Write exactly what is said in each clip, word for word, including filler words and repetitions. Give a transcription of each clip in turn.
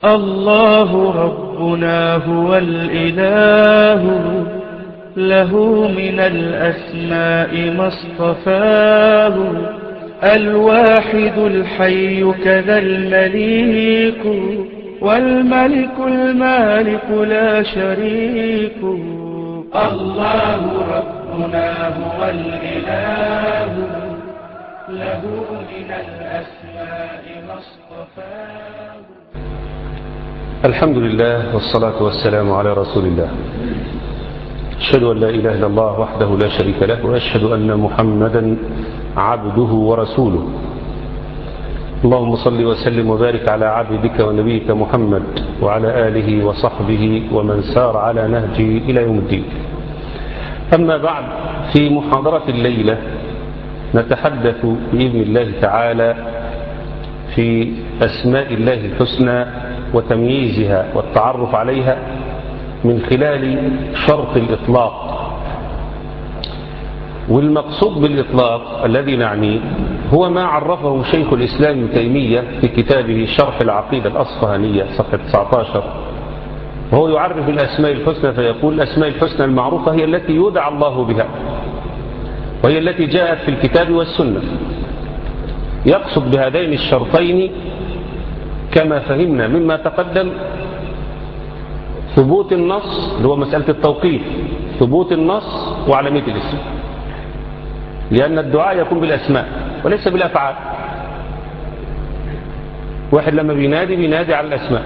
الله ربنا هو الإله، له من الأسماء ما اصطفاه، الواحد الحي كذا المليك، والملك المالك لا شريك. الله ربنا هو الإله، له من الأسماء ما اصطفاه. الحمد لله والصلاة والسلام على رسول الله. أشهد أن لا إله إلا الله وحده لا شريك له، وأشهد أن محمدا عبده ورسوله. اللهم صل وسلم وبارك على عبدك ونبيك محمد وعلى آله وصحبه ومن سار على نهجه إلى يوم الدين. أما بعد، في محاضرة الليلة نتحدث بإذن الله تعالى في أسماء الله الحسنى وتمييزها والتعرف عليها من خلال شرط الإطلاق. والمقصود بالإطلاق الذي نعنيه هو ما عرفه شيخ الإسلام ابن تيمية في كتابه شرح العقيدة الأصفهانية صفحة تسعة عشر، وهو يعرف الأسماء الحسنى فيقول: الأسماء الحسنى المعروفة هي التي يدعى الله بها، وهي التي جاءت في الكتاب والسنة. يقصد بهذين الشرطين كما فهمنا مما تقدم ثبوت النص، اللي هو مسألة التوقيف، ثبوت النص وعلمية الاسم، لأن الدعاء يكون بالأسماء وليس بالأفعال. واحد لما بينادي بينادي على الأسماء.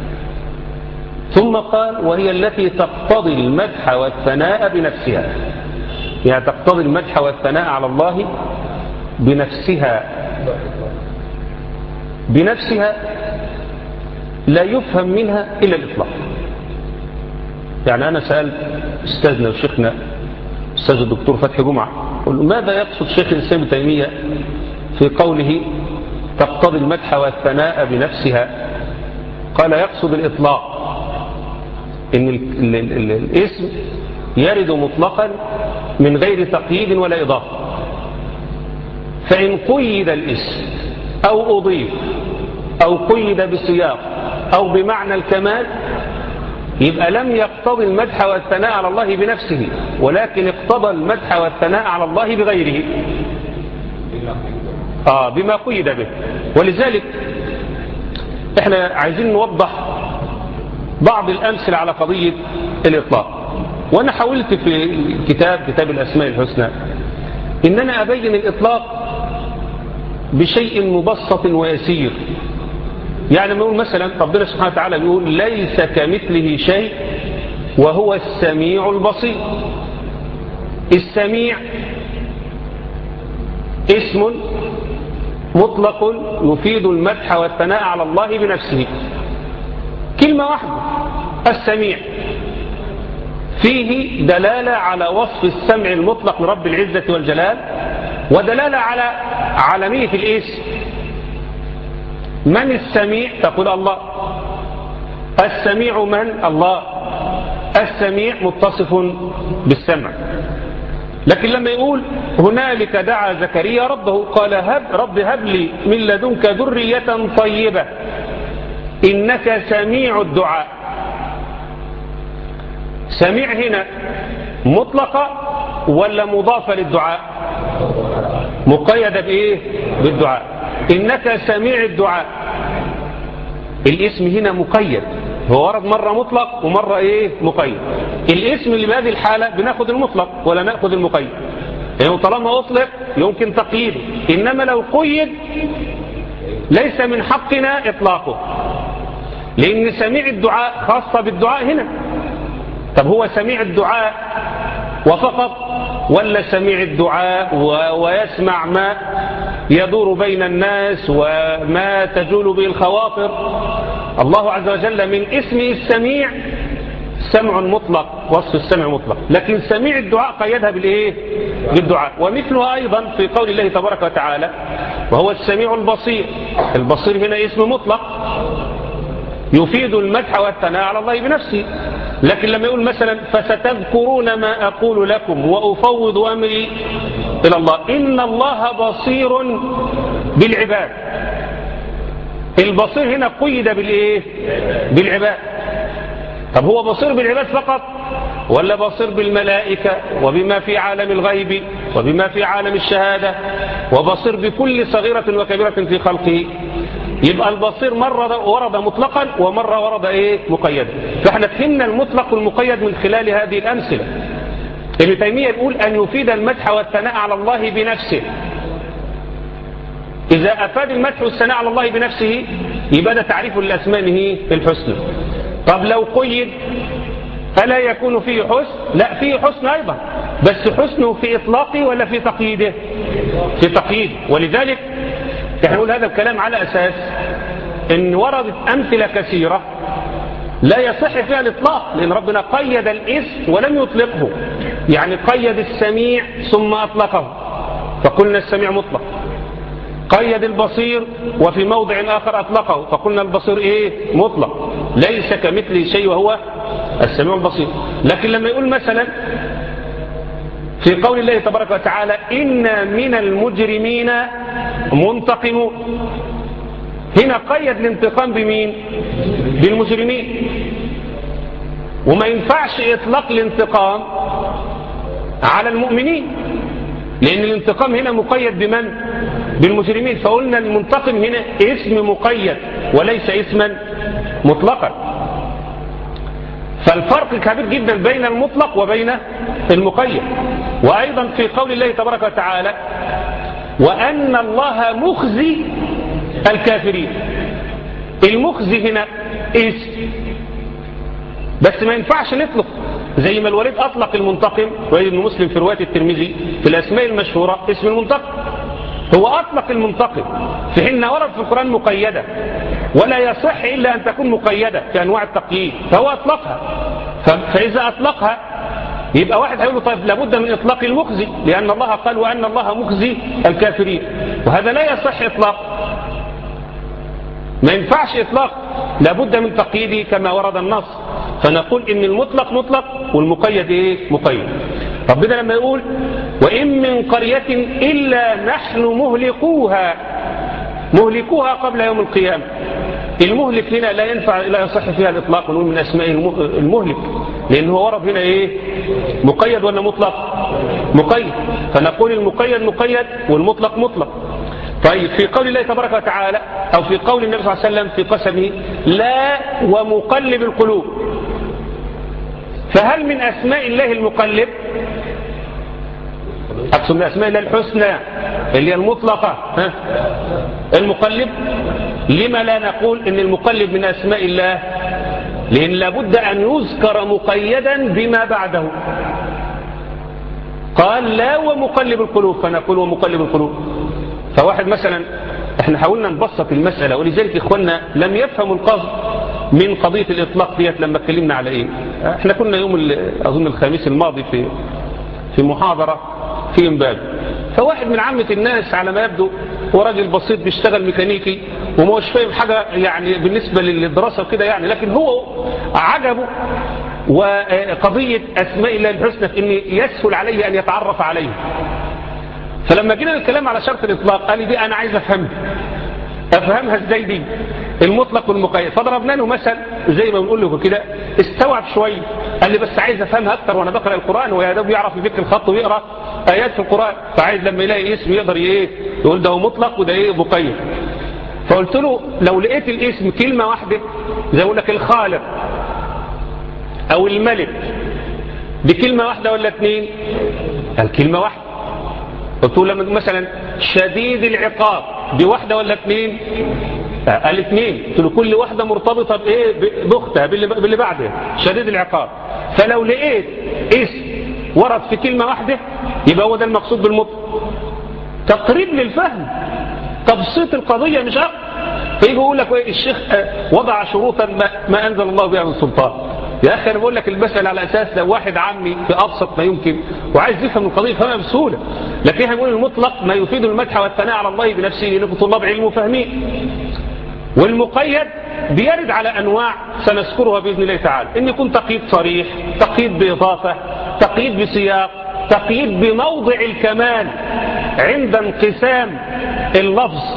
ثم قال: وهي التي تقتضي المدح والثناء بنفسها، يعني تقتضي المدح والثناء على الله بنفسها. بنفسها لا يفهم منها إلا الإطلاق. يعني أنا سألت أستاذنا وشيخنا أستاذ الدكتور فتحي جمعة، قل له: ماذا يقصد شيخ الإسلام ابن تيمية في قوله تقتضي المدح والثناء بنفسها؟ قال: يقصد الإطلاق، إن ال ال ال الاسم يرد مطلقا من غير تقييد ولا إضافة. فإن قيد الاسم أو أضيف أو قيد بسياق أو بمعنى الكمال يبقى لم يقتضي المدح والثناء على الله بنفسه، ولكن اقتضى المدح والثناء على الله بغيره، آه بما قيد به. ولذلك احنا عايزين نوضح بعض الأمثلة على قضية الإطلاق. وأنا حاولت في الكتاب كتاب الأسماء الحسنى إن أنا أبين الإطلاق بشيء مبسط ويسير. يعني نقول مثلا ربنا سبحانه وتعالى بيقول: ليس كمثله شيء وهو السميع البصير. السميع اسم مطلق يفيد المدح والثناء على الله بنفسه، كلمة واحدة. السميع فيه دلالة على وصف السمع المطلق لرب العزة والجلال، ودلالة على عالمية الاسم. من السميع؟ تقول الله. السميع من؟ الله. السميع متصف بالسمع. لكن لما يقول: هنالك دعا زكريا ربه قال: هب رب هب لي من لدنك ذرية طيبة إنك سميع الدعاء. سميع هنا مطلقة ولا مضافة للدعاء؟ مقيدة بإيه؟ بالدعاء. إنك سميع الدعاء، الاسم هنا مقيد، هو ورد مرة مطلق ومرة إيه؟ مقيد. الاسم اللي بهذه الحالة بناخد المطلق ولا نأخذ المقيد، يعني طالما أطلق يمكن تقييده، إنما لو قيد ليس من حقنا إطلاقه، لأن سميع الدعاء خاصة بالدعاء هنا. طب هو سميع الدعاء وفقط، ولا سميع الدعاء ويسمع ما يدور بين الناس وما تجول به الخواطر؟ الله عز وجل من اسمه السميع سمع مطلق، وصف السمع مطلق، لكن سميع الدعاء قيدها بالإيه؟ بالدعاء. ومثلها أيضا في قول الله تبارك وتعالى: وهو السميع البصير. البصير هنا اسم مطلق يفيد المدح والثناء على الله بنفسه. لكن لما يقول مثلا: فستذكرون ما أقول لكم وأفوض أمري إلى الله إن الله بصير بالعباد، البصير هنا قيد بالايه؟ بالعباد. طب هو بصير بالعباد فقط ولا بصير بالملائكة وبما في عالم الغيب وبما في عالم الشهادة وبصير بكل صغيرة وكبيرة في خلقه؟ يبقى البصير مرة ورد مطلقا ومرة ورد ايه؟ مقيدا. فاحنا فهمنا المطلق والمقيد من خلال هذه الأمثلة. ابن تيمية يقول أن يفيد المدح والثناء على الله بنفسه. إذا أفاد المدح والثناء على الله بنفسه يبقى ده تعريف لأسمائه الحسنى. طب لو قيد ألا يكون فيه حسن؟ لا، فيه حسن أيضا، بس حسنه في إطلاقه ولا في تقييده؟ في تقييده. ولذلك احنا نقول هذا الكلام على أساس إن وردت أمثلة كثيرة لا يصح فيها الإطلاق، لأن ربنا قيد الاسم ولم يطلقه. يعني قيد السميع ثم أطلقه فقلنا السميع مطلق، قيد البصير وفي موضع آخر أطلقه فقلنا البصير إيه؟ مطلق، ليس كمثله شيء وهو السميع البصير. لكن لما يقول مثلا في قول الله تبارك وتعالى إنا من المجرمين منتقمون، هنا قيد الانتقام بمين؟ بالمجرمين. وما ينفعش إطلاق الانتقام على المؤمنين، لأن الانتقام هنا مقيد بمن؟ بالمجرمين. فقلنا المنتقم هنا اسم مقيد وليس اسما مطلقا. فالفرق كبير جدا بين المطلق وبين المقيد. وأيضا في قول الله تبارك وتعالى وأن الله مخزي الكافرين، المخزي هنا اسم، بس ما ينفعش نطلق زي ما الوليد أطلق المنتقم، وليد بن مسلم في رواية الترمذي في الأسماء المشهورة اسم المنتقم، هو أطلق المنتقم في حين ورد في القرآن مقيدة، ولا يصح إلا أن تكون مقيدة في أنواع التقييد، فهو أطلقها. فإذا أطلقها يبقى واحد هيقول طيب لابد من إطلاق المخزي، لأن الله قال وأن الله مخزي الكافرين، وهذا لا يصح إطلاق، ما ينفعش إطلاق، لابد من تقييده كما ورد النص. فنقول إن المطلق مطلق والمقيد إيه؟ مقيد. ربنا لما يقول وإن من قرية إلا نحن مهلكوها، مهلكوها قبل يوم القيامة، المهلك هنا لا ينفع لا يصح فيها الإطلاق، ونقول من أسماء المهلك، لأنه ورد هنا إيه؟ مقيد ولا مطلق؟ مقيد. فنقول المقيد مقيد والمطلق مطلق. طيب في قول الله تبارك وتعالى أو في قول النبي صلى الله عليه وسلم في قسمه لا ومقلب القلوب، فهل من أسماء الله المقلب؟ أقصد من أسماء الله الحسنى اللي هي المطلقة، ها؟ المقلب. لما لا نقول إن المقلب من أسماء الله؟ لأن لابد أن يذكر مقيدا بما بعده. قال لا ومقلب القلوب، فنقول ومقلب القلوب. فواحد مثلا احنا حاولنا نبسط المسألة، ولذلك إخواننا لم يفهموا القصد من قضية الإطلاق ديت لما اتكلمنا على إيه. احنا كنا يوم أظن الخميس الماضي في في محاضرة في إمبابة، فواحد من عامة الناس على ما يبدو هو راجل بسيط بيشتغل ميكانيكي وما هوش فاهم حاجة يعني بالنسبة للدراسة وكده يعني، لكن هو عجبه وقضية أسماء الله الحسنى في إن يسهل عليه أن يتعرف عليه. فلما جينا الكلام على شرط الإطلاق قال لي دي أنا عايز أفهمها، أفهمها إزاي دي المطلق والمقيد. فضربنا له مثل زي ما بنقول له كده، استوعب شوية، قال لي بس عايز أفهمها أكتر وأنا بقرأ القرآن، ويا دوب يعرف يفك الخط ويقرأ آيات في القرآن، فعايز لما يلاقي اسم يقدر إيه يقول ده هو مطلق وده إيه مقيد. فقلت له لو لقيت الاسم كلمة واحدة زي أقول لك الخالق أو الملك، بكلمة واحدة ولا اثنين؟ قال كلمة واحدة. قلت له لما مثلا شديد العقاب، بواحدة ولا اثنين؟ قال اثنين. قلت له كل واحدة مرتبطة بإيه؟ بأختها باللي بعدها، شديد العقاب. فلو لقيت اسم ورد في كلمة واحدة يبقى هو ده المقصود بالمطلق، تقريب للفهم، تبسيط القضية مش أكتر. فيجي يقول لك الشيخ وضع شروطا ما, ما أنزل الله بها من سلطان. يا أخي أنا بقول لك المسألة على أساس لو واحد عامي في أبسط ما يمكن وعايز يفهم القضية يفهمها بسهولة، لكن احنا بنقول المطلق ما يفيد المدح والثناء على الله بنفسه، لأنكم طلاب علم وفاهمين. والمقيد بيرد على أنواع سنذكرها بإذن الله تعالى، إن يكون تقييد صريح، تقييد بإضافة، تقييد بسياق، تقييد بموضع الكمال عند انقسام اللفظ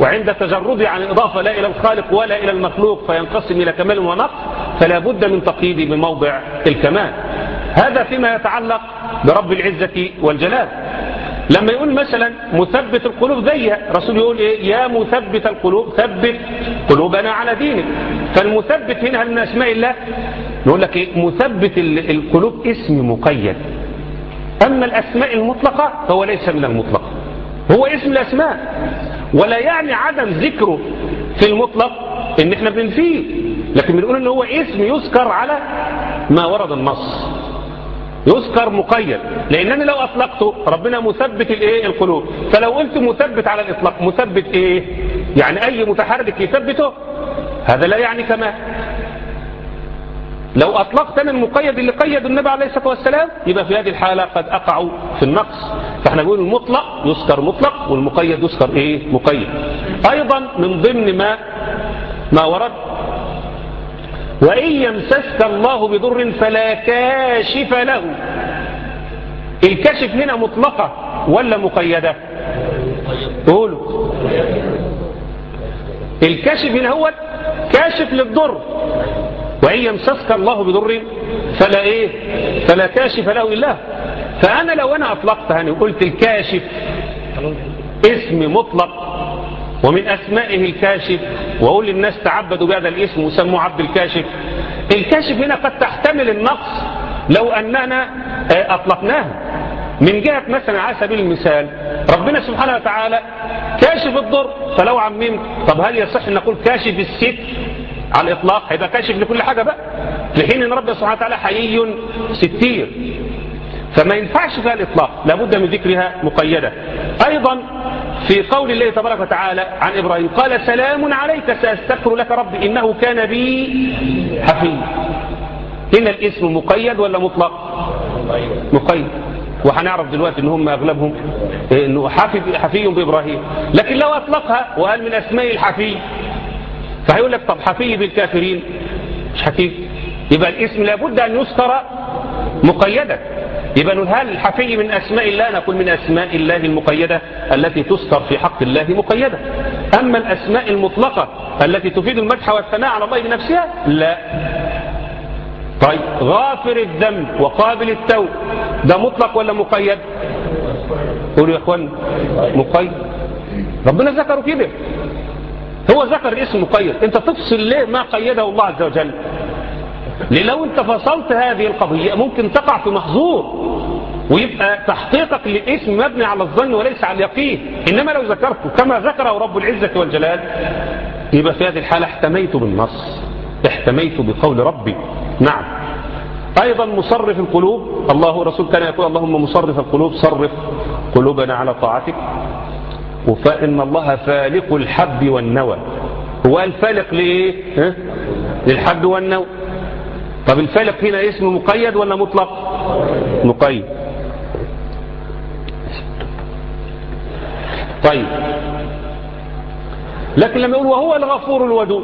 وعند تجرده عن الإضافة لا إلى الخالق ولا إلى المخلوق فينقسم إلى كمال ونقص، فلا بد من تقييده بموضع الكمال. هذا فيما يتعلق برب العزة والجلال. لما يقول مثلا مثبت القلوب زيها، رسول يقول إيه؟ يا مثبت القلوب ثبت قلوبنا على دينك. فالمثبت هنا من أسماء الله، نقول لك إيه؟ مثبت القلوب اسم مقيد، أما الأسماء المطلقة فهو ليس من المطلق، هو اسم الأسماء، ولا يعني عدم ذكره في المطلق إن إحنا بنفيه، لكن بنقول إن هو اسم يذكر على ما ورد النص، يذكر مقيد. لأنني لو أطلقته ربنا مثبت الإيه؟ القلوب، فلو قلت مثبت على الإطلاق مثبت إيه؟ يعني أي متحرك يثبته، هذا لا يعني كما لو أطلقت أنا المقيد اللي قيد النبي عليه الصلاة والسلام، يبقى في هذه الحالة قد أقعوا في النقص. فاحنا نقول المطلق يذكر مطلق والمقيد يذكر إيه؟ مقيد. أيضا من ضمن ما ما ورد وإن يمسسك الله بضر فلا كاشف له. الكشف هنا مطلقة ولا مقيدة؟ قولوا. الكشف هنا هو كاشف للضر، وإن يمسسك الله بضر فلا إيه؟ فلا كاشف له إلا. فأنا لو أنا أطلقت هنا وقلت الكاشف اسم مطلق ومن أسمائه الكاشف، وأقول للناس تعبدوا بهذا الاسم وسموا عبد الكاشف، الكاشف هنا قد تحتمل النقص لو أننا أطلقناه. من جهة مثلا على سبيل المثال ربنا سبحانه وتعالى كاشف الضر، فلو عممت طب هل يصح أن نقول كاشف الست على الإطلاق؟ هيبقى كاشف لكل حاجة بقى، في حين أن ربنا سبحانه وتعالى حيي ستير، فما ينفعش فيها الإطلاق، لابد من ذكرها مقيدة. أيضا في قول الله تبارك وتعالى عن إبراهيم قال سلام عليك سأستغفر لك ربي إنه كان بي حفي. هنا الاسم مقيد ولا مطلق؟ مقيد. وهنعرف دلوقتي ان هم اغلبهم انه حفي حفي بإبراهيم، لكن لو اطلقها وقال من اسماء الحفي فهيقول لك طب حفي بالكافرين مش حفي، يبقى الاسم لابد ان يذكر مقيدا. يبقى نقول هل الحفي من أسماء الله؟ نقول من أسماء الله المقيدة التي تذكر في حق الله مقيدة. أما الأسماء المطلقة التي تفيد المدح والثناء على الله بنفسها لا. طيب غافر الذنب وقابل التوب ده مطلق ولا مقيد؟ قولوا يا اخوان. مقيد. ربنا ذكره كده، هو ذكر الاسم مقيد، انت تفصل ليه ما قيده الله عز وجل؟ لو انت فصلت هذه القضية ممكن تقع في محظور ويبقى تحقيقك للاسم مبني على الظن وليس على اليقين. انما لو ذكرته كما ذكره رب العزة والجلال يبقى في هذه الحالة احتميت بالنص، احتميت بقول ربي. نعم. ايضا مصرف القلوب، الله ورسول كان يقول اللهم مصرف القلوب صرف قلوبنا على طاعتك. وفإن الله فالق الحب والنوى. هو الفالق ليه؟ للحب والنوى. طب الفالق هنا اسم مقيد ولا مطلق؟ مقيد. طيب لكن لما يقول وهو الغفور الودود،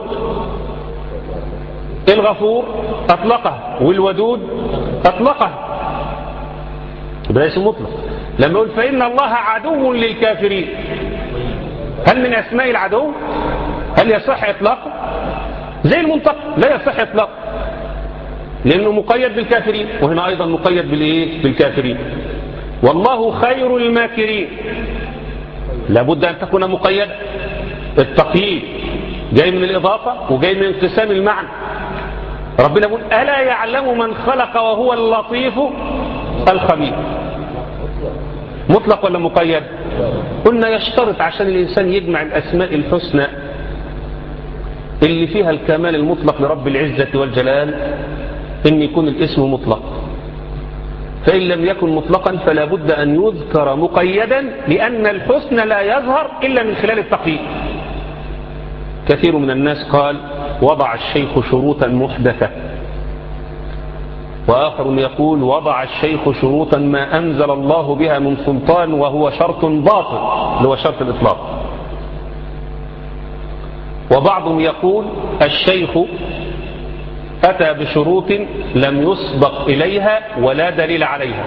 الغفور أطلقه والودود أطلقه، ده اسم مطلق. لما يقول فإن الله عدو للكافرين، هل من أسماء العدو؟ هل يصح إطلاقه؟ زي المنطق لا يصح إطلاقه لأنه مقيد بالكافرين، وهنا أيضا مقيد بالإيه؟ بالكافرين. والله خير الماكرين، لابد أن تكون مقيدة. التقييد جاي من الإضافة وجاي من انقسام المعنى. ربنا يقول ألا يعلم من خلق وهو اللطيف الخبير. مطلق ولا مقيد؟ قلنا يشترط عشان الإنسان يجمع الأسماء الحسنى اللي فيها الكمال المطلق لرب العزة والجلال إن يكون الاسم مطلق، فإن لم يكن مطلقا فلا بد أن يذكر مقيدا، لأن الحسن لا يظهر إلا من خلال التقييد. كثير من الناس قال وضع الشيخ شروطا محدثة، وآخر يقول وضع الشيخ شروطا ما أنزل الله بها من سلطان وهو شرط باطل اللي هو شرط الإطلاق. وبعضهم يقول الشيخ أتى بشروط لم يسبق إليها ولا دليل عليها.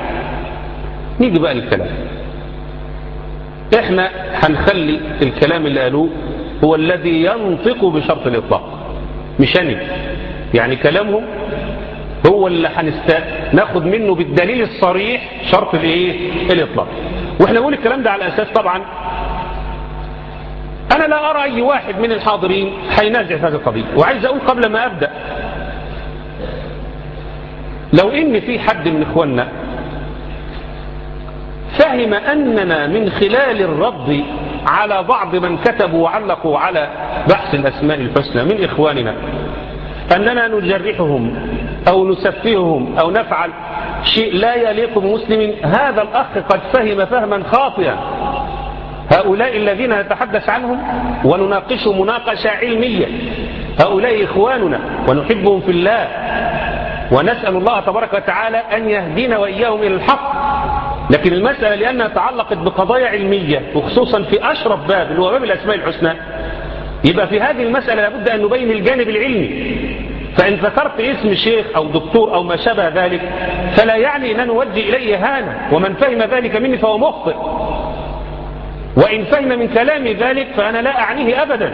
نيجي بقى للكلام، احنا هنخلي الكلام اللي قالوه هو الذي ينطق بشرط الإطلاق مش أنا. يعني كلامهم هو اللي هنست ناخد منه بالدليل الصريح شرط الايه الإطلاق. واحنا نقول الكلام ده على أساس طبعا أنا لا أرى أي واحد من الحاضرين هينازع في هذه القضية. وعايز أقول قبل ما أبدأ، لو إن في حد من إخواننا فهم أننا من خلال الرد على بعض من كتبوا وعلقوا على بحث الأسماء الحسنى من إخواننا أننا نجرحهم أو نسفههم أو نفعل شيء لا يليق بمسلم، هذا الأخ قد فهم فهما خاطئا. هؤلاء الذين نتحدث عنهم ونناقشهم مناقشة علمية، هؤلاء إخواننا ونحبهم في الله، ونسأل الله تبارك وتعالى أن يهدينا وإياهم إلى الحق. لكن المسألة لأنها تعلقت بقضايا علمية وخصوصا في أشرف باب اللي هو باب الأسماء الحسنى، يبقى في هذه المسألة لابد أن نبين الجانب العلمي. فإن ذكرت اسم شيخ أو دكتور أو ما شابه ذلك فلا يعني أن نوجه إليه إهانة، ومن فهم ذلك مني فهو مخطئ، وإن فهم من كلامي ذلك فأنا لا أعنيه أبدا،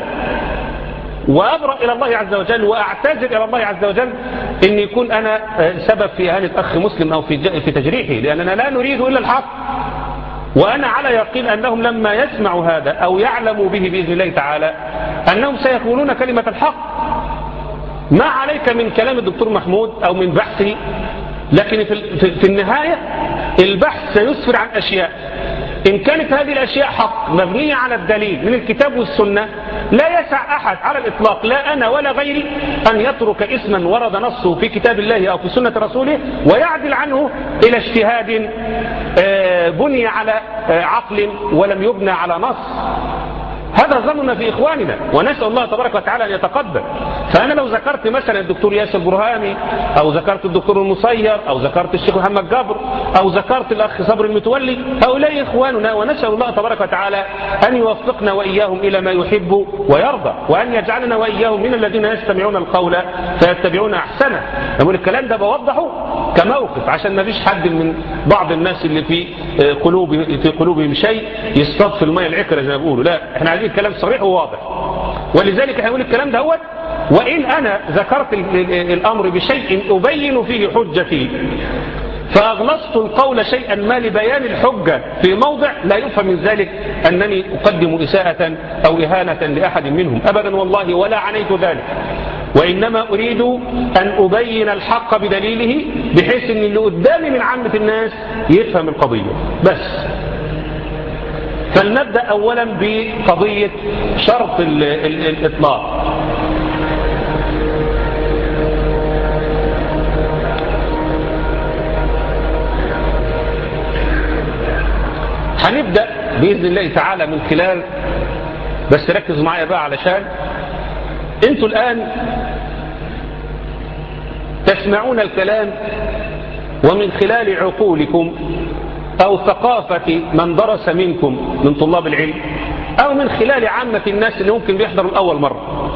وأبرأ إلى الله عز وجل وأعتذر إلى الله عز وجل إن يكون أنا سبب في إهانة أخ مسلم أو في في تجريحه، لأننا لا نريد إلا الحق. وأنا على يقين أنهم لما يسمعوا هذا أو يعلموا به بإذن الله تعالى أنهم سيقولون كلمة الحق. ما عليك من كلام الدكتور محمود أو من بحثه، لكن في, في, في النهاية البحث سيسفر عن أشياء، إن كانت هذه الأشياء حق مبنية على الدليل من الكتاب والسنة لا يسع أحد على الإطلاق، لا أنا ولا غيري، أن يترك اسما ورد نصه في كتاب الله أو في سنة رسوله ويعدل عنه إلى اجتهاد بني على عقل ولم يبنى على نص. هذا ظننا في إخواننا، ونسأل الله تبارك وتعالى أن يتقبل. فأنا لو ذكرت مثلا الدكتور ياسر برهامي أو ذكرت الدكتور المصير أو ذكرت الشيخ محمد جابر أو ذكرت الأخ صبر المتولي، هؤلاء إخواننا، ونسأل الله تبارك وتعالى أن يوفقنا وإياهم إلى ما يحب ويرضى، وأن يجعلنا وإياهم من الذين يستمعون القول فيتبعون أحسنه. نقول الكلام ده بوضحه كموقف عشان ما فيش حد من بعض الناس اللي في قلوب في قلوبهم شيء يصطاد في الماء العكرة زي ما بيقولوا. لا، احنا عايزين كلام صريح وواضح، ولذلك هنقول الكلام ده هو. وإن أنا ذكرت الأمر بشيء أبين فيه حجتي فأغلصت القول شيئا ما لبيان الحجة في موضع لا يفهم من ذلك أنني أقدم إساءة أو إهانة لأحد منهم أبدا والله، ولا عنيت ذلك، وإنما أريد أن أبين الحق بدليله بحيث أن اللي قدامي من عامة الناس يفهم القضية بس. فلنبدأ أولا بقضية شرط ال ال الإطلاق. هنبدأ بإذن الله تعالى من خلال، بس ركزوا معايا بقى علشان انتوا الآن تسمعون الكلام ومن خلال عقولكم أو ثقافة من درس منكم من طلاب العلم أو من خلال عامة الناس اللي ممكن بيحضروا الأول مرة،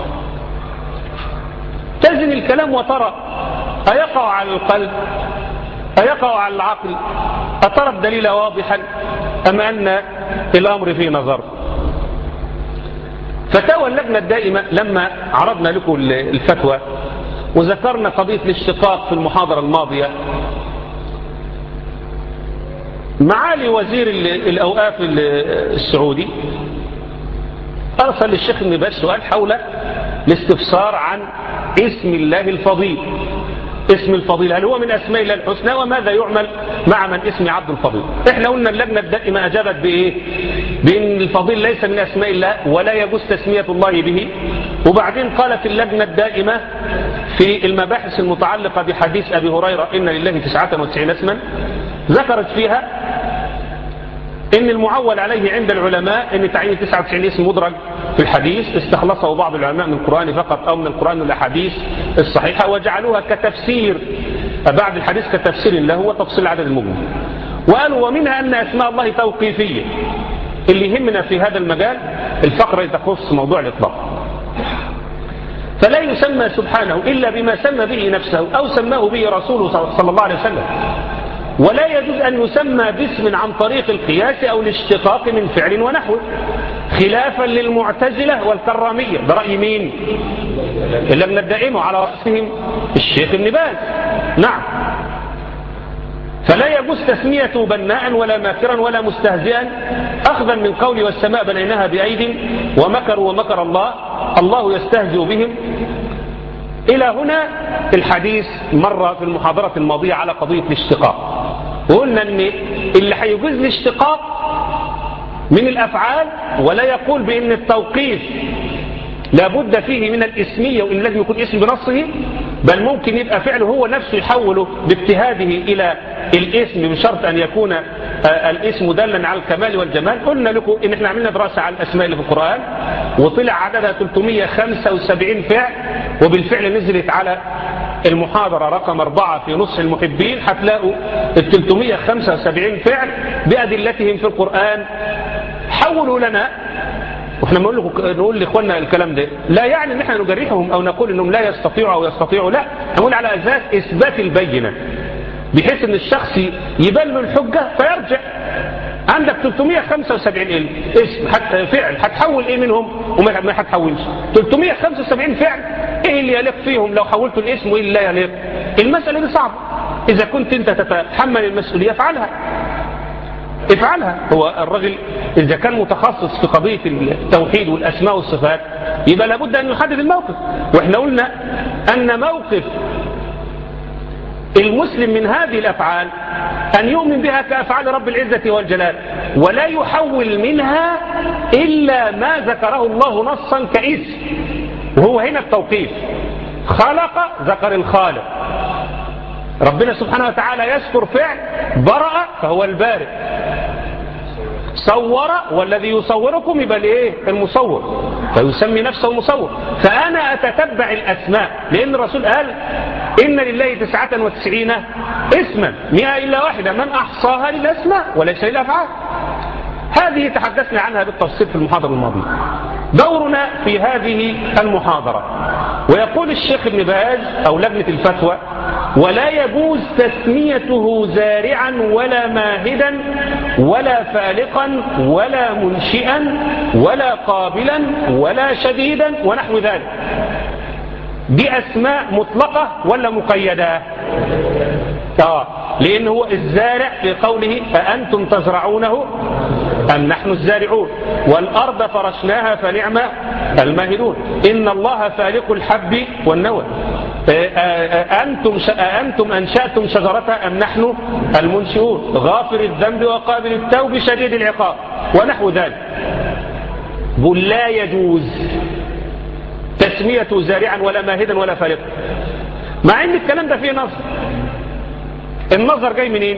تزن الكلام وترى أيقع على القلب أيقع على العقل، أترى الدليل واضحا أم أن الأمر فيه نظر. فتاوى اللجنة الدائمة لما عرضنا لكم الفتوى وذكرنا قضية الاشتقاق في المحاضرة الماضية، معالي وزير الأوقاف السعودي أرسل للشيخ ابن باز سؤال حول الاستفسار عن اسم الله الفضيل. اسم الفضيل هل هو من أسماء الله الحسنى، وماذا يعمل مع من اسم عبد الفضيل؟ احنا قلنا اللجنة الدائمة أجابت بإيه؟ بأن الفضيل ليس من أسماء الله ولا يجوز تسمية الله به. وبعدين قالت اللجنة الدائمة في المباحث المتعلقة بحديث أبي هريرة إن لله تسعة وتسعين اسما، ذكرت فيها إن المعول عليه عند العلماء إن تعيين تسعة وتسعين اسم مدرج في الحديث استخلصه بعض العلماء من القرآن فقط أو من القرآن والأحاديث الصحيحة، وجعلوها كتفسير بعد الحديث كتفسير له وتفصيل عدد المجمل. وقالوا ومنها أن أسماء الله توقيفية. اللي يهمنا في هذا المجال الفقرة تخص موضوع الإطلاق، فلا يسمى سبحانه إلا بما سمى به نفسه أو سماه به رسوله صلى الله عليه وسلم، ولا يجوز أن يسمى باسم عن طريق القياس أو الاشتقاق من فعل ونحوه. خلافا للمعتزلة والكرامية. ده رأي مين؟ اللي بندعمه على رأسهم الشيخ ابن باز. نعم. فلا يجوز تسميته بناء ولا ماكرا ولا مستهزئا، أخذا من قول والسماء بنيناها بأيد ومكروا ومكر الله، الله يستهزئ بهم. إلى هنا الحديث مرة في المحاضرة الماضية على قضية الاشتقاق، وقلنا أن اللي هيجوز الاشتقاق من الأفعال ولا يقول بأن التوقيف لابد فيه من الاسمية وإن لازم يكون اسم بنصه، بل ممكن يبقى فعله هو نفسه يحوله باجتهاده إلى الاسم بشرط أن يكون الاسم دالا على الكمال والجمال. قلنا لكم إن احنا عملنا دراسة على الأسماء اللي في القرآن وطلع عددها ثلاثمائة وخمسة وسبعين فعل، وبالفعل نزلت على المحاضرة رقم أربعة في نصح المحبين هتلاقوا ال ثلاثمائة وخمسة وسبعين فعل بأدلتهم في القرآن. حولوا لنا، واحنا نقول نقول لاخواننا الكلام ده لا يعني ان احنا نجرحهم او نقول انهم لا يستطيعوا او يستطيعوا، لا، نقول على اساس اثبات البينه بحيث ان الشخص يبان له الحجه فيرجع. عندك ثلاثمائة وخمسة وسبعين اسم فعل، هتحول ايه منهم وما هتحولش؟ ثلاثمائة وخمسة وسبعين فعل ايه اللي يليق فيهم لو حولت الاسم وايه اللي لا يليق؟ المساله دي صعبه. اذا كنت انت تتحمل المسؤوليه افعلها افعلها. هو الرجل إذا كان متخصص في قضية التوحيد والأسماء والصفات يبقى لابد أن يحدد الموقف. وإحنا قلنا أن موقف المسلم من هذه الأفعال أن يؤمن بها كأفعال رب العزة والجلال ولا يحول منها إلا ما ذكره الله نصا كاسم، وهو هنا التوقيف. خلق ذكر الخالق، ربنا سبحانه وتعالى يذكر فعل برأ فهو البارئ، صور والذي يصوركم يبقى الايه؟ المصور، فيسمي نفسه مصور. فأنا أتتبع الأسماء لأن الرسول قال إن لله تسعة وتسعين اسما مئة إلا واحدة من أحصاها للأسماء وليس للأفعال. هذه تحدثنا عنها بالتفصيل في المحاضرة الماضية. دورنا في هذه المحاضرة، ويقول الشيخ ابن باز أو لجنة الفتوى: ولا يجوز تسميته زارعا ولا ماهدا ولا فالقا ولا منشئا ولا قابلا ولا شديدا ونحو ذلك. دي أسماء مطلقة ولا مقيدة؟ آه لأن هو الزارع في قوله فأنتم تزرعونه أم نحن الزارعون والأرض فرشناها فنعم الماهدون إن الله فالق الحب والنوى أنتم, أنتم أنشأتم شجرتها أم نحن المنشئون غافر الذنب وقابل التوب شديد العقاب ونحو ذلك. قل لا يجوز تسميته زارعا ولا ماهدا ولا فالقا، مع ان الكلام ده فيه نظر. النظر جاي منين؟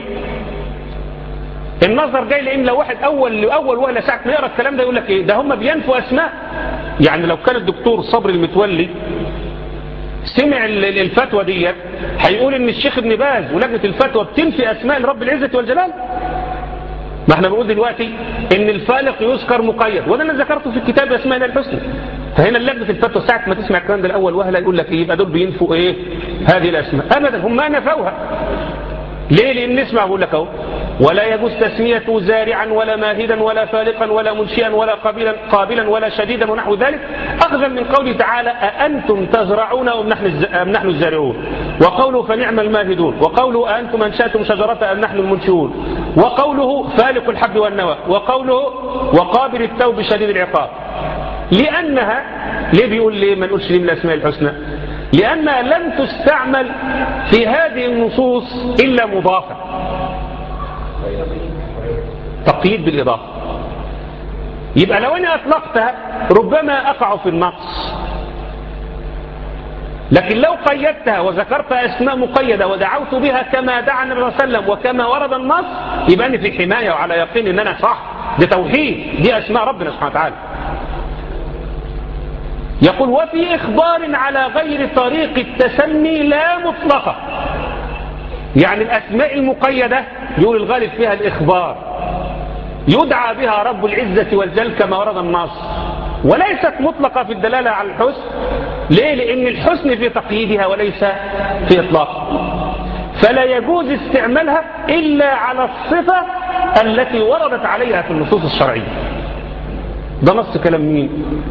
النظر جاي لان لو واحد اول لاول وهله ساعه ما يقرا الكلام ده يقول لك ايه ده هم بينفوا اسماء. يعني لو كان الدكتور صبري المتولي سمع الفتوى ديت هيقول ان الشيخ ابن باز ولجنه الفتوى بتنفي اسماء لرب العزه والجلال. ما احنا بنقول دلوقتي ان الفالق يذكر مقيد، وانا اللي ذكرته في الكتاب اسماء الله الحسنى. فهنا لجنه الفتوى ساعه ما تسمع الكلام ده الاول وهله يقول لك ايه؟ يبقى دول بينفوا ايه؟ هذه الاسماء. ابدا، هم ما نفوها. ليه؟ لان نسمع بقول لك اهو: ولا يجوز تسميته زارعا ولا ماهدا ولا فالقا ولا منشئا ولا قابلا قابلا ولا شديدا ونحو ذلك، اخذا من قوله تعالى أأنتم تزرعون ام نحن ام نحن الزارعون، وقوله فنعم الماهدون، وقوله أأنتم انشأتم شجرة ام نحن المنشئون، وقوله فالق الحب والنوى، وقوله وقابل التوب شديد العقاب. لانها ليه بيقول ليه ما نقولش ليه من الاسماء الحسنى؟ لانها لم تستعمل في هذه النصوص الا مضافه، تقييد بالإضافة. يبقى لو أنا أطلقتها ربما أقع في النقص، لكن لو قيدتها وذكرت أسماء مقيدة ودعوت بها كما دعا النبي صلى الله عليه وسلم وكما ورد النص يبقى أنا في حماية وعلى يقين أن أنا صح. ده توحيد، دي أسماء ربنا سبحانه وتعالى. يقول: وفي إخبار على غير طريق التسمي لا مطلقة. يعني الأسماء المقيدة يقول الغالب فيها الإخبار، يدعى بها رب العزة والجل كما ورد النص، وليست مطلقة في الدلالة على الحسن. ليه؟ لأن الحسن في تقييدها وليس في إطلاقها، فلا يجوز استعمالها إلا على الصفة التي وردت عليها في النصوص الشرعية. ده نص كلام مين؟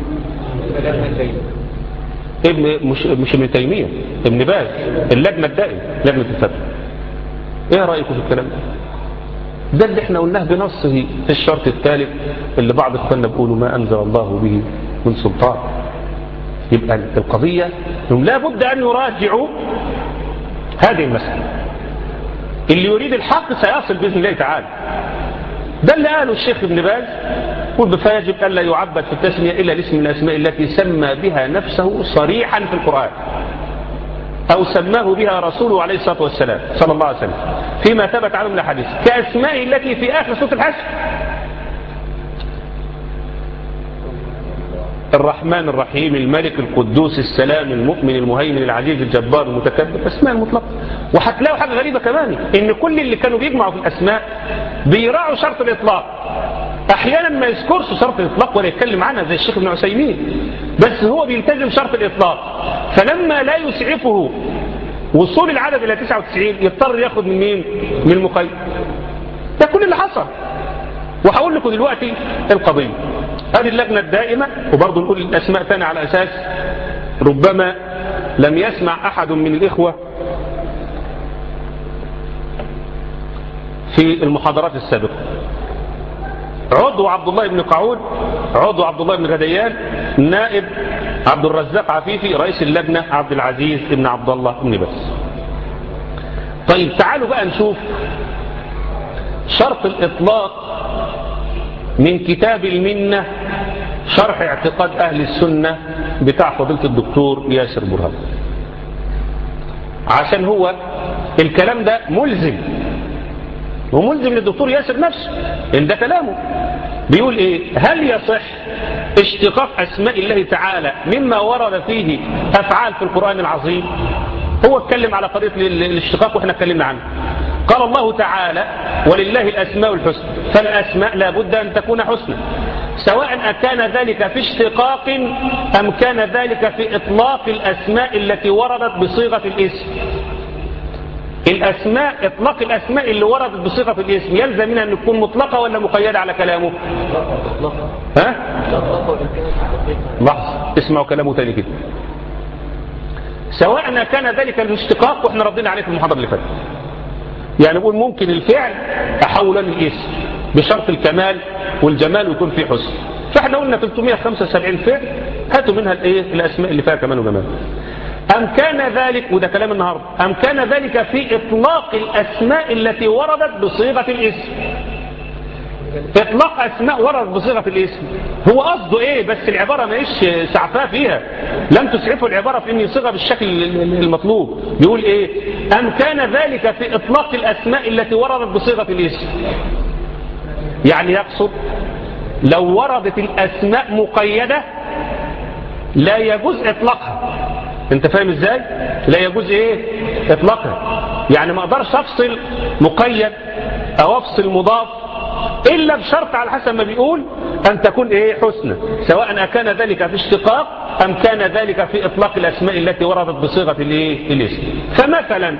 ابن مش مش ابن تيمية، ابن باز، اللجنة الدائمة، لجنة الفتوى. ايه رأيكم في الكلام ده؟ ده اللي احنا قلناه بنصه في الشرط الثالث اللي بعض اخواننا بيقولوا ما انزل الله به من سلطان. يبقى القضية انهم لا بد ان يراجعوا هذه المسألة. اللي يريد الحق سيصل بإذن الله تعالى. ده اللي قاله الشيخ ابن باز، فيجب ألا يعبد في التسمية إلا الاسم من الأسماء التي سمى بها نفسه صريحا في القرآن أو سماه بها رسوله عليه الصلاة والسلام صلى الله عليه وسلم فيما ثبت عنه من الحديث كأسماء التي في آخر سورة الحشر: الرحمن الرحيم، الملك القدوس السلام المؤمن المهيمن العزيز الجبار المتكبر، أسماء المطلقة. وهتلاقوا حاجة غريبة كمان، إن كل اللي كانوا بيجمعوا في الأسماء بيراعوا شرط الإطلاق. أحيانا ما يذكرش شرط الإطلاق ولا يتكلم عنها زي الشيخ ابن عثيمين، بس هو بيلتزم شرط الإطلاق. فلما لا يسعفه وصول العدد إلى تسعة وتسعين يضطر ياخد من مين؟ من المقيد. ده كل اللي حصل. وهقول لكم دلوقتي القضية. هذه اللجنة الدائمة، وبرضه نقول الأسماء ثانية على أساس ربما لم يسمع أحد من الإخوة في المحاضرات السابقة. عضو عبد الله بن قعود، عضو عبد الله بن غديان، نائب عبد الرزاق عفيفي، رئيس اللجنة عبد العزيز بن عبد الله بن باز. طيب تعالوا بقى نشوف شرط الإطلاق من كتاب المنة شرح اعتقاد أهل السنة بتاع فضيلة الدكتور ياسر برهان، عشان هو الكلام ده ملزم وملزم للدكتور ياسر نفسه. إن ده كلامه بيقول إيه؟ هل يصح اشتقاق أسماء الله تعالى مما ورد فيه أفعال في القرآن العظيم؟ هو اتكلم على قضية الاشتقاق واحنا اتكلمنا عنه. قال الله تعالى: ولله الأسماء الحسنى، فالأسماء لا بد أن تكون حسنى، سواء أكان ذلك في اشتقاق أم كان ذلك في إطلاق الأسماء التي وردت بصيغة الاسم. الأسماء، إطلاق الأسماء اللي وردت بصيغة الاسم يلزم منها أن تكون مطلقة ولا مقيدة على كلامه؟ ها؟ لحظة، اسمعوا كلامه تاني كده. سواء كان ذلك الاشتقاق، واحنا ردينا عليه في المحاضرة اللي فاتت. يعني نقول ممكن الفعل أحوله للاسم بشرط الكمال والجمال ويكون فيه حسن. فاحنا قلنا ثلاثمائة وخمسة وسبعين فعل، هاتوا منها الايه الأسماء اللي فيها كمال وجمال. أم كان ذلك، وده كلام النهاردة، أم كان ذلك في إطلاق الأسماء التي وردت بصيغة الاسم. إطلاق أسماء وردت بصيغة الاسم هو قصده إيه؟ بس العبارة ما إيش سعفاه فيها، لم تسعفه العبارة في أن يصيغها بالشكل المطلوب. بيقول إيه؟ أم كان ذلك في إطلاق الأسماء التي وردت بصيغة الاسم. يعني يقصد لو وردت الأسماء مقيدة لا يجوز إطلاقها. انت فاهم ازاي؟ لا يجوز ايه؟ اطلاقها. يعني ما اقدرش افصل مقيد او افصل مضاف الا بشرط على حسب ما بيقول ان تكون ايه؟ حسنى، سواء كان ذلك في اشتقاق ام كان ذلك في اطلاق الاسماء التي وردت بصيغه الايه؟ الاسم. فمثلا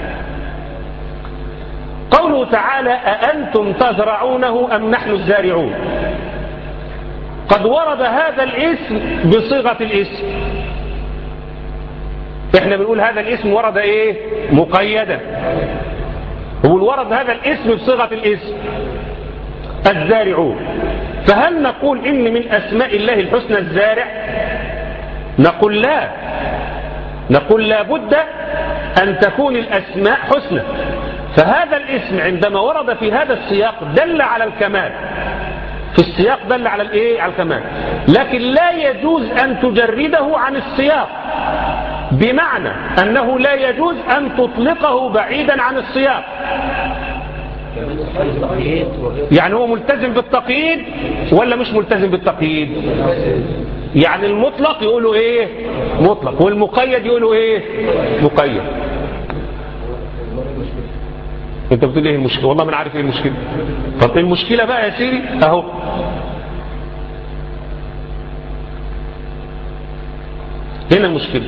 قوله تعالى: أأنتم تزرعونه ام نحن الزارعون، قد ورد هذا الاسم بصيغه الاسم. احنا بنقول هذا الاسم ورد ايه؟ مقيدا. هو ورد هذا الاسم بصيغة الاسم الزارعون. فهل نقول ان من اسماء الله الحسنى الزارع؟ نقول لا، نقول لا بد ان تكون الاسماء حسنى. فهذا الاسم عندما ورد في هذا السياق دل على الكمال، في السياق دل على الايه؟ على الكمال. لكن لا يجوز ان تجرده عن السياق، بمعنى أنه لا يجوز أن تطلقه بعيدا عن السياق. يعني هو ملتزم بالتقييد ولا مش ملتزم بالتقييد؟ يعني المطلق يقولوا ايه؟ مطلق، والمقيد يقولوا ايه؟ مقيد. انت بتقول ايه المشكلة؟ والله ما عارف ايه المشكلة. طب المشكلة بقى يا سيدي اهو، هنا المشكلة.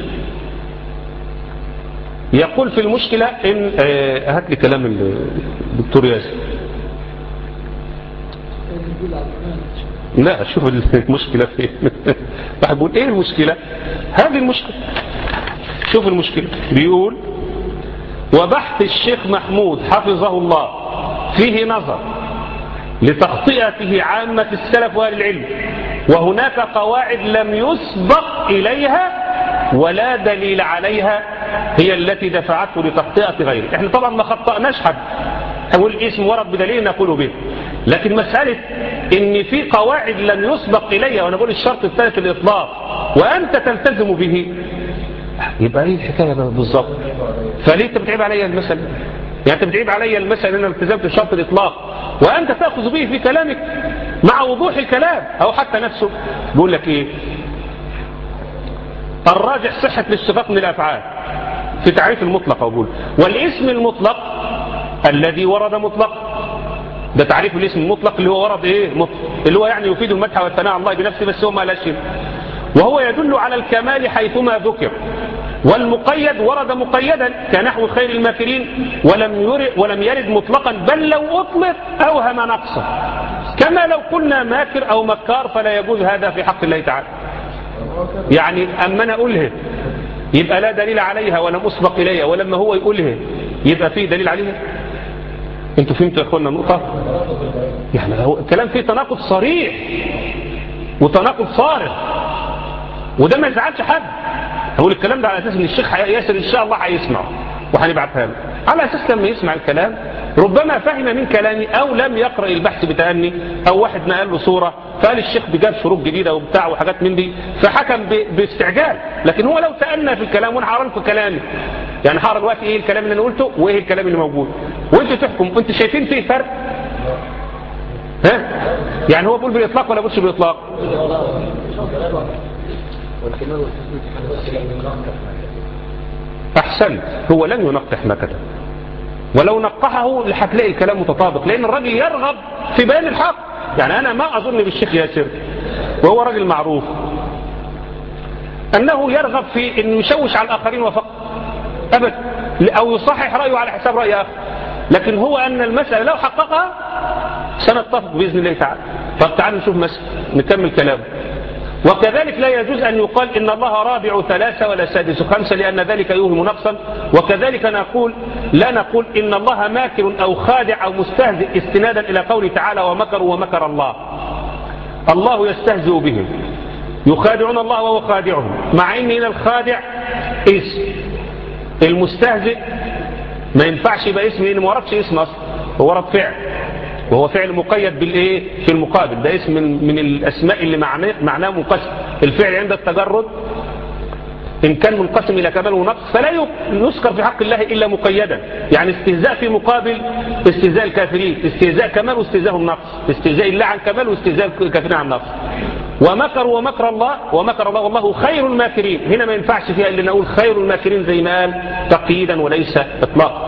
يقول في المشكلة إن آه هات لي كلام الدكتور ياسر. لا شوف المشكلة فين. واحد بيقول ايه المشكلة؟ هذه المشكلة. شوف المشكلة بيقول وبحث الشيخ محمود حفظه الله فيه نظر لتخطئته عامة السلف وأهل العلم، وهناك قواعد لم يسبق إليها ولا دليل عليها هي التي دفعته لتخطئة غيره. احنا طبعا ما خطأناش حد، هو الاسم ورد بدليل نقول به، لكن مسألة ان في قواعد لم يسبق إليها، وانا بقول الشرط الثالث الإطلاق وأنت تلتزم به، يبقى ايه الحكاية بالظبط؟ فليه انت بتعيب عليا المسألة؟ يعني انت بتعيب عليا المسألة ان انا التزمت بشرط الإطلاق وأنت تأخذ به في كلامك مع وضوح الكلام. أو حتى نفسه بيقول لك ايه؟ الراجح صحة الاشتقاق من الأفعال في تعريف المطلق، أقول والاسم المطلق الذي ورد مطلق، ده تعريف الاسم المطلق اللي هو ورد ايه مطلق، اللي هو يعني يفيد المدح والثناء على الله بنفسه بس هو ما لا شيء، وهو يدل على الكمال حيثما ذكر. والمقيد ورد مقيدا كنحو خير الماكرين ولم يرد, ولم يرد مطلقا، بل لو أطلق أوهم نقصا، كما لو قلنا ماكر أو مكار فلا يجوز هذا في حق الله تعالى. يعني أما أنا أقوله يبقى لا دليل عليها ولم أسبق إليها، ولما هو يقوله يبقى فيه دليل عليها. انتوا فهمتوا يا اخوانا النقطة؟ يعني هو الكلام فيه تناقض صريح وتناقض صارخ، وده ما يزعلش حد. هقول الكلام ده على اساس ان الشيخ ياسر ان شاء الله هيسمعه وهنبعتها له، على اساس لما يسمع الكلام ربما فهم من كلامي او لم يقرأ البحث بتأني، او واحد نقل له صورة فقال الشيخ بجاب شروط جديدة وبتاع وحاجات من دي فحكم باستعجال. لكن هو لو تأنى في الكلام، وانا هقرا لكم كلامي، يعني هقرا دلوقتي ايه الكلام اللي انا قلته وايه الكلام اللي موجود، وانتوا تحكم. انتوا شايفين فيه فرق؟ ها؟ يعني هو بيقول بالاطلاق ولا بيقولش بالاطلاق؟ احسنت، هو لن ينقح ما كتب، ولو نقحه هتلاقي الكلام متطابق، لان الراجل يرغب في بيان الحق. يعني انا ما اظن بالشيخ ياسر وهو راجل معروف انه يرغب في انه يشوش على الاخرين وفقط ابدا، او يصحح رايه على حساب راي اخر، لكن هو ان المساله لو حققها سنتفق باذن الله تعالى. طب تعالوا نشوف مسألة نكمل كلامه. وكذلك لا يجوز أن يقال إن الله رابع ثلاثة ولا سادس خمسة، لأن ذلك يوهم نقصا. وكذلك نقول لا نقول إن الله ماكر أو خادع أو مستهزئ استنادا إلى قوله تعالى ومكروا ومكر الله. الله يستهزئ بهم، يخادعون الله وهو خادعهم، مع إن هنا الخادع اسم، المستهزئ ما ينفعش يبقى اسم لأنه ما وردش اسم أصلا، هو ورد فعل، وهو فعل مقيد بالايه في المقابل، ده اسم من, من الاسماء اللي معناه معناه منقسم. الفعل عند التجرد ان كان منقسم الى كمال ونقص فلا يذكر في حق الله الا مقيدا، يعني استهزاء في مقابل استهزاء الكافرين، استهزاء كمال واستهزاء النقص، استهزاء الله عن كمال واستهزاء الكافرين عن نقص. ومكروا ومكر الله ومكر الله والله خير الماكرين، هنا ما ينفعش فيها الا نقول خير الماكرين زي ما قال تقييدا وليس اطلاقا.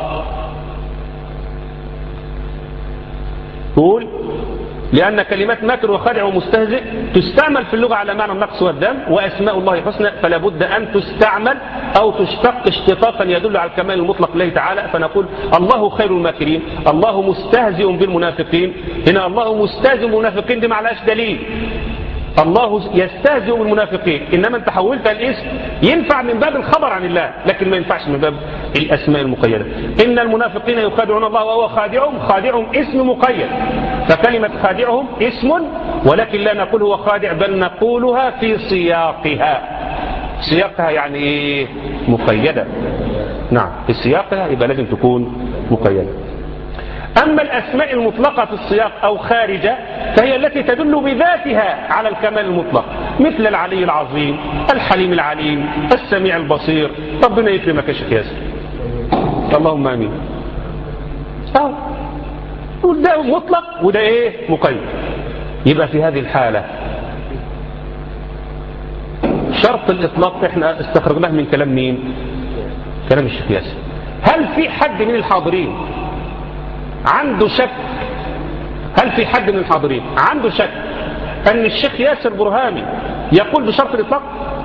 تقول لأن كلمات ماكر وخادع ومستهزئ تستعمل في اللغة على معنى النقص والذم، وأسماء الله حسنى فلا بد أن تستعمل أو تشتق اشتقاقا يدل على الكمال المطلق لله تعالى. فنقول الله خير الماكرين، الله مستهزئ بالمنافقين، هنا الله مستهزئ بالمنافقين دي معلهاش دليل، الله يستهزئ بالمنافقين، إنما انت حولت الاسم ينفع من باب الخبر عن الله لكن ما ينفعش من باب الأسماء المقيدة. إن المنافقين يخادعون الله وهو خادعهم، خادعهم اسم مقيد، فكلمة خادعهم اسم ولكن لا نقول هو خادع بل نقولها في سياقها. سياقها يعني ايه؟ مقيدة. نعم في سياقها يبقى لازم تكون مقيدة. أما الأسماء المطلقة في السياق أو خارجة فهي التي تدل بذاتها على الكمال المطلق، مثل العلي العظيم، الحليم العليم، السميع البصير. ربنا يكرمك يا شيخ ياسر، اللهم آمين. أه وده مطلق وده إيه؟ مقيد. يبقى في هذه الحالة شرط الإطلاق احنا استخرجناه من كلام مين؟ كلام الشيخ ياسر. هل في حد من الحاضرين عنده شك؟ هل في حد من الحاضرين عنده شك أن الشيخ ياسر برهامي يقول بشرط الإطلاق؟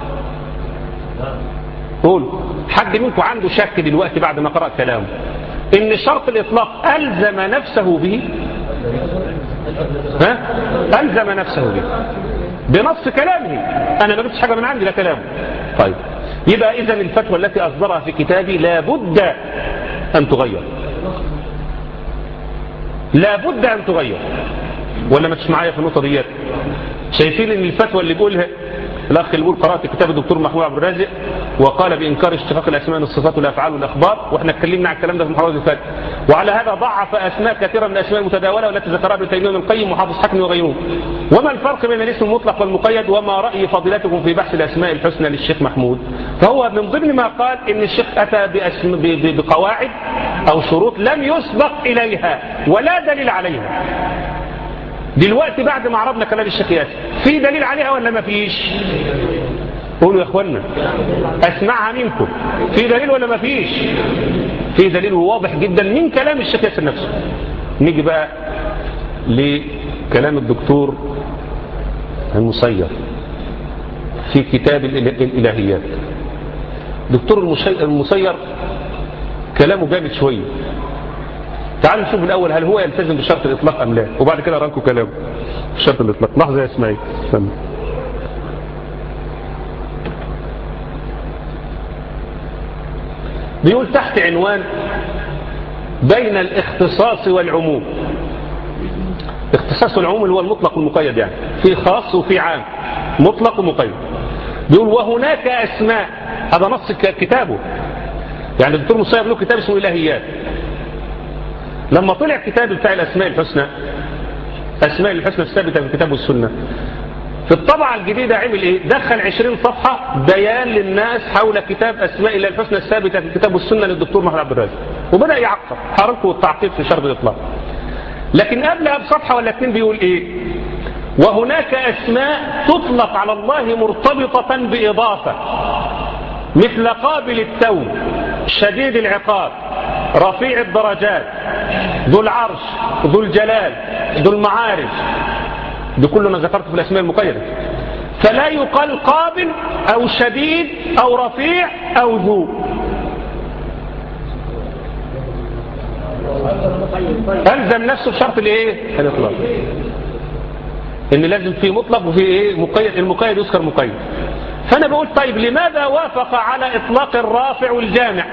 قول حد منكم عنده شك دلوقتي بعد ما قرأ كلامه إن شرط الإطلاق ألزم نفسه به؟ ها؟ ألزم نفسه به بنص كلامه، أنا ما جبتش حاجة من عندي، لا كلامه. طيب يبقى إذن الفتوى التي أصدرها في كتابي لابد أن تغير، لابد أن تغير. ولا ما تسمع معايا في النقطة ديت؟ شايفين ان الفتوى اللي بيقولها الاخ اللي بيقول قرات كتاب الدكتور محمود عبد الرازق وقال بانكار اشتقاق الاسماء من الصفات والافعال والاخبار، واحنا اتكلمنا عن الكلام ده في المحاضره اللي فاتت، وعلى هذا ضعف اسماء كثيره من الاسماء المتداوله والتي ذكرها ابن تيميه من القيم وحافظ حكم وغيرهم. وما الفرق بين الاسم المطلق والمقيد؟ وما راي فضيلتكم في بحث الاسماء الحسنى للشيخ محمود؟ فهو من ضمن ما قال ان الشيخ اتى بأسم بقواعد او شروط لم يسبق اليها ولا دليل عليها. دلوقتي بعد ما عرضنا كلام الشيخ ياسر في دليل عليها ولا ما فيش؟ قولوا يا اخوانا، اسمعها منكم، في دليل ولا ما فيش؟ في دليل واضح جدا من كلام الشيخ ياسر نفسه. نيجي بقى لكلام الدكتور المسير في كتاب الالهيات. دكتور المسير كلامه جامد شويه. تعالوا نشوف الأول هل هو يلتزم بشرط الإطلاق أم لا، وبعد كده أراكم كلامه بشرط الإطلاق. لحظة يا إسماعيل استنى. بيقول تحت عنوان بين الاختصاص والعموم. اختصاص والعموم اللي هو المطلق والمقيد، يعني في خاص وفي عام، مطلق ومقيد. بيقول وهناك أسماء، هذا نص كتابه، يعني الدكتور مصيب له كتاب اسمه الإلهيات. لما طلع كتاب بتاع الأسماء الحسنى، أسماء الحسنى الثابتة في الكتاب والسنة، في الطبعة الجديدة عمل إيه؟ دخل عشرين صفحة بيان للناس حول كتاب أسماء الله الحسنى الثابتة في الكتاب والسنة للدكتور محمود عبد الرازق، وبدأ يعقب حركه والتعقيب في شرط الإطلاق. لكن قبلها بصفحة ولا اتنين بيقول إيه؟ وهناك أسماء تطلق على الله مرتبطة بإضافة، مثل قابل التوب، شديد العقاب، رفيع الدرجات، ذو العرش، ذو الجلال، ذو المعارج. دي كله ما ذكرته في الأسماء المقيدة. فلا يقال قابل أو شديد أو رفيع أو ذو. ألزم نفسه بشرط الإيه؟ الإطلاق. إن لازم في مطلق وفي إيه؟ مقيد. المقيد يذكر مقيد. فأنا بقول طيب لماذا وافق على إطلاق الرافع والجامع؟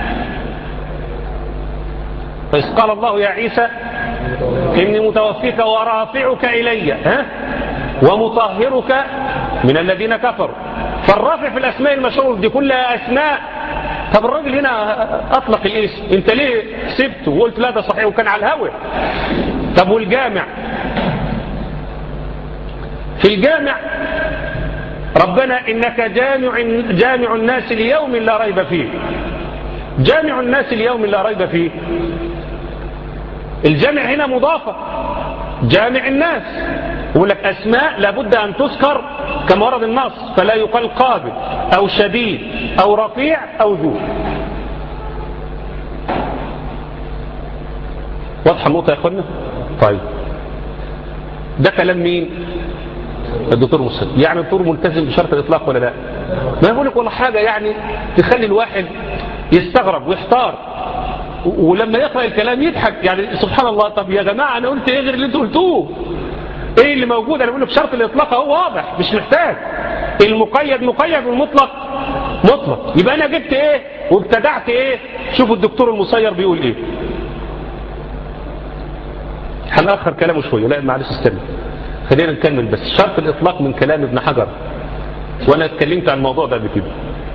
فإذ قال الله يا عيسى إني متوفيك ورافعك إلي، ها؟ ومطهرك من الذين كفروا. فالرافع في الأسماء المشهور دي كلها أسماء. طب الراجل هنا أطلق الاسم، أنت ليه سبته وقلت لا ده صحيح وكان على الهوى؟ طب والجامع؟ في الجامع ربنا إنك جامع, جامع الناس ليوم لا ريب فيه. جامع الناس ليوم لا ريب فيه، الجامع هنا مضافة، جامع الناس. يقول لك أسماء لابد أن تذكر كما ورد النص، فلا يقال قابل أو شديد أو رفيع أو ذو. واضحة النقطة يا أخوانا؟ طيب ده كلام مين؟ الدكتور مسلم. يعني الدكتور ملتزم بشرط الإطلاق ولا لا؟ ما يقول لك والله حاجة يعني تخلي الواحد يستغرب ويحتار، ولما يقرأ الكلام يضحك. يعني سبحان الله، طب يا جماعة أنا قلت إيه غير اللي أنتوا قلتوه؟ إيه اللي موجود؟ أنا بقول لك بشرط الإطلاق هو واضح، مش محتاج. المقيد مقيد والمطلق مطلق. يبقى أنا جبت إيه وابتدعت إيه؟ شوفوا الدكتور المسير بيقول إيه. هنأخر كلامه شوية، لا معلش استنى، خلينا نكمل بس. شرط الإطلاق من كلام ابن حجر، وأنا اتكلمت عن الموضوع ده قبل كده.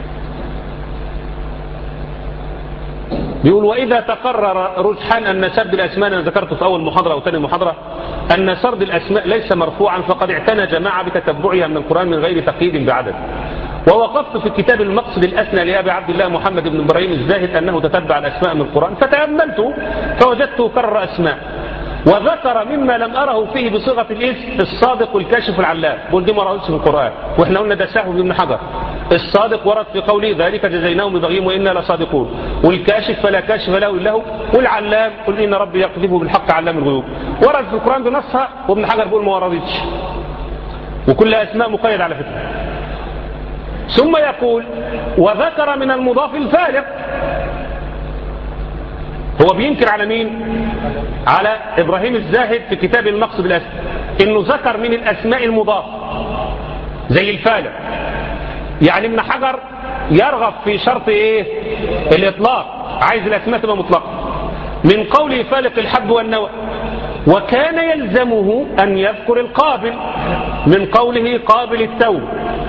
بيقول وإذا تقرر رجحان أن سرد الأسماء، أنا ذكرته في أول محاضرة أو ثاني محاضرة، أن سرد الأسماء ليس مرفوعا، فقد اعتنى جماعة بتتبعها من القرآن من غير تقييد بعدد. ووقفت في كتاب المقصد الأسنى لأبي عبد الله محمد بن إبراهيم الزاهد أنه تتبع الأسماء من القرآن، فتأملته فوجدته كرر أسماء، وذكر مما لم أره فيه بصيغة الاسم الصادق والكاشف العلام. بقول دي ما رأيتش في القرآن، وإحنا قلنا ده سهو ابن حجر. الصادق ورد في قوله ذلك جزيناهم ببغيهم وإنا لصادقون، والكاشف فلا كاشف له إلا هو، والعلام قل إن ربي يقذفه بالحق علام الغيوب. ورد في القرآن بنصها، وابن حجر بيقول ما وردتش، وكلها أسماء مقيد على فكرة. ثم يقول وذكر من المضاف الفارق. هو هو بينكر على مين؟ على إبراهيم الزاهد في كتاب المقصد الأسمى، إنه ذكر من الأسماء المضاف زي الفالق. يعني ابن حجر يرغب في شرط إيه؟ الإطلاق، عايز الأسماء تبقى مطلقة. من قوله فالق الحب والنوى، وكان يلزمه أن يذكر القابل من قوله قابل التوب.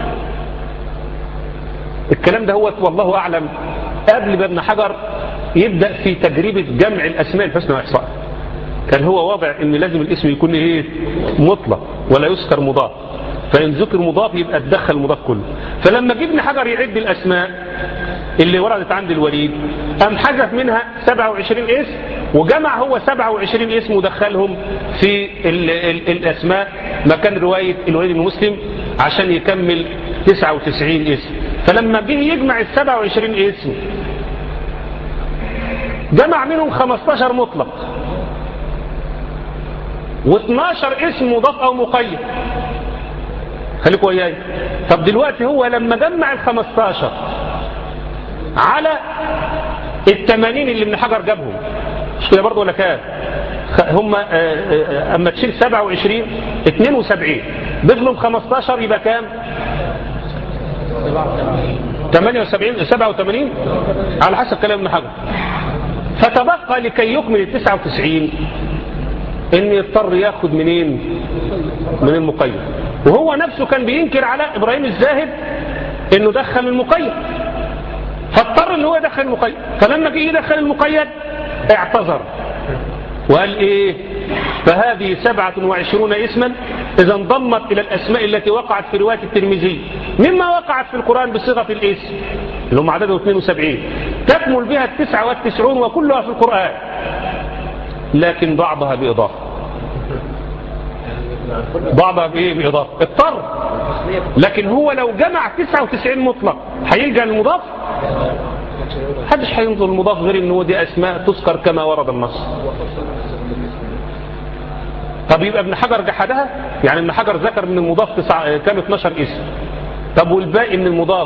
الكلام ده هو والله أعلم قبل ما ابن حجر يبدأ في تجربة جمع الأسماء الحسنى وإحصائها، كان هو واضع ان لازم الاسم يكون ايه؟ مطلق ولا يذكر مضاف، فإن ذكر مضاف يبقى تدخل المضاف كله. فلما جه ابن حجر يعد الأسماء اللي وردت عند الوليد قام حذف منها سبعة وعشرين اسم، وجمع هو سبعة وعشرين اسم ودخلهم في ال ال الأسماء مكان رواية الوليد بن مسلم عشان يكمل تسعة وتسعين اسم. فلما جه يجمع ال سبعة وعشرين اسم جمع منهم خمستاشر مطلق واثناشر اسم مضاف او مقيد. خليكوا وياي. طب دلوقتي هو لما جمع ال خمستاشر على ال ثمانين اللي ابن حجر جابهم، مش كده برضه ولا كام؟ هم اما تشيل سبعة وعشرين اثنين وسبعين ضيف لهم خمستاشر يبقى كام؟ ثمانية وسبعين سبعة وثمانين على حسب كلام ابن حجر. فتبقى لكي يكمل ال تسعة وتسعين ان يضطر ياخد منين؟ من المقيد. وهو نفسه كان بينكر على ابراهيم الزاهد انه دخل المقيد، فاضطر ان هو يدخل المقيد. فلما جه يدخل المقيد اعتذر وقال ايه؟ فهذه سبعة وعشرون اسما اذا انضمت الى الاسماء التي وقعت في رواية الترمذي مما وقعت في القرآن بصيغة الاسم اللي هم عدده اثنين وسبعين تكمل بها التسعة والتسعون وكلها في القرآن، لكن بعضها بإضافة. بعضها بإيه؟ بإضافة. اضطر. لكن هو لو جمع تسعة وتسعين مطلق هيلجأ للمضاف؟ محدش هينظر المضاف غير ان هو دي اسماء تذكر كما ورد النص. طب يبقى ابن حجر جحدها؟ يعني ابن حجر ذكر من المضاف تسعة كام؟ اثناشر اسم. طب والباقي من المضاف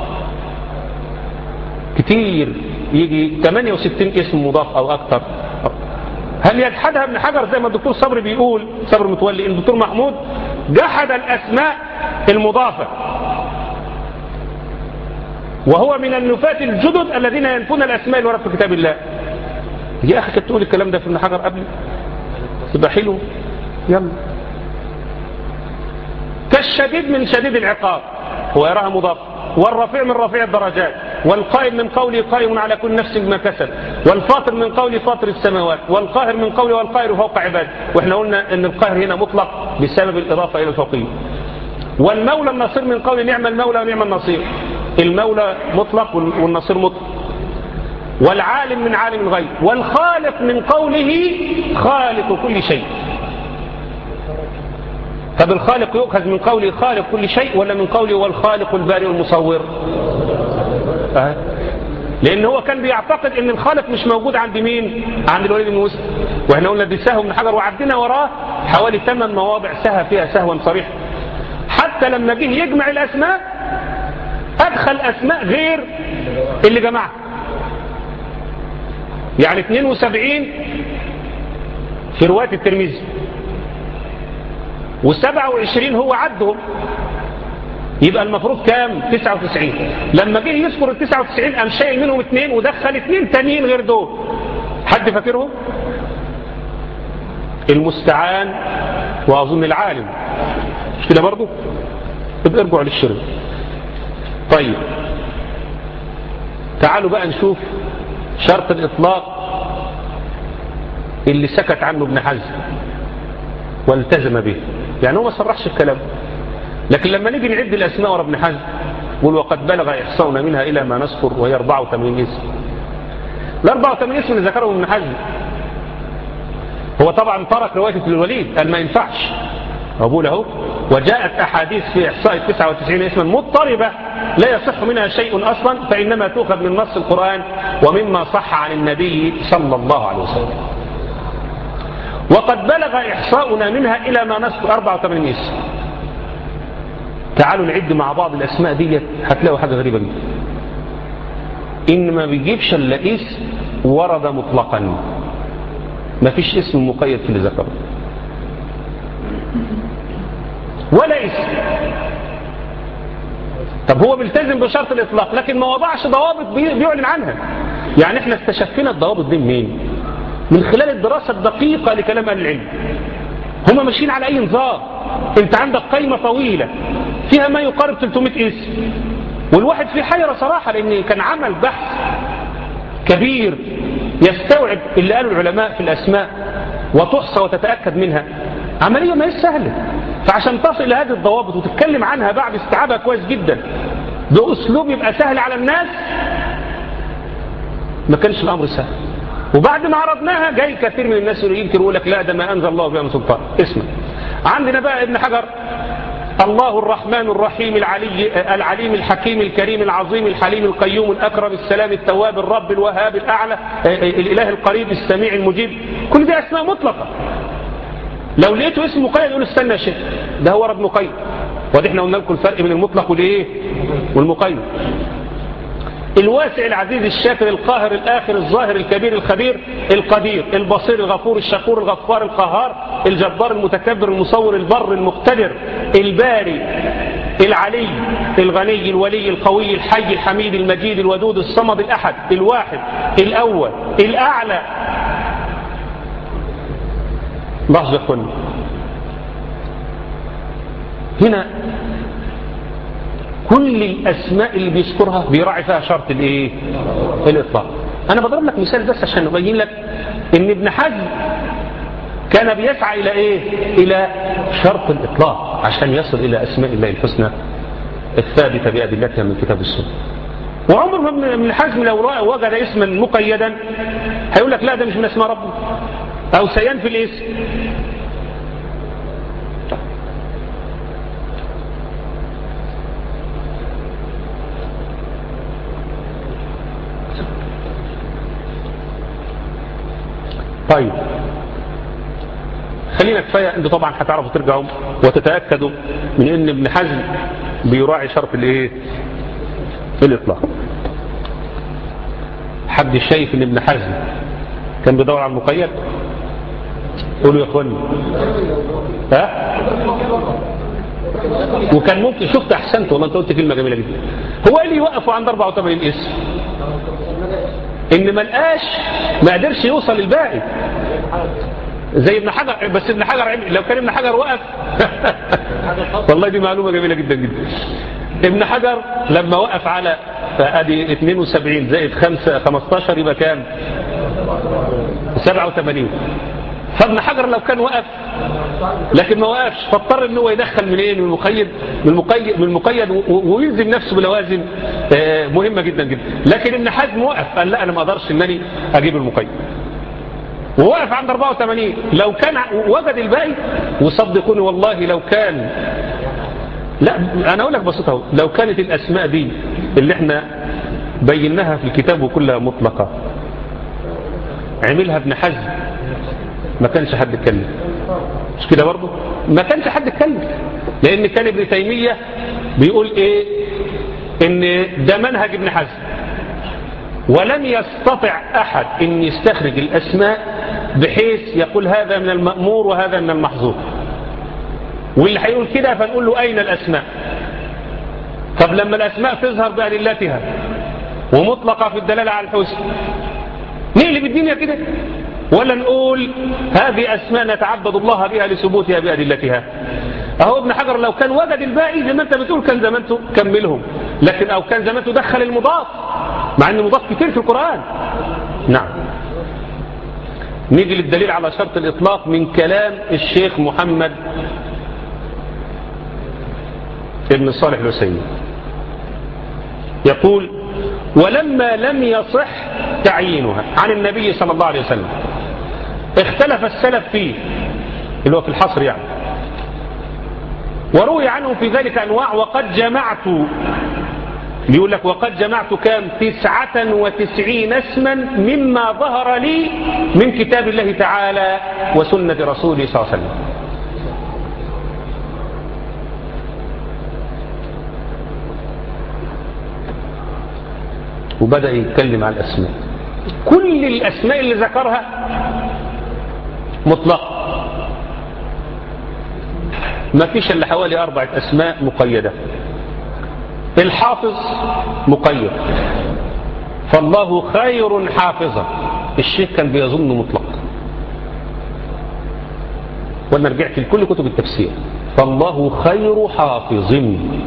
كتير، يجي ثمانية وستين اسم مضاف او اكتر. هل يجحدها ابن حجر زي ما الدكتور صبري بيقول، صبري متولي، الدكتور محمود جحد الاسماء المضافة وهو من النفاة الجدد الذين ينفون الاسماء اللي ورد في كتاب الله؟ يا اخي كنت تقول الكلام ده في ابن حجر قبل يبقى حلو. يلا. كالشديد من شديد العقاب هو يراها مضاف، والرفيع من رفيع الدرجات، والقائم من قوله قائم على كل نفس بما كسب، والفاطر من قوله فاطر السماوات، والقاهر من قوله والقاهر فوق عباده. واحنا قلنا ان القاهر هنا مطلق بسبب الاضافه الى الفوقيه. والمولى النصير من قوله نعم المولى ونعم النصير، المولى مطلق والنصير مطلق. والعالم من عالم الغيب، والخالق من قوله خالق كل شيء. طب الخالق يؤخذ من قوله خالق كل شيء ولا من قوله والخالق البارئ المصور؟ أه. لان هو كان بيعتقد ان الخالق مش موجود عند مين؟ عند الوليد بن مسلم. واحنا قلنا دي سهو من حجر وعدنا وراه حوالي ثمان مواضع سهى فيها سهوا صريح. حتى لما جه يجمع الاسماء ادخل اسماء غير اللي جمعها. يعني اثنين وسبعين في رواية الترمذي وسبعة وعشرين هو عدهم، يبقى المفروض كام؟ تسعة وتسعين. لما جه يذكر ال تسعة وتسعين قام شايل منهم اثنين ودخل اثنين تانيين غير دول. حد فاكرهم؟ المستعان واظن العالم، مش كده برضه؟ ابقى ارجعوا للشرب. طيب تعالوا بقى نشوف شرط الإطلاق اللي سكت عنه ابن حزم والتزم به. يعني هو ما صرحش الكلام، لكن لما نيجي نعد الأسماء ورا ابن حزم يقول وقد بلغ إحصاؤنا منها إلى ما نذكر وهي أربعة وثمانين اسم. ال أربعة وثمانين اسم اللي ذكرهم ابن حزم هو طبعا ترك رواية الوليد قال ما ينفعش. أقول اهو وجاءت أحاديث في إحصاء تسعة وتسعين اسما مضطربة لا يصح منها شيء أصلا، فإنما تؤخذ من نص القرآن ومما صح عن النبي صلى الله عليه وسلم. وقد بلغ إحصاؤنا منها إلى ما نذكر أربعة وثمانين اسم. تعالوا نعد مع بعض الأسماء دي هتلاقوا حاجة غريبة جدا. إن ما بيجيبش إلا اسم ورد مطلقا، ما فيش اسم مقيد في اللي ذكره ولا اسم. طب هو بيلتزم بشرط الإطلاق لكن ما وضعش ضوابط بيعلن عنها. يعني احنا استشفينا الضوابط دي منين؟ من خلال الدراسة الدقيقة لكلام أهل العلم. هما ماشيين على أي نظام؟ انت عندك قائمة طويلة فيها ما يقارب ثلاثمائة اسم، والواحد في حيرة صراحة، لأن كان عمل بحث كبير يستوعب اللي قالوا العلماء في الأسماء وتحصى وتتأكد منها. عملية ما هي سهلة. فعشان تصل إلى هذه الضوابط وتتكلم عنها بعد استيعابها كويس جدا بأسلوب يبقى سهل على الناس، ما كانش الأمر سهل. وبعد ما عرضناها جاي كثير من الناس ينكر ويقول لك لا ده ما أنزل الله بها من سلطان. اسمع، عندنا بقى ابن حجر: الله الرحمن الرحيم العلي العليم الحكيم الكريم العظيم الحليم القيوم الأكرم السلام التواب الرب الوهاب الأعلى الإله القريب السميع المجيب. كل دي أسماء مطلقة. لو لقيته اسم مقيد يقول استنى يا شيخ ده هو رب مقيد. ودي احنا قلنا لكم الفرق بين المطلق والايه والمقيد. الواسع العزيز الشاكر القاهر الآخر الظاهر الكبير الخبير القدير البصير الغفور الشكور الغفار القهار الجبار المتكبر المصور البر المقتدر الباري العلي الغني الولي القوي الحي الحميد المجيد الودود الصمد الأحد الواحد الأول الأعلى. لحظة كن هنا كل الأسماء اللي بيذكرها بيراعي فيها شرط الايه الإطلاق. أنا بضرب لك مثال بس عشان أبين لك إن ابن حزم كان بيسعى إلى إيه إلى شرط الإطلاق عشان يصل إلى أسماء الله الحسنى الثابتة بأدلتها من كتاب السنة. وعمر ما ابن حزم لو وجد اسما مقيدا هيقول لك لا ده مش من أسماء ربنا أو سينفي الاسم. طيب خلينا كفاية. انتوا طبعا هتعرفوا ترجعوا وتتأكدوا من ان ابن حزم بيراعي شرط الايه الإطلاق. حد شايف ان ابن حزم كان بيدور على المقيد؟ قولوا يا اخواني. ها وكان ممكن شفت احسنت والله انت قلت كلمه جميله جدا. هو اللي يوقفوا عند أربعة وثمانين اسم ان ما لقاش ما قدرش يوصل للباقي زي ابن حجر. بس ابن حجر لو كان ابن حجر وقف والله دي معلومه جميله جدا جدا. ابن حجر لما وقف على ادي اثنين وسبعين زائد خمسة خمستاشر يبقى كام؟ سبعة وثمانين. فابن حجر لو كان وقف لكن ما وقفش فاضطر ان هو يدخل من ايه من المقيد من المقيد من المقيد ويلزم نفسه بلوازم مهمه جدا جدا. لكن ابن حزم وقف قال لا انا ما اقدرش انني اجيب المقيد ووقف عند أربعة وثمانين. لو كان وجد الباقي وصدقوني والله لو كان لا انا اقول لك بسيطه لو كانت الاسماء دي اللي احنا بيناها في الكتاب وكلها مطلقه عملها ابن حزم ما كانش حد يتكلم. مش كده برضه؟ ما كانش حد يتكلم لان كان ابن تيميه بيقول ايه ان ده منهج ابن حزم ولم يستطع احد ان يستخرج الاسماء بحيث يقول هذا من المأمور وهذا من المحظور. واللي هيقول كده فنقول له اين الاسماء؟ طب لما الاسماء تظهر بأدلتها ومطلقه في الدلاله على الحسن نقلب الدنيا كده ولا نقول هذه أسماء نتعبد الله بها لثبوتها بأدلتها؟ أهو ابن حجر لو كان وجد الباقي زي ما أنت بتقول كان زمانته كملهم، لكن أو كان زمانته دخل المضاف مع أن المضاف كتير في القرآن. نعم. نيجي للدليل على شرط الإطلاق من كلام الشيخ محمد ابن صالح العثيمين يقول ولما لم يصح تعيينها عن النبي صلى الله عليه وسلم اختلف السلف فيه اللي هو في الحصر يعني وروي عنه في ذلك أنواع وقد جمعت بيقول لك وقد جمعت كام تسعة وتسعين اسما مما ظهر لي من كتاب الله تعالى وسنة رسوله صلى الله عليه وسلم. وبدأ يتكلم عن الأسماء كل الأسماء اللي ذكرها مطلقة، ما فيش إلا حوالي أربعة أسماء مقيدة. الحافظ مقيد، فالله خير حافظا، الشيخ كان بيظن مطلق، وانا رجعت لكل كتب التفسير، فالله خير حافظ،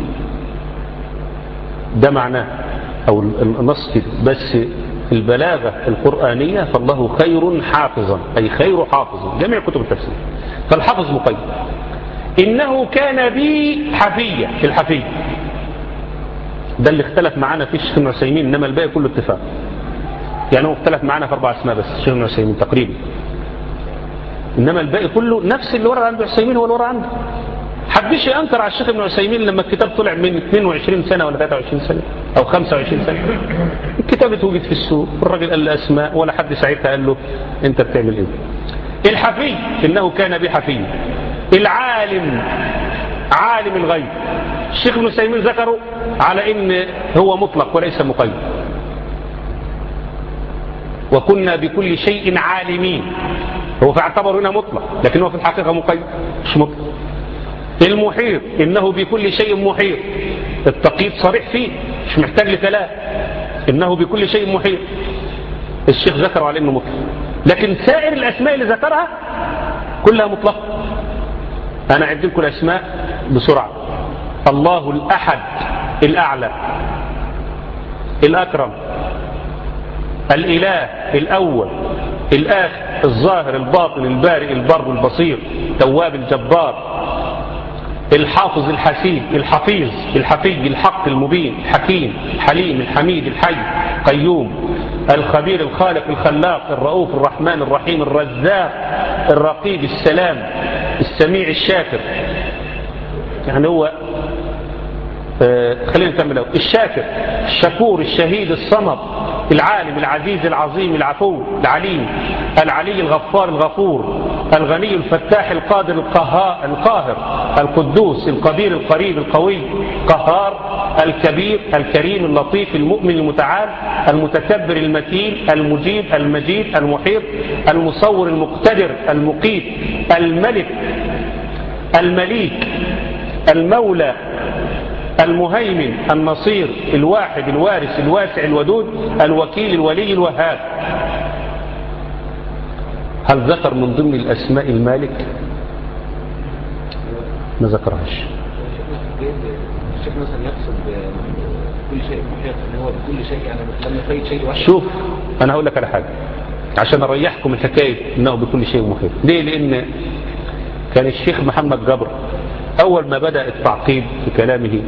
ده معناه او النص كده، بس البلاغة القرآنية فالله خير حافظا، أي خير حافظ، جميع كتب التفسير. فالحافظ مقيد. إنه كان بي حفية، في الحفية ده اللي اختلف معانا في الشيخ ابن عثيمين، إنما الباقي كله اتفاق. يعني هو اختلف معانا في أربع أسماء بس الشيخ ابن عثيمين تقريبا، إنما الباقي كله نفس اللي ورد عند عثيمين هو اللي ورد عنده. حدش ينكر على الشيخ ابن عثيمين لما الكتاب طلع من اثنين وعشرين سنة ولا ثلاثة وعشرين سنة أو خمسة وعشرين سنة، الكتاب اتوجد في السوق، الراجل قال له أسماء ولا حد ساعتها قال له أنت بتعمل إيه. الحفي إنه كان بحفي. العالم عالم الغيب، الشيخ ابن عثيمين ذكره على إن هو مطلق وليس مقيد. وكنا بكل شيء عالمين، هو فاعتبر هنا مطلق لكن هو في الحقيقة مقيد مش مطلق. المحيط إنه بكل شيء محيط، التقييد صريح فيه مش محتاج لكلام، إنه بكل شيء محيط، الشيخ ذكر على إنه مطلق. لكن سائر الأسماء اللي ذكرها كلها مطلقة. أنا أعد لكم الأسماء بسرعة. الله الأحد الأعلى، الأكرم، الإله الأول الآخر، الظاهر الباطن البارئ البر البصير، تواب الجبار، الحافظ الحسيب الحفيظ الحفي الحق المبين الحكيم الحليم الحميد الحي قيوم، الخبير الخالق الخلاق الرؤوف الرحمن الرحيم الرزاق الرقيب السلام السميع الشاكر. يعني هو آه خلينا نكمل. الشاكر الشكور الشهيد الصمد العالم العزيز العظيم العفو العليم العلي الغفار الغفور الغني الفتاح القادر القهار القاهر القدوس القدير القريب القوي قهار الكبير الكريم اللطيف المؤمن المتعال المتكبر المتين المجيب المجيد المحيط المصور المقتدر المقيت الملك المليك المولى المهيمن النصير الواحد الوارث الواسع الودود الوكيل الولي الوهاب. هل ذكر من ضمن الأسماء المالك؟ ما ذكرهاش. الشيخ مثلا يقصد كل شيء محيط ان هو بكل شيء، يعني لما يقيد شيء واحد. شوف انا هقول لك على حاجه عشان اريحكم من حكايه انه بكل شيء محيط. ليه؟ لان كان الشيخ محمد جبر أول ما بدأ التعقيد في كلامه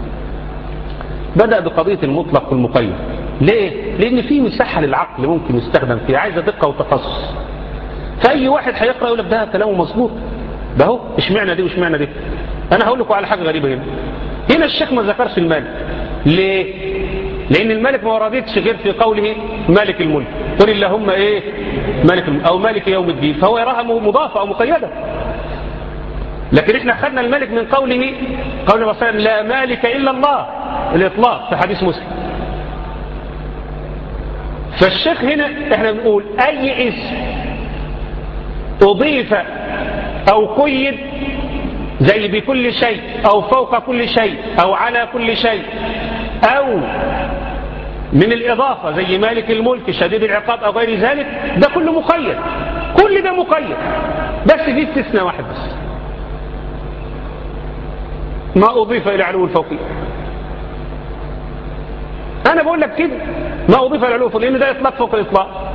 بدأ بقضية المطلق والمقيد. ليه؟ لأن في مساحة للعقل ممكن يستخدم فيها، عايزة دقة وتخصص. فأي واحد هيقرأ يقول لك ده كلامه مظبوط، ده هو اشمعنى دي واشمعنى دي. أنا هقول لكم على حاجة غريبة هنا. هنا الشيخ ما ذكرش المالك. ليه؟ لأن الملك ما وردتش غير في قوله مالك الملك، قل اللهم إيه مالك الملك أو مالك يوم الدين، فهو يراها مضافة أو مقيدة. لكن احنا خدنا الملك من قوله قول الرسول لا مالك إلا الله، الإطلاق في حديث مسلم. فالشيخ هنا احنا بنقول أي اسم أضيف أو قيد زي بكل شيء أو فوق كل شيء أو على كل شيء أو من الإضافة زي مالك الملك شديد العقاب أو غير ذلك، ده كله مقيد، كل ده مقيد، بس في استثناء واحد بس، ما أضيف إلى علو الفوقية. أنا بقول لك كده ما أضيف إلى علو الفوقية لأن ده إطلاق فوق الإطلاق.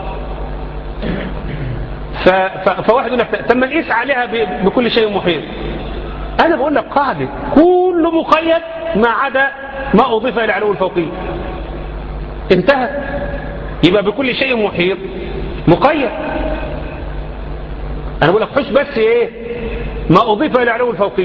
ف... ف... فواحد يقول لك تم نقيس عليها ب... بكل شيء محيط. أنا بقول لك قاعدة كله مقيد ما عدا ما أضيف إلى علو الفوقية، انتهى. يبقى بكل شيء محيط مقيد. أنا بقول لك حش بس إيه ما أضيف إلى علو الفوقية.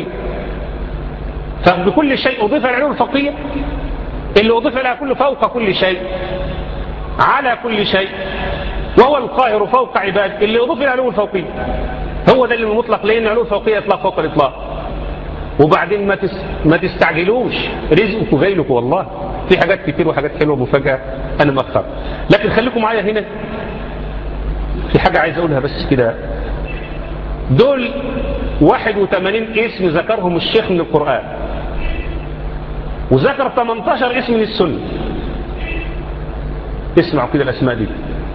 فبكل شيء أضيف إلى علو الفوقية، اللي أضيف إلى كل فوق كل شيء على كل شيء وهو القاهر فوق عباد، اللي أضيف إلى علو الفوقية هو ده اللي المطلق، لأن علو الفوقية إطلاق فوق الإطلاق. وبعدين ما تس... ما تستعجلوش، رزقك جاي لكم والله. في حاجات كتير وحاجات حلوة مفاجأة أنا مأخر. لكن خليكم معايا هنا في حاجة عايز أقولها بس كده. دول واحد وثمانين اسم ذكرهم الشيخ من القرآن، وذكر ثمانية عشر اسم من السنة. اسمعوا كده الأسماء دي.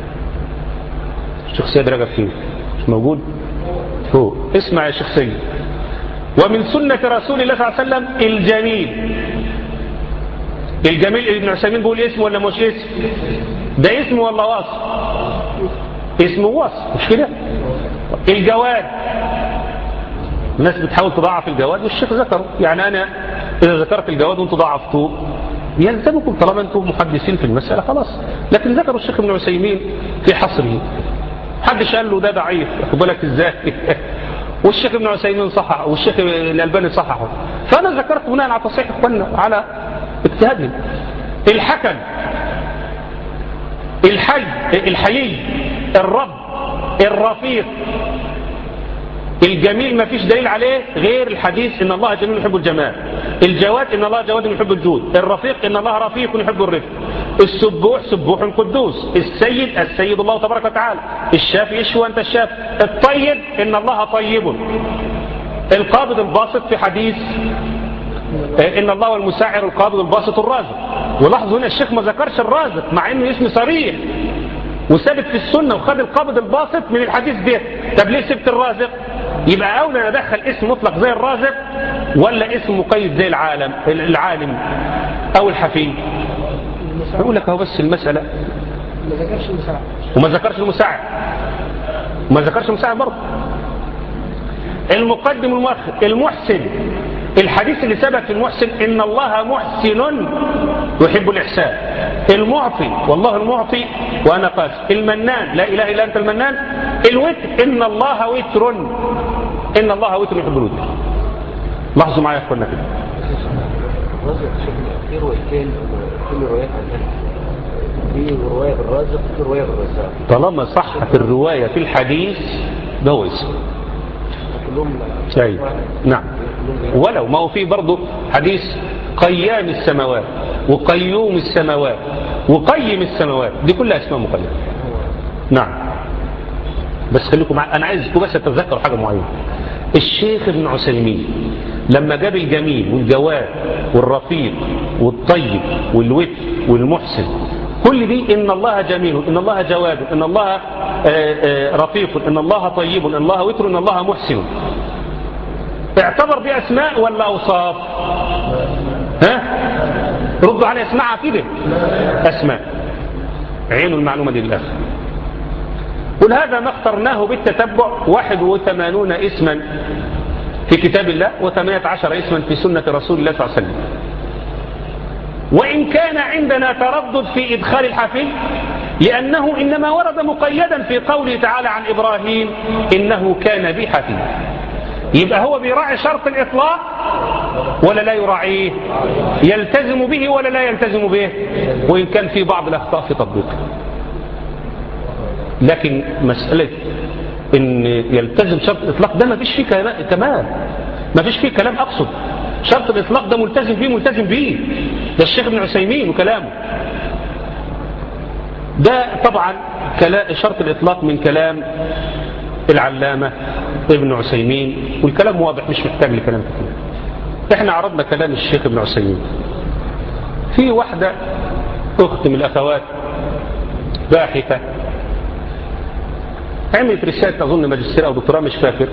الشيخ سيد رجب فيه مش موجود؟ هو اسمع يا شيخ سيد. ومن سنة رسول الله صلى الله عليه وسلم الجميل. الجميل ابن عثيمين بيقول اسم ولا مش اسم؟ ده اسم ولا وصف؟ اسم وصف مش كده؟ الجواد. الناس بتحاول تضعف الجواد والشيخ ذكره. يعني أنا إذا ذكرت الجواد وانتم ضعفتوه يلزمكم طالما انتم محدثين في المسألة خلاص. لكن ذكروا الشيخ ابن عثيمين في حصره، حدش قال له ده ضعيف، خد بالك ازاي. والشيخ ابن عثيمين صححه والشيخ الألباني صححه. فأنا ذكرت بناء على تصحيح اخواننا على اجتهادهم. الحكم، الحي، الحيي، الرب، الرفيق. الجميل ما فيش دليل عليه غير الحديث إن الله جميل يحب الجمال. الجواد إن الله جواد يحب الجود. الرفيق إن الله رفيق يحب الرفق. السبوح سبوح قدوس. السيد السيد الله تبارك وتعالى. الشافي يشوى أنت الشافي. الطيب إن الله طيب. القابض الباسط في حديث إن الله والمساعر القابض الباسط الرازق. ولاحظوا هنا الشيخ ما ذكرش الرازق مع إنه اسم صريح وثابت في السنة وخد القابض الباسط من الحديث ده. طب ليه سبت الرازق؟ يبقى أولى ندخل اسم مطلق زي الرازق ولا اسم مقيد زي العالم العالم أو الحفي؟ أقول لك أهو بس المسألة ما ذكرش المساعد وما ذكرش المساعد وما ذكرش المساعد برضه. المقدم المؤخر. المحسن، الحديث اللي ثبت في المحسن إن الله محسن يحب الإحسان. المعطي والله المعطي وأنا قاسم. المنان لا إله إلا أنت المنان. الوتر إن الله وتر إن الله وتر يحب الوتر. لاحظوا معايا يا أخوانا كده. في روايتين كل روايات عندنا في رواية بالرازق وفي رواية بالرزاق. طالما صحت الرواية في الحديث ده هو اسم. كلهم أي نعم. ولو ما هو فيه برضه حديث قيام السماوات وقيوم السماوات وقيم السماوات، دي كلها اسماء مقيمة. نعم. بس خليكم مع... أنا عايزكم بس تتذكروا حاجة معينة. الشيخ ابن عثيمين لما جاب الجميل والجواد والرفيق والطيب والوتر والمحسن كل دي إن الله جميل إن الله جواد إن الله رفيق إن الله طيب إن الله وتر إن الله محسن، اعتبر دي أسماء ولا أوصاف؟ ها؟ ردوا على اسمعها كده. أسماء. عينوا المعلومة دي للآخر. قل هذا ما اخترناه بالتتبع واحد وثمانون اسما في كتاب الله وثمانية عشر اسما في سنة رسول الله صلى الله عليه وسلم. وإن كان عندنا تردد في إدخال الحفي لأنه إنما ورد مقيدا في قوله تعالى عن إبراهيم إنه كان بي حفي. يبقى هو بيراعي شرط الإطلاق ولا لا يراعيه؟ يلتزم به ولا لا يلتزم به؟ وإن كان في بعض الأخطاء في تطبيقه. لكن مسألة إن يلتزم شرط الإطلاق ده ما فيش فيه كلام، ما فيش فيه كلام. أقصد شرط الإطلاق ده ملتزم فيه ملتزم به، ده الشيخ ابن عثيمين وكلامه ده. طبعا شرط الإطلاق من كلام العلامة ابن عثيمين والكلام واضح مش محتاج لكلام كتير. احنا عرضنا كلام الشيخ ابن عثيمين. في واحدة أخت من الأخوات باحثة عملت رسالة أظن ماجستير أو دكتوراه مش فاكر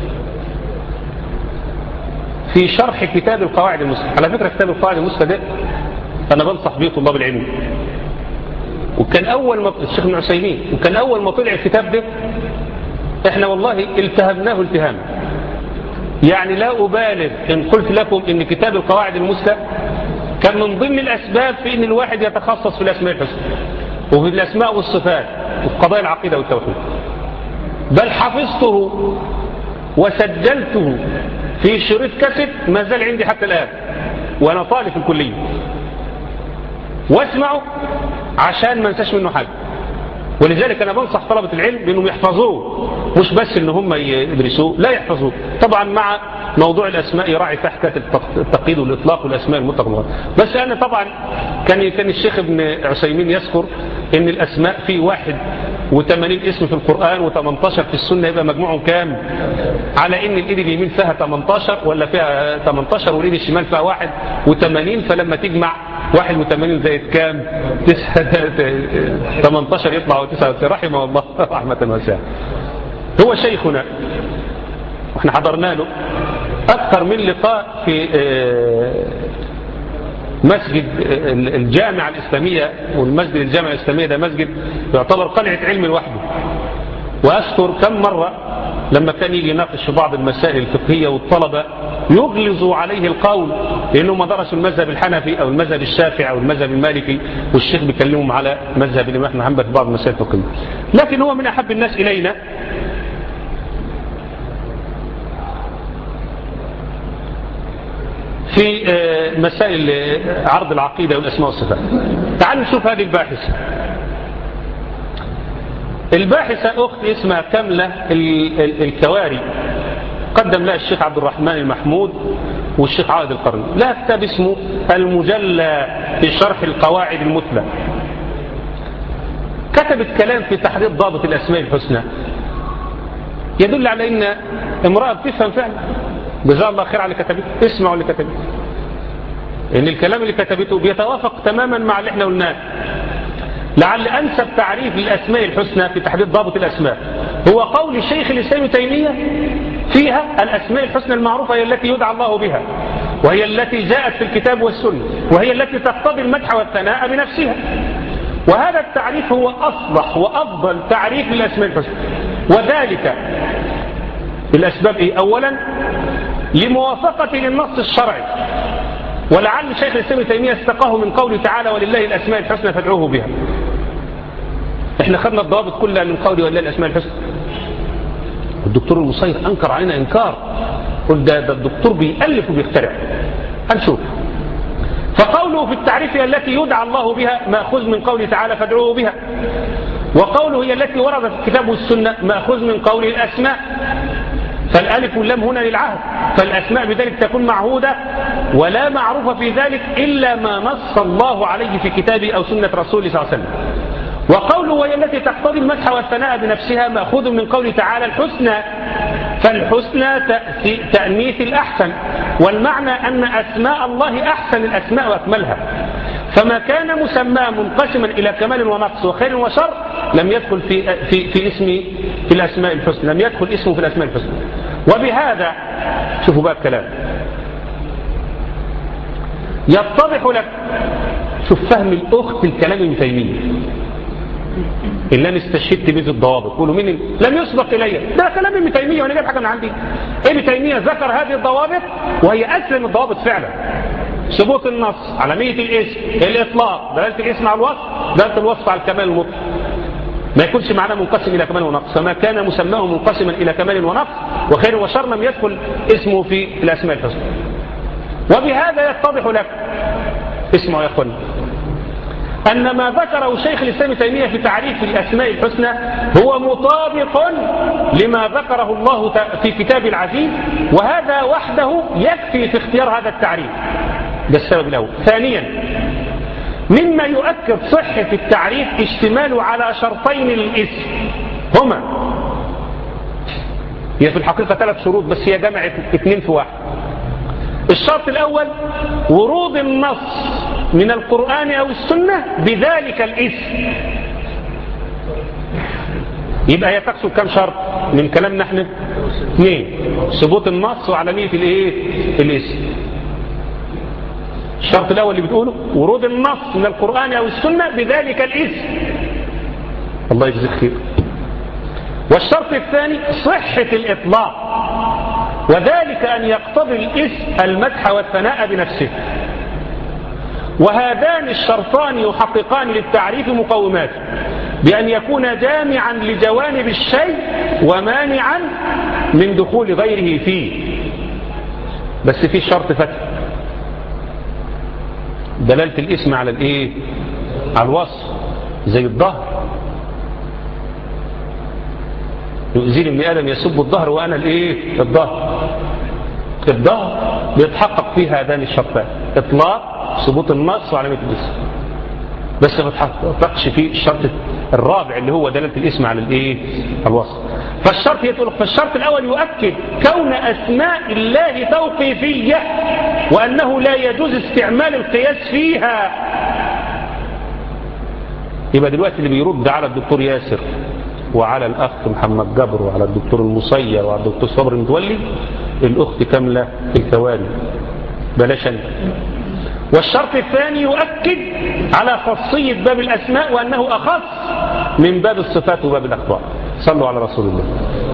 في شرح كتاب القواعد المسلمة. على فكرة كتاب القواعد المسلمة ده أنا بنصح به طلاب العلم. وكان أول ما الشيخ ابن عثيمين وكان أول ما طلع الكتاب ده احنا والله التهمناه التهام. يعني لا أبالغ إن قلت لكم إن كتاب القواعد المسلمة كان من ضمن الأسباب في إن الواحد يتخصص في الأسماء الحسنى وفي الأسماء والصفات وفي قضايا العقيدة والتوحيد. بل حفظته وسجلته في شريط كاسيت ما زال عندي حتى الآن وأنا طالب في الكلية واسمعه عشان ما انساش منه حاجة. ولذلك أنا بنصح طلبة العلم بأنهم يحفظوه، مش بس إن هم يدرسوه، لا يحفظوه طبعا مع موضوع الأسماء يراعي تحت التقييد والإطلاق والأسماء المطلقة. بس أنا طبعا كان كان الشيخ ابن عثيمين يذكر إن الأسماء في واحد وثمانين اسم في القرآن وثمانية عشر في السنة، يبقى مجموعهم كام؟ على إن الإيد اليمين فيها ثمانية عشر ولا فيها ثمانية عشر والإيد الشمال فيها واحد وثمانين، فلما تجمع واحد وثمانين زائد كام؟ ثمانية عشر يطلع تسعة وتسعين. رحمه الله رحمة واسعة. هو شيخنا واحنا حضرنا له أكثر من لقاء في مسجد الجامعة الإسلامية، والمسجد الجامعة الإسلامية ده مسجد يعتبر قلعة علم لوحده. وأذكر كم مرة لما كان يجي يناقش في بعض المسائل الفقهية والطلبة يغلظوا عليه القول لأنهم ما درسوا المذهب الحنفي أو المذهب الشافعي أو المذهب المالكي، والشيخ بيكلمهم على مذهب الإمام أحمد بن حنبل في بعض المسائل الفقهية. لكن هو من أحب الناس إلينا في مسائل عرض العقيدة والأسماء والصفات. تعالوا نشوف هذه الباحثة. الباحثة أخت اسمها كاملة الكواري، قدم لها الشيخ عبد الرحمن المحمود والشيخ عائد القرني. لها كتاب اسمه المجلى في شرح القواعد المثلى. كتبت كلام في تحديد ضابط الأسماء الحسنى يدل على أن امرأة بتفهم فعلا. جزاها الله خير على اللي كتبته. اسمعوا اللي كتبته، ان الكلام اللي كتبته بيتوافق تماما مع اللي احنا قلناه. لعل انسب تعريف للاسماء الحسنى في تحديد ضابط الاسماء هو قول الشيخ الاسلام ابن تيميه فيها: الاسماء الحسنى المعروفه هي التي يدعى الله بها، وهي التي جاءت في الكتاب والسنه، وهي التي تقتضي المدح والثناء بنفسها. وهذا التعريف هو اصلح وافضل تعريف للاسماء الحسنى، وذلك الاسباب ايه؟ اولا لموافقة للنص الشرعي، ولعل شيخ الإسلام ابن تيمية استقاه من قوله تعالى: ولله الأسماء الحسنى فادعوه بها. احنا خدنا الضوابط كلها من قوله ولله الأسماء الحسنى. الدكتور المصير أنكر علينا إنكار، قل ده, ده الدكتور بيألف وبيخترع. هنشوف. فقوله في التعريف هي التي يدعى الله بها مأخوذ من قوله تعالى فادعوه بها، وقوله هي التي وردت في الكتاب والسنة مأخوذ من قوله الأسماء، فالالف واللام هنا للعهد، فالاسماء بذلك تكون معهودة ولا معروفة في ذلك إلا ما نص الله عليه في كتابه أو سنة رسوله صلى الله عليه وسلم. وقوله وهي التي تقتضي المدح والثناء بنفسها مأخوذ من قوله تعالى الحسنى، فالحسنى تأنيث الأحسن، والمعنى أن أسماء الله أحسن الأسماء وأكملها، فما كان مسمى منقسما إلى كمال ونقص وخير وشر لم يدخل في في في اسم في الأسماء الحسنى، لم يدخل اسمه في الأسماء الحسنى. وبهذا شوفوا بقى الكلام يتضح لك. شوف فهم الأخت الكلام ابن تيمية اللي انا استشهدت به الضوابط. قولوا مين لم يسبق الي؟ ده كلام ابن تيمية وانا جايب حاجه من عندي. ابن تيمية ذكر هذه الضوابط وهي اسلم الضوابط فعلا: ثبوت النص، علامية الاسم، الاطلاق، دلالة الاسم على الوصف، دلالة الوصف على الكمال المطلق، ما يكونش معناه منقسم الى كمال ونقص، فما كان مسماه منقسما الى كمال ونقص وخير وشر لم يدخل اسمه في الاسماء الحسنى. وبهذا يتضح لك، اسمعوا يا اخواني، أن ما ذكره شيخ الإسلام ابن تيمية في تعريف الأسماء الحسنى هو مطابق لما ذكره الله في كتاب العزيز، وهذا وحده يكفي في اختيار هذا التعريف. ده السبب الأول. ثانيا، مما يؤكد صحة التعريف اشتماله على شرطين للاسم هما، هي في الحقيقة ثلاث شروط بس هي جمعت اثنين في واحد. الشرط الأول ورود النص من القرآن أو السنة بذلك الاسم. يبقى هي تقصد كم شرط من كلامنا احنا؟ اثنين: ثبوت النص وعلامية الايه؟ الاسم. الشرط الأول اللي بتقوله ورود النص من القرآن أو السنة بذلك الاسم. الله يجزيك خير. والشرط الثاني صحة الإطلاق، وذلك أن يقتضي الاسم المدح والثناء بنفسه. وهذان الشرطان يحققان للتعريف مقومات، بأن يكون جامعا لجوانب الشيء ومانعا من دخول غيره فيه. بس في شرط فتح: دلالة الاسم على الايه؟ على الوصف، زي الظهر. يؤذيني ابن آدم يسب الظهر وأنا الايه؟ الظهر. الظهر بيتحقق فيه هذان الشرطان، إطلاق ثبوت النص وعلامة الاسم، بس ما تحققش فيه الشرط الرابع اللي هو دلالة الاسم على الايه؟ الوصف. فالشرط يقول فالشرط الأول يؤكد كون أسماء الله توقيفية وأنه لا يجوز استعمال القياس فيها. يبقى دلوقتي اللي بيرد على الدكتور ياسر وعلى الأخ محمد جبر وعلى الدكتور المصير وعلى الدكتور صبري متولي الأخت كاملة الثواني بلاش أنت. والشرط الثاني يؤكد على خاصية باب الأسماء وأنه أخص من باب الصفات وباب الأخبار. صلوا على رسول الله.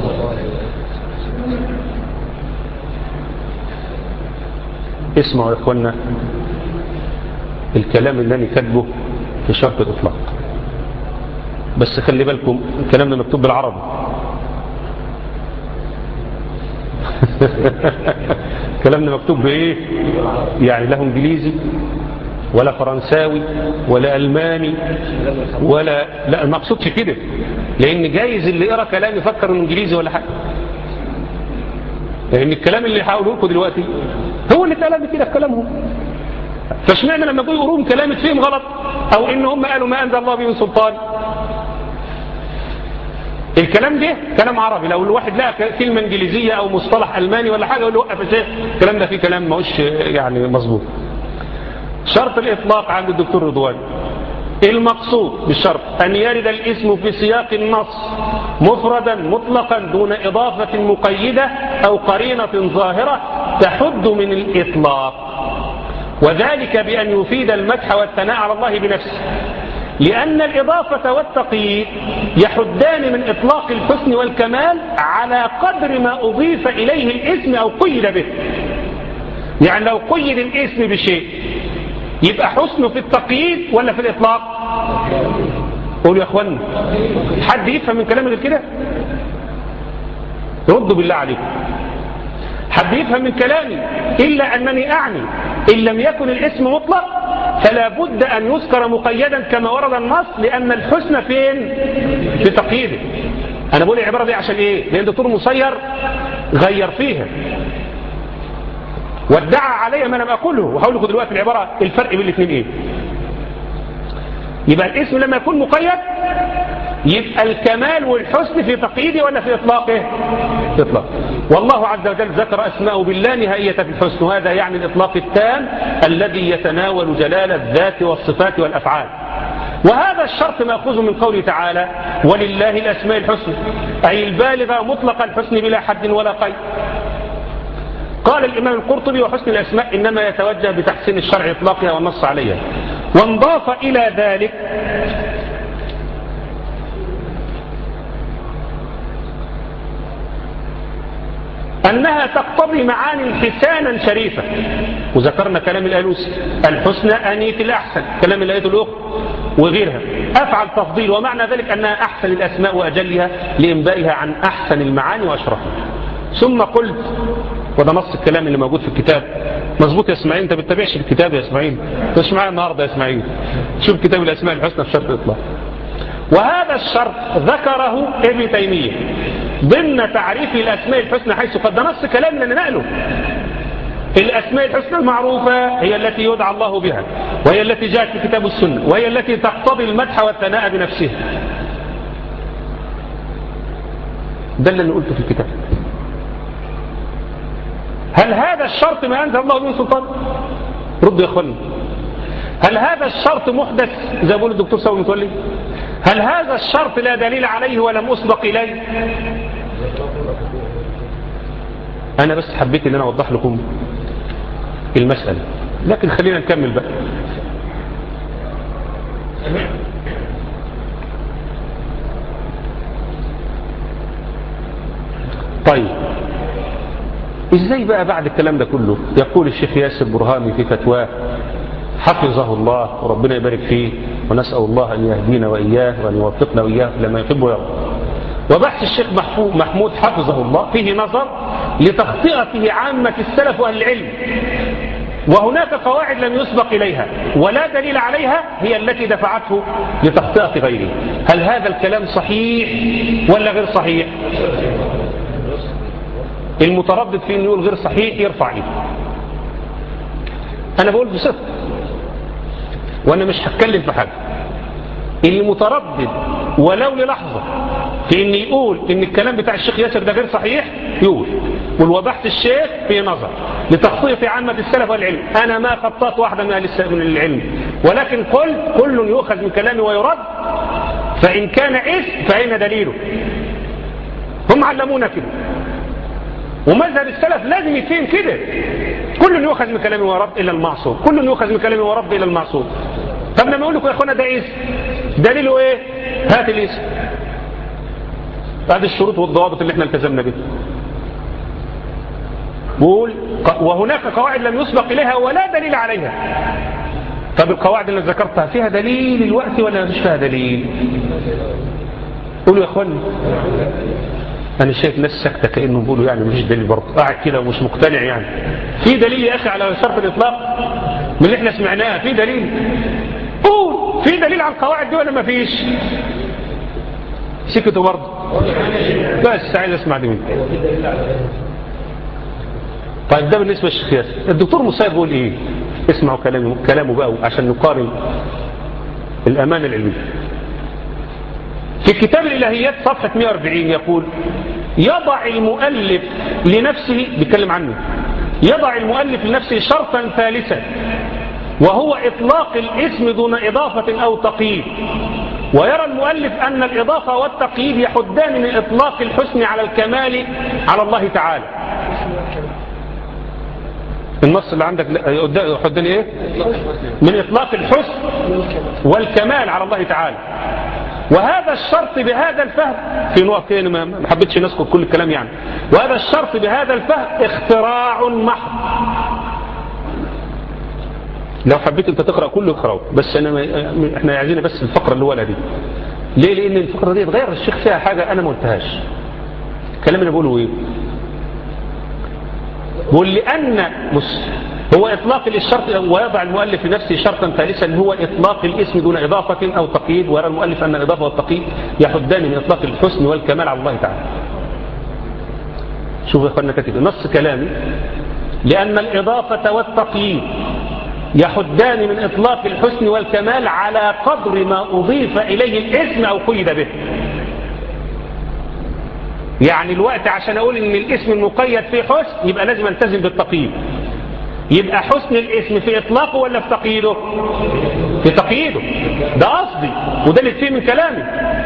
اسمعوا يا إخوانا الكلام اللي أنا كاتبه في شرط الإطلاق، بس خلي بالكم الكلام ده مكتوب بالعربي. كلامنا مكتوب بايه؟ يعني لا انجليزي ولا فرنساوي ولا الماني ولا لا، ما اقصدش كده، لان جايز اللي يقرا كلام يفكر انه انجليزي ولا حاجه، لان الكلام اللي هقوله لكم دلوقتي هو اللي اتقال كده في كلامهم. فاشمعنى لما يقولوا يقولون كلام فيهم غلط او ان هم قالوا ما انزل الله به من سلطان؟ الكلام ده كلام عربي، لو الواحد لقى كلمة انجليزية او مصطلح الماني ولا حاجة يقول له وقف يا شيخ الكلام ده فيه كلام ما هوش يعني مظبوط. شرط الاطلاق عند الدكتور رضوان المقصود بالشرط ان يرد الاسم في سياق النص مفردا مطلقا دون اضافة مقيدة او قرينة ظاهرة تحد من الاطلاق، وذلك بان يفيد المدح والثناء على الله بنفسه، لأن الإضافة والتقييد يحدان من إطلاق الحسن والكمال على قدر ما أضيف إليه الاسم أو قيد به. يعني لو قيد الاسم بشيء يبقى حسنه في التقييد ولا في الإطلاق؟ قولوا يا أخوانا، حد يفهم من كلامي غير كده؟ ردوا بالله عليكم. حد يفهم من كلامي إلا أنني أعني إن لم يكن الاسم مطلق فلا بد أن يذكر مقيدا كما ورد النص، لأن الحسن فين؟ في تقييده. أنا بقول العبارة دي عشان إيه؟ لأن الدكتور مصير غير فيها وادعى عليها ما لم أقوله، وهقول لكم دلوقتي العبارة الفرق بين الاثنين إيه. يبقى الاسم لما يكون مقيد يبقى الكمال والحسن في تقييده ولا في إطلاقه؟ في إطلاق. والله عز وجل ذكر أسماءه بالله نهائية في الحسن، وهذا يعني الإطلاق التام الذي يتناول جلال الذات والصفات والأفعال. وهذا الشرط مأخوذ من قوله تعالى ولله الأسماء الحسنى، أي البالغة مطلق الحسن بلا حد ولا قيد. قال الإمام القرطبي وحسن الأسماء إنما يتوجه بتحسين الشرع إطلاقها والنص عليها. وانضاف إلى ذلك أنها تقتضي معاني حسانا شريفة، وذكرنا كلام الألوسي الحسنى أنية الأحسن، كلام الآية الأخرى وغيرها، أفعل تفضيل، ومعنى ذلك أنها أحسن الأسماء وأجلها لإنبائها عن أحسن المعاني وأشرفها. ثم قلت، وده نص الكلام اللي موجود في الكتاب، مظبوط يا اسماعيل؟ انت بتتابعش الكتاب يا اسماعيل؟ مش معايا النهارده يا اسماعيل، شوف كتاب الأسماء الحسنى في شرط الإطلاق. وهذا الشرط ذكره ابن تيمية ضمن تعريف الأسماء الحسنى، حيث قد نص كلام لنا نقله. الأسماء الحسنى المعروفة هي التي يدعى الله بها، وهي التي جاءت في كتاب السنة، وهي التي تقتضي المدح والثناء بنفسها. ده اللي قلته في الكتاب. هل هذا الشرط ما أنزل الله من سلطان؟ ردوا يا اخواني. هل هذا الشرط محدث زي ما بيقول الدكتور صبري متولي؟ هل هذا الشرط لا دليل عليه ولم أسبق إليه؟ أنا بس حبيت أن أنا أوضح لكم المسألة، لكن خلينا نكمل بقى. طيب إزاي بقى بعد الكلام ده كله يقول الشيخ ياسر برهامي في فتواه حفظه الله وربنا يبارك فيه، ونسأل الله أن يهدينا وإياه وأن يوفقنا وإياه لما يحب ويرضى. وبحث الشيخ محمود حفظه الله فيه نظر لتخطئته عامة السلف وأهل العلم، وهناك قواعد لم يسبق إليها ولا دليل عليها هي التي دفعته لتخطئة غيره. هل هذا الكلام صحيح ولا غير صحيح؟ المتردد في انه يقول غير صحيح يرفع ايده. انا بقول بصدق وانا مش هتكلم في حاجه. اللي متردد ولو للحظه في ان يقول ان الكلام بتاع الشيخ ياسر ده غير صحيح يقول. والوضحت الشيخ في نظر لتخطيط عامة السلف والعلم. انا ما خطأت واحدا من من العلم، ولكن قلت كل يؤخذ من كلامي ويرد، فان كان اسم فاين دليله؟ هم علمونا كده، ومذهب السلف لازم يفهم كده. كل يؤخذ من كلامي ويرد الا المعصوم، كل يؤخذ من كلامي ويرد الا المعصوم. طب لما اقول لكم يا اخوانا ده اسم، دليله ايه؟ هات الاسم. هذه الشروط والضوابط اللي احنا التزمنا بها. بقول وهناك قواعد لم يسبق اليها ولا دليل عليها. طب القواعد اللي ذكرتها فيها دليل الوقت ولا مش فيها دليل؟ قولوا يا اخواني. انا شايف ناس ساكته كانهم بيقولوا يعني مفيش دليل برضه، قاعد كده ومش مقتنع يعني. في دليل يا اخي على شرط الاطلاق من اللي احنا سمعناه؟ في دليل؟ قول في دليل على القواعد دي ولا ما فيش؟ سكتوا برضه. بس عايز اسمع دي منك. طيب ده بالنسبه للشيخ ياسر. الدكتور مصيب بيقول ايه؟ اسمعوا كلامه كلامه بقى عشان نقارن الامانه العلميه. في كتاب الالهيات صفحه مئة وأربعين يقول: يضع المؤلف لنفسه، بيتكلم عنه، يضع المؤلف لنفسه شرطا ثالثا وهو اطلاق الاسم دون اضافه او تقييد. ويرى المؤلف أن الإضافة والتقييد يحدان من إطلاق الحسن على الكمال على الله تعالى. النص اللي عندك يحدان إيه؟ من إطلاق الحسن والكمال على الله تعالى. وهذا الشرط بهذا الفهم، في نقط كده ما حبيتش نذكر كل الكلام يعني. وهذا الشرط بهذا الفهم اختراع محض. لو حبيت انت تقرأ كله اقرأه، بس انا ما... احنا عايزين بس الفقرة اللي ولا دي. ليه؟ لان الفقرة دي اتغير الشيخ فيها حاجة انا ما قلتهاش. الكلام اللي بقوله ايه؟ بقول لان بص هو اطلاق الشرط، ويضع المؤلف لنفسه شرطا ثالثا هو اطلاق الاسم دون اضافة او تقييد. ويرى المؤلف ان الاضافة والتقييد يحدان من اطلاق الحسن والكمال على الله تعالى. شوفوا يا اخوانا كاتب نص كلامي: لان الاضافة والتقييد يحدان من إطلاق الحسن والكمال على قدر ما أضيف إليه الاسم أو قيد به. يعني الوقت عشان أقول إن الاسم المقيد فيه حسن يبقى لازم ألتزم بالتقييد. يبقى حسن الاسم في إطلاقه ولا في تقييده؟ في تقييده. ده قصدي وده اللي فيه من كلامي.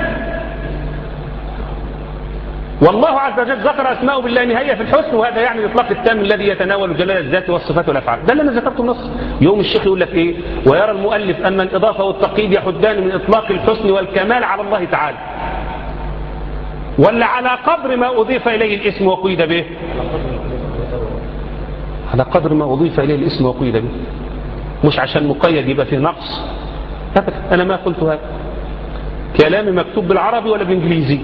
والله عز وجل ذكر أسماءه بالله نهاية في الحسن، وهذا يعني الإطلاق التام الذي يتناول جلال الذات والصفات والأفعال. ده اللي أنا ذكرته النص. يوم الشيخ يقول لك إيه؟ ويرى المؤلف أن الإضافة والتقييد يحدان من إطلاق الحسن والكمال على الله تعالى، ولا على قدر ما أضيف إليه الاسم وقيد به؟ على قدر ما أضيف إليه الاسم وقيد به، مش عشان مقيد يبقى فيه نقص. أنا ما قلت هذا. كلامي مكتوب بالعربي ولا بالإنجليزي؟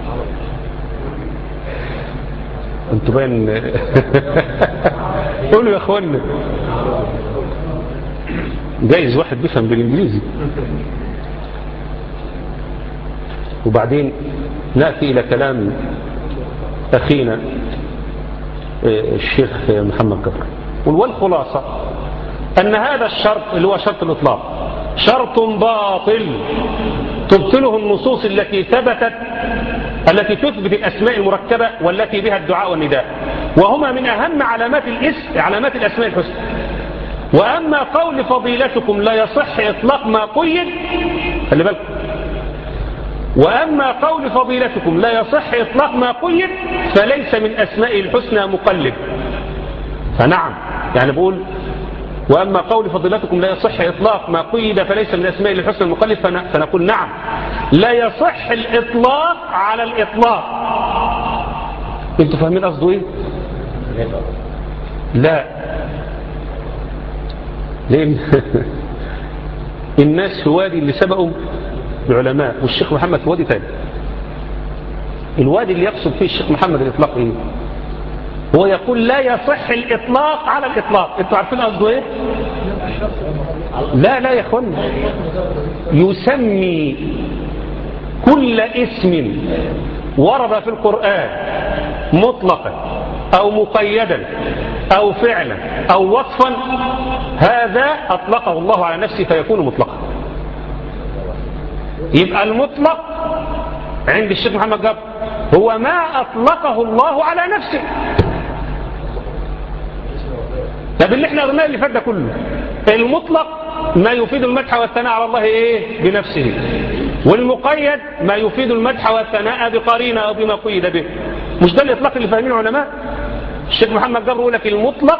انتوا باين. قولوا يا اخوانا. جايز واحد بيفهم بالانجليزي. وبعدين نأتي الى كلام اخينا الشيخ محمد جبر. والخلاصة ان هذا الشرط اللي هو شرط الاطلاق شرط باطل تبطله النصوص التي ثبتت التي تثبت الأسماء المركبة والتي بها الدعاء والنداء، وهما من أهم علامات الاسم علامات الأسماء الحسنى. وأما قول فضيلتكم لا يصح إطلاق ما قيد، خلي بالكم، وأما قول فضيلتكم لا يصح إطلاق ما قيد فليس من أسماء الحسنى مقلد. فنعم يعني بقول وأما قول فضيلتكم لا يصح إطلاق ما قيد فليس من أسماء الحسنى المقلد، فنقول نعم لا يصح الإطلاق على الإطلاق. انتوا فاهمين قصده ايه؟ لا، لأن الناس في وادي اللي سبقوا العلماء والشيخ محمد في وادي تاني. الوادي اللي يقصد فيه الشيخ محمد الإطلاق ايه؟ هو يقول لا يصح الإطلاق على الإطلاق. انتوا عارفين قصده ايه؟ لا لا يا اخوانا، يسمي كل اسم ورد في القرآن مطلقا أو مقيدا أو فعلا أو وصفا هذا أطلقه الله على نفسه فيكون مطلقا. يبقى المطلق عند الشيخ محمد جابر هو ما أطلقه الله على نفسه. طب اللي احنا قلناه اللي فات ده كله المطلق ما يفيد المدح والثناء على الله ايه بنفسه، والمقيد ما يفيد المدح والثناء بقرينه او بما قيد به. مش ده الاطلاق اللي فاهمينه العلماء؟ الشيخ محمد جابر يقول لك المطلق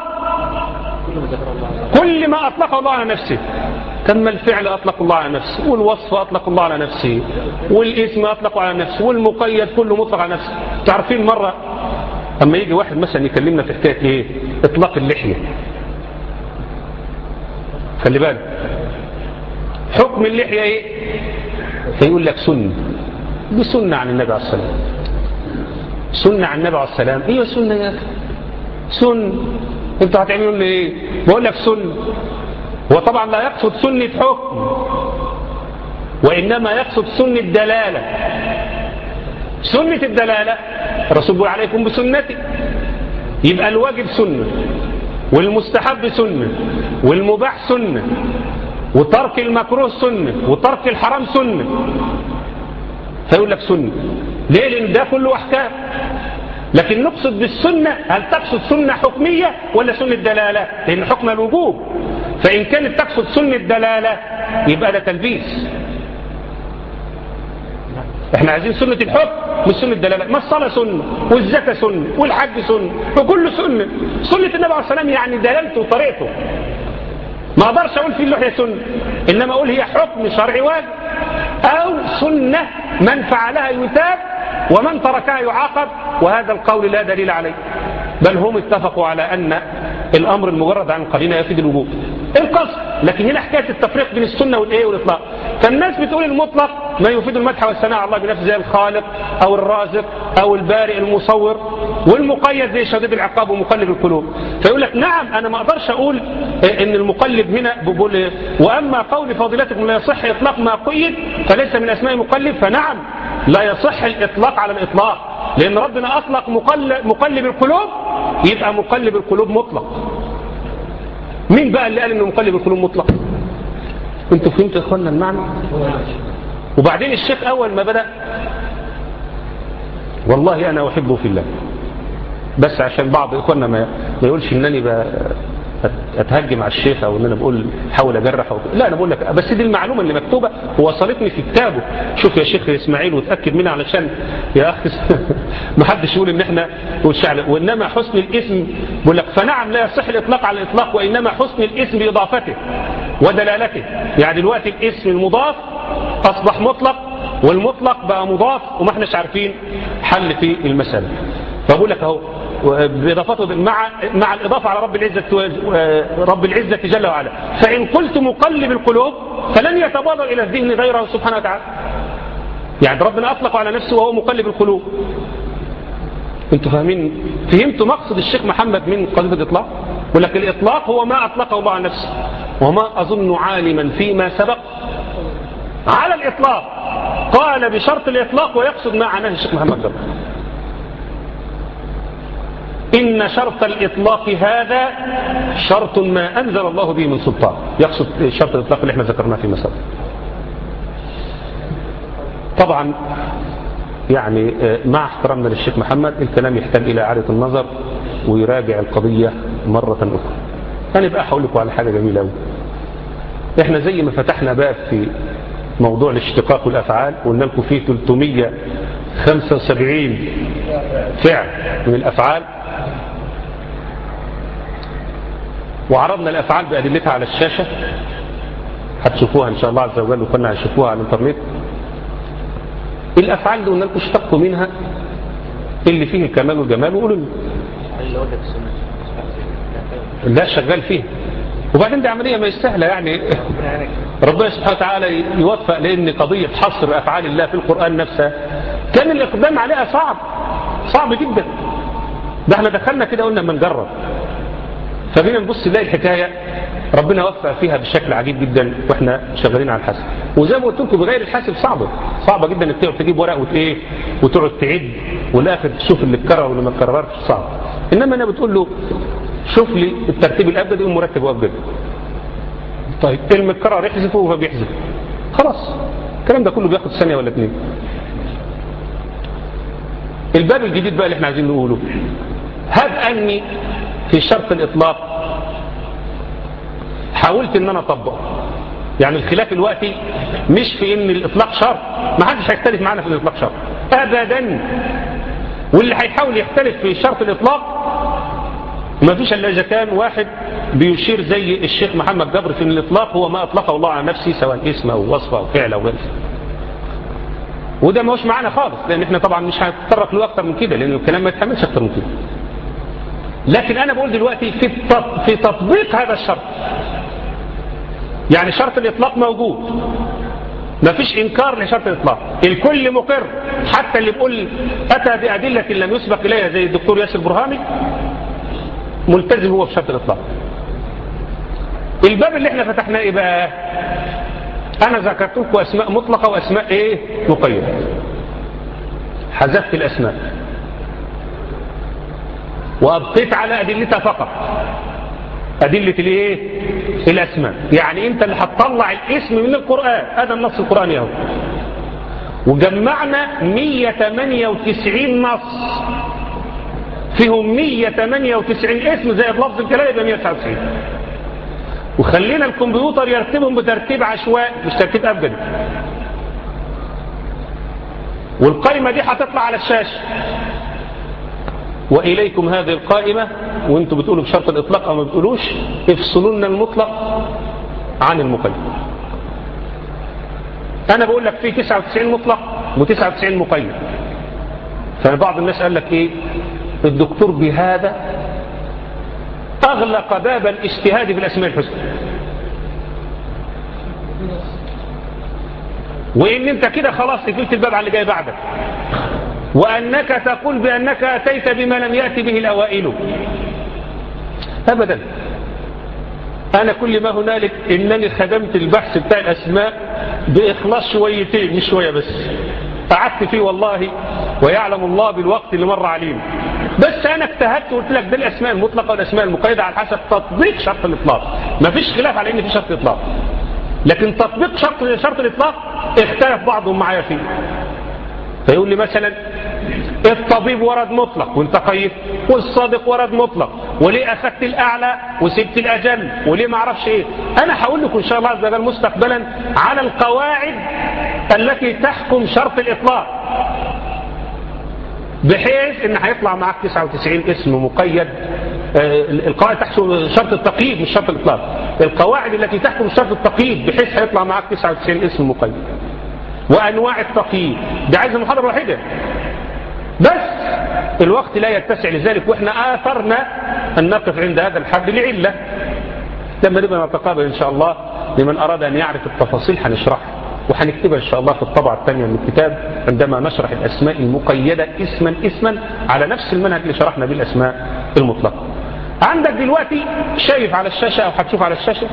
كل ما اطلقه الله على نفسه. كما الفعل اطلق الله على نفسه، والوصف اطلق الله على نفسه، والاسم اطلقه على نفسه، والمقيد كله مطلق على نفسه. تعرفين مره اما يجي واحد مثلا يكلمنا في حكايه ايه اطلاق اللحيه، خلي بالك حكم اللحيه ايه؟ فيقول لك سنه، دي سنه عن النبي عليه الصلاه والسلام. سنه عن النبي عليه الصلاه والسلام، ايوه سنه يا اخي سنه. انتوا هتعملوا لي ايه؟ بقول لك سنه. هو طبعا لا يقصد سنه حكم، وانما يقصد سنه دلاله. سنه الدلاله الرسول بيقول عليكم بسنتي، يبقى الواجب سنه والمستحب سنه والمباح سنه وترك المكروه سنه وترك الحرام سنه. فيقول لك سنه ليه؟ لان ده كله احكام. لكن نقصد بالسنه هل تقصد سنه حكميه ولا سنه دلاله؟ لان حكم الوجوب، فان كانت تقصد سنه دلاله يبقى ده تلبيس. احنا عايزين سنه الحكم مش سنه الدلاله. ما الصلاه سنه والزكاه سنه والحج سنه وكله سنه. سنه النبي عليه الصلاه والسلام يعني دلالته وطريقته. ما اقدرش اقول فيه اللحيه سنه، انما اقول هي حكم شرعي واجب، او سنه من فعلها يثاب ومن تركها يعاقب، وهذا القول لا دليل عليه، بل هم اتفقوا على ان الامر المجرد عن قرينه يفيد الوجوب القصد. لكن هنا حكايه التفريق بين السنه والايه والاطلاق. فالناس بتقول المطلق ما يفيد المدح والثناء على الله بنفسه زي الخالق او الرازق او البارئ المصور، والمقيد زي شديد العقاب ومقلب القلوب. فيقول لك نعم انا ما اقدرش اقول ان المقلب هنا بقول، واما قول فاضلتكم لا يصح اطلاق ما قيد فليس من اسماء مقلب، فنعم لا يصح الاطلاق على الاطلاق، لان ربنا اطلق مقلب, مقلب القلوب، يبقى مقلب القلوب مطلق. مين بقى اللي قال انه مقلب القلوب مطلق؟ انتوا فهمتوا يا اخوانا المعنى؟ وبعدين الشيخ اول ما بدأ والله انا احبه في الله، بس عشان بعض اخواننا ما يقولش انني اتهجم على الشيخ او ان انا بقول حاول اجرح أو... لا انا بقول لك بس دي المعلومه اللي مكتوبه ووصلتني في كتابه. شوف يا شيخ اسماعيل وتاكد منها علشان يا اخي ما حدش يقول ان احنا والشعر. وانما حسن الاسم بقول لك فنعم لا يصح الاطلاق على الاطلاق، وانما حسن الاسم باضافته ودلالته. يعني دلوقتي الاسم المضاف اصبح مطلق والمطلق بقى مضاف وما احناش عارفين حل في المساله. فبقول لك اهو بإضافته مع مع الإضافة على رب العزة رب العزة جل وعلا. فإن قلت مقلب القلوب فلن يتبادر إلى الذهن غيره سبحانه وتعالى. يعني ربنا أطلق على نفسه وهو مقلب القلوب. أنتوا فاهمين؟ فهمتوا مقصد الشيخ محمد من قضية الإطلاق؟ ولكن الإطلاق هو ما أطلقه الله على نفسه، وما أظن عالما فيما سبق على الإطلاق قال بشرط الإطلاق ويقصد ما عناه الشيخ محمد جبر. إن شرط الإطلاق هذا شرط ما أنزل الله به من سلطان، يقصد شرط الإطلاق اللي احنا ذكرناه في مسألة. طبعا يعني مع احترامنا للشيخ محمد الكلام يحتاج إلى إعادة النظر ويراجع القضية مرة أخرى. أنا بقى هقول لكم على حاجة جميلة أوي. احنا زي ما فتحنا باب في موضوع الاشتقاق والأفعال وقلنا لكم فيه ثلاثمية وخمسة وسبعين فعل من الأفعال، وعرضنا الأفعال بأدلتها على الشاشة، هتشوفوها إن شاء الله عز وجل وكنا هنشوفوها على الإنترنت. الأفعال دي قلنا لكم اشتقوا منها اللي فيه الكمال والجمال وقولوا لا شغال فيه. وبعدين دي عملية ما يستاهلة يعني ربنا سبحانه وتعالى يوفق، لأن قضية حصر أفعال الله في القرآن نفسها كان الإقدام عليها صعب صعب جدا. ده احنا دخلنا كده قلنا ما نجرب، فبينا نبص نلاقي الحكاية ربنا وفق فيها بشكل عجيب جدا واحنا شغالين على الحاسب. وزي ما قلت لكم بغير الحاسب صعبة صعبة جدا انك تقعد تجيب ورق وتايه وتقعد تعد والاخر تشوف اللي اتكرر واللي ما اتكررش صعب. إنما أنا بتقول له شوف لي الترتيب الأبجدي والمرتب أبجدي. طيب المتكرر يحذفه فبيحذف خلاص. الكلام ده كله بياخد ثانية ولا اتنين. الباب الجديد بقى اللي احنا عايزين نقوله، هب أني في شرط الإطلاق حاولت ان انا اطبقه. يعني الخلاف الوقتي مش في ان الإطلاق شرط، ما حدش هيختلف معانا في الإطلاق شرط أبدا. واللي هيحاول يختلف في شرط الإطلاق ما فيش الا اذا كان واحد بيشير زي الشيخ محمد جبر في الإطلاق هو ما أطلقه الله على نفسه سواء اسم أو وصف أو فعل أو غيره. وده ما هوش معانا خالص، لأن احنا طبعا مش هنتطرق له أكتر من كده، لأن الكلام ما يتحملش أكتر من كده. لكن أنا بقول دلوقتي في في تطبيق هذا الشرط. يعني شرط الإطلاق موجود، ما فيش إنكار لشرط الإطلاق، الكل مقر، حتى اللي بيقول أتى بأدلة لم يسبق إليها زي الدكتور ياسر برهامي ملتزم هو بشرط الإطلاق. الباب اللي احنا فتحناه ايه بقى؟ انا ذكرت لكم اسماء مطلقة واسماء ايه مقيدة، حذفت الاسماء وابقيت على ادلتها فقط، ادلة الايه الاسماء. يعني انت اللي هتطلع الاسم من القرآن، هذا النص القرآني اهو. وجمعنا مية وثمانية وتسعين نص فيهم مية وثمانية وتسعين اسم زائد لفظ الكلام يبقى مية وتسعة وتسعين، وخلينا الكمبيوتر يرتبهم بترتيب عشوائي مش ترتيب أبجدي. والقائمة دي هتطلع على الشاشة، وإليكم هذه القائمة وانتوا بتقولوا بشرط الإطلاق أو ما بتقولوش، افصلوا لنا المطلق عن المقيد. أنا بقول لك في تسعة وتسعين مطلق وتسعة وتسعين مقيد. فبعض الناس قال لك إيه؟ الدكتور بهذا أغلق باب الاجتهاد في الأسماء الحسنى، وإن أنت كده خلاص قفلت الباب على اللي جاي بعدك، وأنك تقول بأنك أتيت بما لم يأتي به الأوائل. أبدا، أنا كل ما هنالك إنني خدمت البحث بتاع الأسماء بإخلاص شويتين مش شوية بس، قعدت فيه والله ويعلم الله بالوقت اللي مر علينا. بس انا اجتهدت وقلت لك ده الاسماء المطلقه والاسماء المقيده على حسب تطبيق شرط الاطلاق. ما فيش خلاف على ان في شرط اطلاق، لكن تطبيق شرط شرط الاطلاق اختلف بعضهم معايا فيه. فيقول لي مثلا الطبيب ورد مطلق وانت قيد، والصادق ورد مطلق، وليه اخذت الاعلى وسبت الاجل، وليه ما اعرفش ايه. انا هقول لكم ان شاء الله عز وجل مستقبلا على القواعد التي تحكم شرط الاطلاق، بحيث ان هيطلع معك تسعة وتسعين اسم مقيد. القواعد تحكم شرط التقييد مش شرط الاطلاق، القواعد التي تحكم شرط التقييد بحيث هيطلع معك تسعة وتسعين اسم مقيد. وانواع التقييد ده عايز محاضره واحده بس، الوقت لا يتسع لذلك، واحنا آثرنا ان نقف عند هذا الحد لعله. لما نبقى نتقابل ان شاء الله لمن اراد ان يعرف التفاصيل هنشرحها، وهنكتبها ان شاء الله في الطبعة الثانية من الكتاب عندما نشرح الاسماء المقيدة اسما اسما على نفس المنهج اللي شرحنا به الاسماء المطلقة. عندك دلوقتي شايف على الشاشة او هتشوف على الشاشة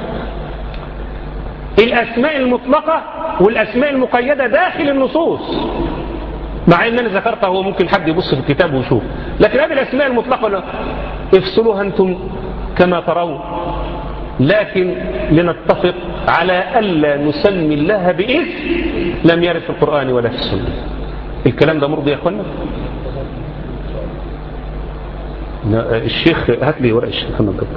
الاسماء المطلقة والاسماء المقيدة داخل النصوص، مع ان انا ذكرتها هو ممكن حد يبص في الكتاب ويشوف، لكن هذه الاسماء المطلقة افصلوها انتم كما ترون، لكن لنتفق على ألا نسمي الله باسم لم يرد في القرآن ولا في السنة. الكلام ده مرضي يا أخوانا؟ الشيخ هات لي ورق الشيخ محمد جبر.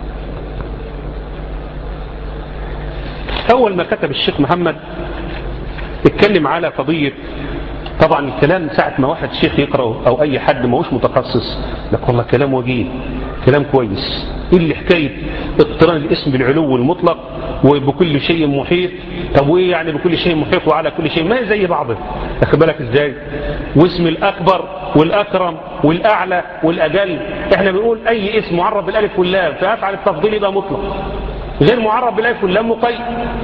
أول ما كتب الشيخ محمد اتكلم على قضية، طبعا الكلام ساعة ما واحد شيخ يقرأه أو أي حد ما هوش متخصص لك والله كلام وجيه كلام كويس، إيه اللي حكاية اقتران الاسم بالعلو المطلق وبكل شيء محيط. طب وايه يعني بكل شيء محيط وعلى كل شيء؟ ما هي زي بعضه، اخد بالك ازاي؟ واسم الأكبر والأكرم والأعلى والأجل، احنا بنقول أي اسم معرب بالألف واللام فأفعل التفضيل يبقى مطلق، غير معرب بالألف واللام مقيد.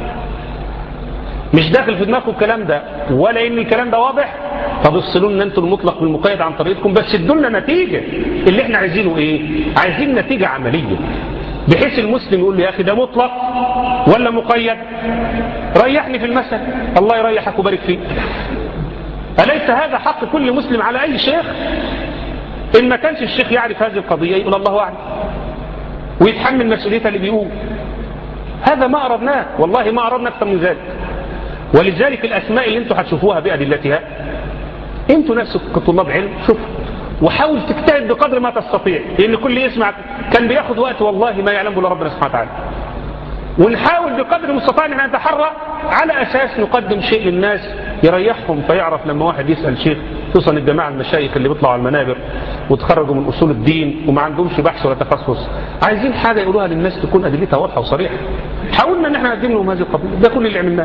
مش داخل في دماغكم الكلام ده ولا ان الكلام ده واضح؟ طب افصلوا لنا انتوا المطلق بالمقيد عن طريقتكم، بس ادوا لنا نتيجه. اللي احنا عايزينه ايه؟ عايزين نتيجه عمليه، بحيث المسلم يقول لي يا اخي ده مطلق ولا مقيد؟ ريحني في المسألة، الله يريحك وبارك فيك. أليس هذا حق كل مسلم على أي شيخ؟ إن ما كانش الشيخ يعرف هذه القضية يقول الله أعلم ويتحمل مسؤوليتها اللي بيقول. هذا ما أردناه، والله ما أردنا أكثر من ذلك. ولذلك الأسماء اللي انتوا هتشوفوها بأدلتها انتوا نفسك كطلاب علم شوفوا وحاول تجتهد بقدر ما تستطيع، لأن كل يسمع كان بياخد وقت والله ما يعلمه الا ربنا سبحانه وتعالى. ونحاول بقدر المستطاع ان نتحرى على أساس نقدم شيء للناس يريحهم، فيعرف لما واحد يسأل شيخ، خصوصا الجماعة المشايخ اللي بيطلعوا على المنابر وتخرجوا من أصول الدين وما عندهمش بحث ولا تخصص، عايزين حاجة يقولوها للناس تكون أدلتها واضحة وصريحة. حاولنا ان احنا نقدم لهم هذه القضية، ده كل اللي عملناه.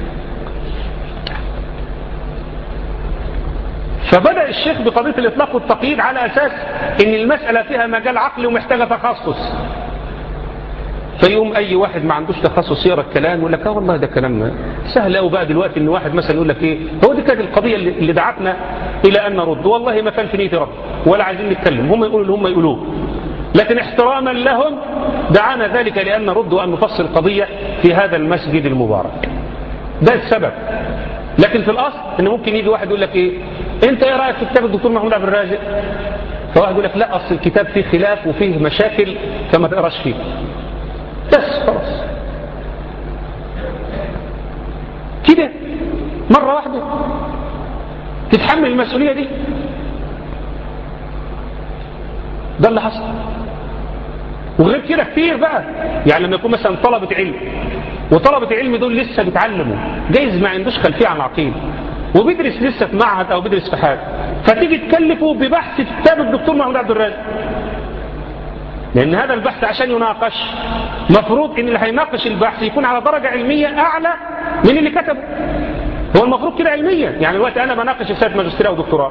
فبدأ الشيخ بقضية الإطلاق والتقييد على أساس ان المسألة فيها مجال عقلي ومحتاجة تخصص. فيقوم أي واحد ما عندوش تخصص يقرأ الكلام يقول لك اه والله ده كلام سهل قوي بقى دلوقتي ان واحد مثلا يقول لك ايه هو دي كانت القضية اللي, اللي دعتنا إلى أن نرد، والله ما كان في نيتي رد ولا عايزين نتكلم، هم يقولوا اللي هم يقولوه، لكن احتراما لهم دعانا ذلك لأن نرد وأن نفصل القضية في هذا المسجد المبارك. ده السبب. لكن في الأصل إن ممكن يجي واحد يقول لك إيه أنت إيه رأيك في كتاب الدكتور محمود عبد الرازق؟ فواحد يقول لك لا أصل الكتاب فيه خلاف وفيه مشاكل فما تقراش فيه. بس خلاص كده مرة واحدة تتحمل المسؤولية دي. ده اللي حصل. وغير كده كتير بقى، يعني لما يكون مثلا طلبة علم وطلبة علم دول لسه بيتعلموا جايز ما عندوش خلفية عن العقيدة وبيدرس لسه في معهد او بيدرس في حاجة، فتيجي تكلفه ببحث في كتاب الدكتور محمود عبد الرازق، لان هذا البحث عشان يناقش مفروض ان اللي هيناقش البحث يكون على درجة علمية اعلى من اللي كتبه. هو المفروض كده علميا، يعني الوقت انا بناقش رسالة ماجستير او دكتوراه،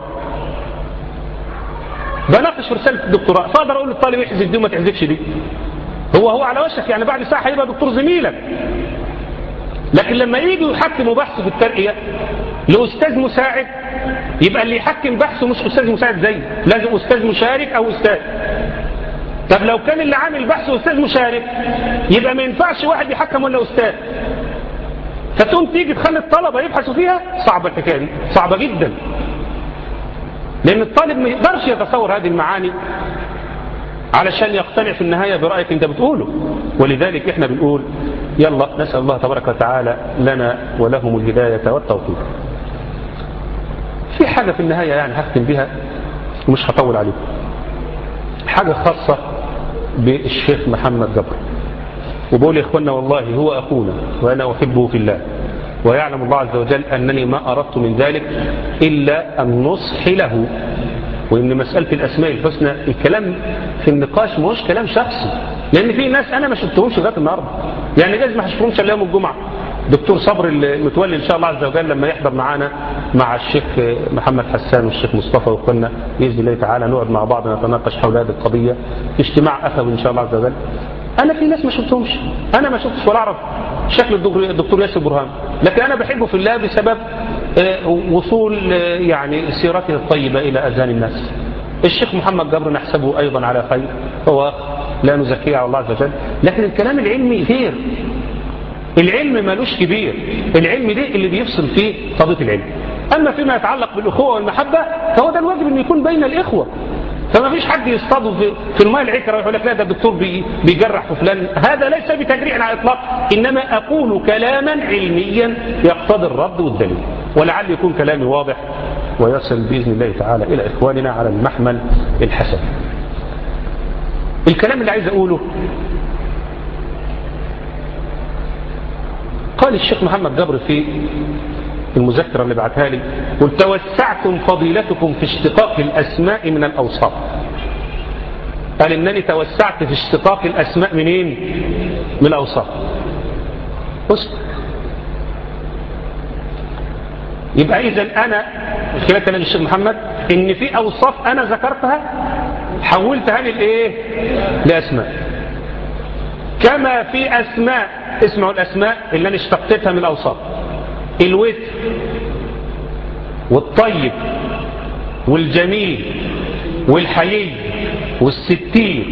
بناقش رسالة الدكتوراه، فاقدر اقول للطالب احذف دي وما تحذفش دي، هو هو على وشك، يعني بعد ساعة هيبقى دكتور زميلك. لكن لما يجوا يحكموا بحث في الترقية لأستاذ مساعد، يبقى اللي يحكم بحثه مش أستاذ مساعد زي، لازم أستاذ مشارك أو أستاذ. طب لو كان اللي عامل بحث أستاذ مشارك يبقى ما ينفعش واحد يحكم ولا أستاذ، فتقوم تيجي تخلي الطلبة يبحثوا فيها. صعبة الحكاية دي، صعبة جدا، لأن الطالب ما يقدرش يتصور هذه المعاني علشان يقتنع في النهاية برأيك انت بتقوله. ولذلك احنا بنقول يلا نسأل الله تبارك وتعالى لنا ولهم الهداية والتوفيق. في حاجة في النهاية يعني هختم بها ومش هطول عليكم، حاجة خاصة بالشيخ محمد جبر، وبقول يا اخوانا والله هو أخونا وأنا أحبه في الله، ويعلم الله عز وجل أنني ما أردت من ذلك إلا النصح له. وإن مسألة الأسماء الحسنى الكلام في النقاش مش كلام شخصي، لأن في ناس أنا ما شفتهمش لغاية النهاردة، يعني جايز ما هشوفهمش إلا يوم الجمعة. دكتور صبر المتولي إن شاء الله عز وجل لما يحضر معانا مع الشيخ محمد حسان والشيخ مصطفى وكنا بإذن الله تعالى نقعد مع بعض نتناقش حول هذه القضية في اجتماع أخوي إن شاء الله عز وجل. أنا في ناس ما شفتهمش، أنا ما شفتش ولا أعرف شكل الدكتور ياسر برهان، لكن أنا بحبه في الله بسبب وصول يعني سيرته الطيبة إلى أذهان الناس. الشيخ محمد جبر نحسبه أيضا على خير، هو لا نزكيه على الله عز وجل، لكن الكلام العلمي خير، العلم مالوش كبير، العلم ده اللي بيفصل فيه قضية العلم. أما فيما يتعلق بالأخوة والمحبة فهو ده الواجب أن يكون بين الإخوة، فما فيش حد يصطاده في, في الماء العكرة ويقول لك لا ده الدكتور بي بيجرح في فلان، هذا ليس بتجريح على الإطلاق، إنما أقول كلاما علميا يقتضي الرد والدليل، ولعل يكون كلامي واضح ويصل بإذن الله تعالى إلى إخواننا على المحمل الحسن. الكلام اللي عايز أقوله قال الشيخ محمد جبر في المذكرة اللي بعتها لي، قل توسعتم فضيلتكم في اشتقاق الأسماء من الأوصاف. قال إنني توسعت في اشتقاق الأسماء منين؟ من الأوصاف. بص، يبقى إذن أنا خلال كلام الشيخ محمد إن في أوصاف أنا ذكرتها حولتها للإيه؟ لأسماء. كما في أسماء، اسمعوا الأسماء اللي أنا اشتقتها من الأوصاف: الوتر والطيب والجميل والحيي والستير،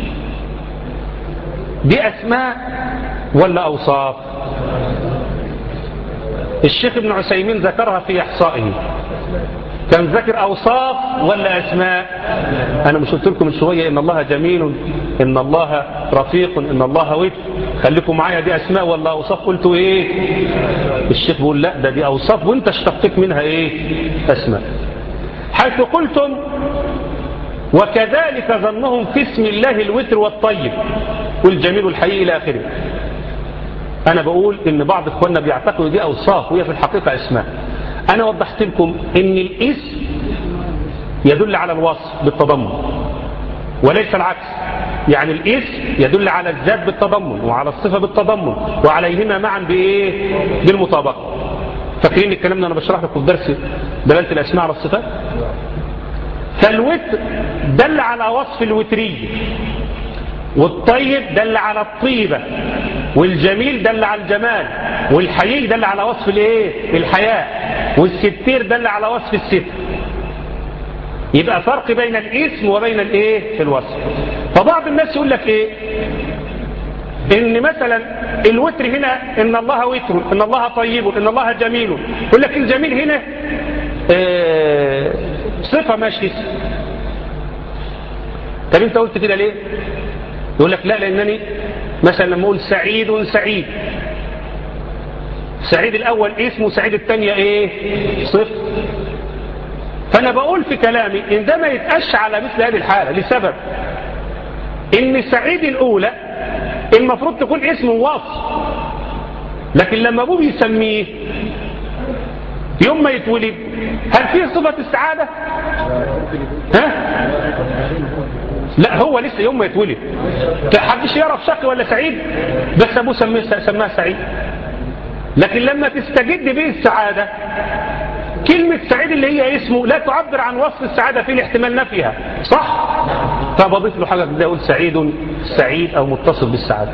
دي أسماء ولا أوصاف؟ الشيخ ابن عثيمين ذكرها في إحصائه كان ذكر أوصاف ولا أسماء؟ أنا مش قلت لكم من شوية إن الله جميل، إن الله رفيق، إن الله وتر. خليكم معايا، دي أسماء ولا أوصاف؟ قلتوا إيه؟ الشيخ بيقول لا، ده دي أوصاف وإنت اشتقت منها إيه؟ أسماء. حيث قلتم وكذلك ظنهم في اسم الله الوتر والطيب والجميل والحي إلى آخره. أنا بقول إن بعض إخواننا بيعتقدوا دي أوصاف وهي في الحقيقة أسماء. أنا وضحت لكم إن الاسم يدل على الوصف بالتضمن وليس العكس. يعني الاسم يدل على الذات بالتضمن وعلى الصفة بالتضمن وعليهما معا بإيه؟ بالمطابقة. فاكرين الكلام ده أنا بشرح لكم في درس دلالة الأسماء على الصفات؟ فالوتر دل على وصف الوترية، والطيب دل على الطيبة، والجميل دل على الجمال، والحيي دل على وصف الايه؟ الحياء، والستير دل على وصف الستر. يبقى فرق بين الاسم وبين الايه؟ الوصف. فبعض الناس يقول لك ايه؟ ان مثلا الوتر هنا ان الله وتر، ان الله طيب، ان الله جميل. يقول لك الجميل هنا اه صفة ماشي اسم. طب انت قلت كده ليه؟ يقول لك لا، لانني مثلا لما اقول سعيد سعيد، سعيد الاول اسم وسعيد الثانية ايه؟ صفة. فانا بقول في كلامي ان ده ما يتقش على مثل هذه الحالة لسبب ان سعيد الاولى المفروض تكون اسم ووصف، لكن لما ابوه بيسميه يوم ما يتولد هل فيه صفة السعادة؟ ها؟ لا، هو لسه يوم ما يتولد حدش يعرف شقي ولا سعيد، بس ابوه سماه سعيد. لكن لما تستجد به السعادة كلمة سعيد اللي هي اسمه لا تعبر عن وصف السعادة في الاحتمال نفيها، صح؟ فبضيف له حاجة كده اقول سعيد سعيد او متصل بالسعادة.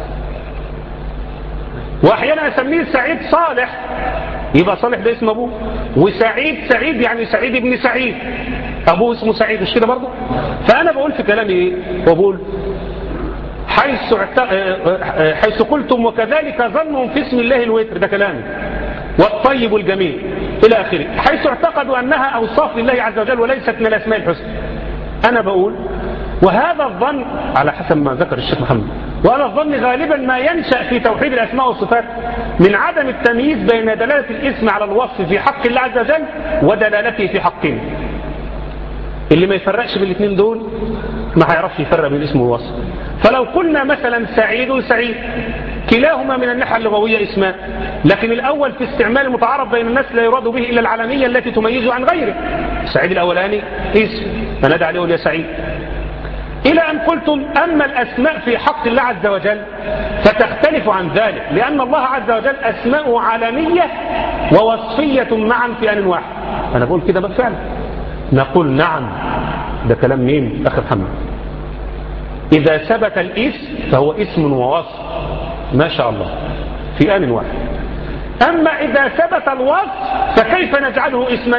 واحيانا اسميه سعيد صالح، يبقى صالح ده اسم ابوه، وسعيد سعيد يعني سعيد ابن سعيد، ابوه اسمه سعيد، مش كده برضه؟ فانا بقول في كلامي ايه؟ وبقول حيث حيث قلتم وكذلك ظنهم في اسم الله الوتر، ده كلامي، والطيب والجميل الى اخره، حيث اعتقدوا انها اوصاف لله عز وجل وليست من الاسماء الحسنى. انا بقول وهذا الظن على حسب ما ذكر الشيخ محمد، وهذا الظن غالبا ما ينشأ في توحيد الأسماء والصفات من عدم التمييز بين دلالة الاسم على الوصف في حق الله عز وجل ودلالته في حقنا. اللي ما يفرقش بين الاثنين دول ما هيعرفش يفرق بين الاسم والوصف. فلو قلنا مثلا سعيد سعيد كلاهما من الناحية اللغوية اسمان، لكن الأول في استعمال متعارف بين الناس لا يراد به إلا العلمية التي تميزه عن غيره. سعيد الأولاني اسم فنادى عليه يا سعيد، إلى أن قلتم أما الأسماء في حق الله عز وجل فتختلف عن ذلك، لأن الله عز وجل أسماء عالمية ووصفية معا في آن واحد. أنا بقول كده بالفعل، نقول نعم، ده كلام مين أخي محمد؟ إذا ثبت الاسم فهو اسم ووصف ما شاء الله في آن واحد. أما إذا ثبت الوصف فكيف نجعله اسما؟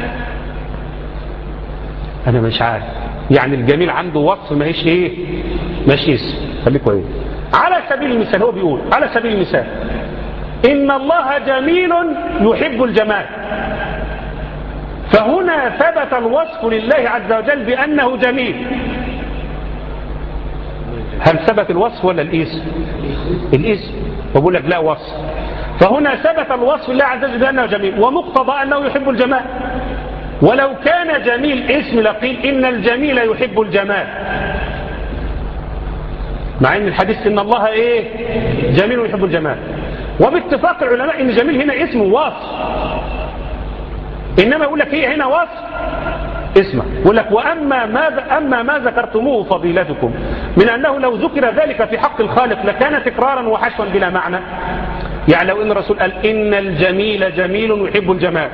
أنا مش عارف. يعني الجميل عنده وصف ما هيش ايه؟ ماشي اسم. خليكوا ايه؟ على سبيل المثال هو بيقول على سبيل المثال إن الله جميل يحب الجمال، فهنا ثبت الوصف لله عز وجل بأنه جميل. هل ثبت الوصف ولا الاسم؟ الاسم. وبقول لك لا وصف، فهنا ثبت الوصف لله عز وجل بأنه جميل ومقتضى أنه يحب الجمال. ولو كان جميل اسم لقيل إن الجميل يحب الجمال، مع ان الحديث ان الله ايه؟ جميل يحب الجمال. وباتفاق العلماء ان جميل هنا اسم ووصف، انما يقول لك هي هنا وصف اسمه. يقول لك واما ما اما ما ذكرتموه فضيلتكم من انه لو ذكر ذلك في حق الخالق لكان تكرارا وحشوا بلا معنى. يعني لو ان الرسول قال ان الجميل جميل يحب الجمال،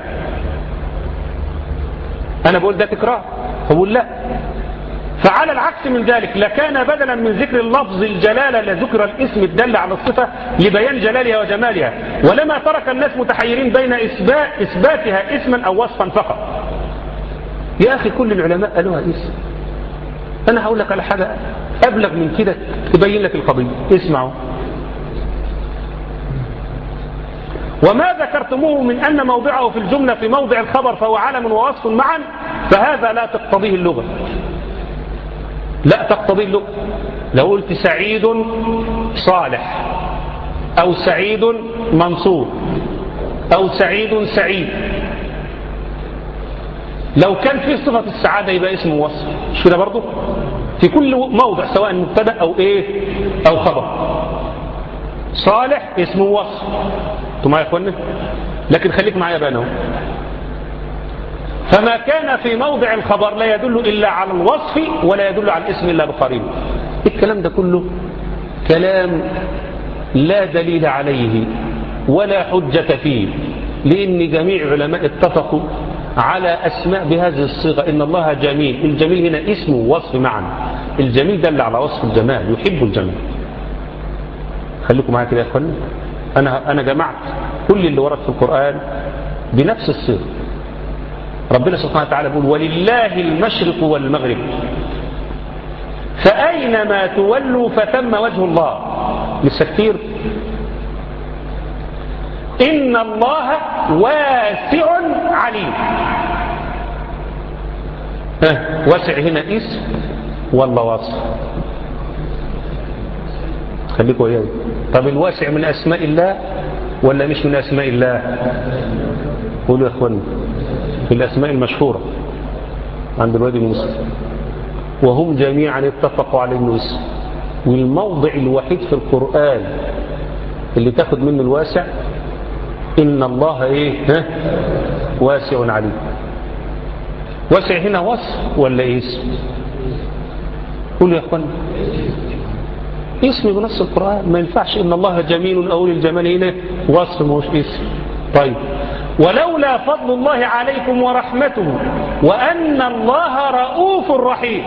انا بقول ده تكرار، فبقول لا. فعلى العكس من ذلك لكان بدلا من ذكر اللفظ الجلالة لذكر الاسم الدل على الصفة لبيان جلالها وجمالها، ولما ترك الناس متحيرين بين إثبات إثباتها اسما أو وصفا فقط. يا أخي كل العلماء قالوها اسم. أنا هقول لك على حاجة أبلغ من كده تبين لك القضية. اسمعوا، وما ذكرتموه من أن موضعه في الجملة في موضع الخبر فهو علم ووصف معا فهذا لا تقتضيه اللغة، لا تقتضيه اللغة. لو قلت سعيد صالح أو سعيد منصور أو سعيد سعيد، لو كان في صفة السعادة يبقى اسمه وصف، مش كده برضه؟ في كل موضع سواء مبتدا أو إيه أو خبر. صالح اسمه وصف، انتوا معايا يا اخوانا؟ لكن خليك معايا بقى اهو. فما كان في موضع الخبر لا يدل إلا على الوصف ولا يدل على الاسم إلا بقرينه. الكلام ده كله كلام لا دليل عليه ولا حجة فيه، لأن جميع علماء اتفقوا على أسماء بهذه الصيغة. إن الله جميل، الجميل هنا اسم ووصف معا. الجميل دل على وصف الجمال، يحب الجمال. خليكم معايا كده يا اخوانا. أنا أنا جمعت كل اللي ورد في القرآن بنفس الصيغة. ربنا سبحانه وتعالى يقول ولله المشرق والمغرب فأينما تولوا فثم وجه الله. لسه كتير. إن الله واسع عليم. ها واسع هنا اسم ولا وصف؟ خليكوا وياي. طب الواسع من أسماء الله ولا مش من أسماء الله؟ قولوا يا اخواني. في الأسماء المشهورة عند الوادي المسلم، وهم جميعا اتفقوا على انه اسم. والموضع الوحيد في القرآن اللي تاخد منه الواسع إن الله إيه ها واسع عليم. واسع هنا وصف ولا اسم؟ قولوا يا اخوان. اسم بنص القرآن. ما ينفعش إن الله جميل أقول الجمال هنا وصف مش اسم. طيب ولولا فضل الله عليكم ورحمته وأن الله رؤوف رحيم.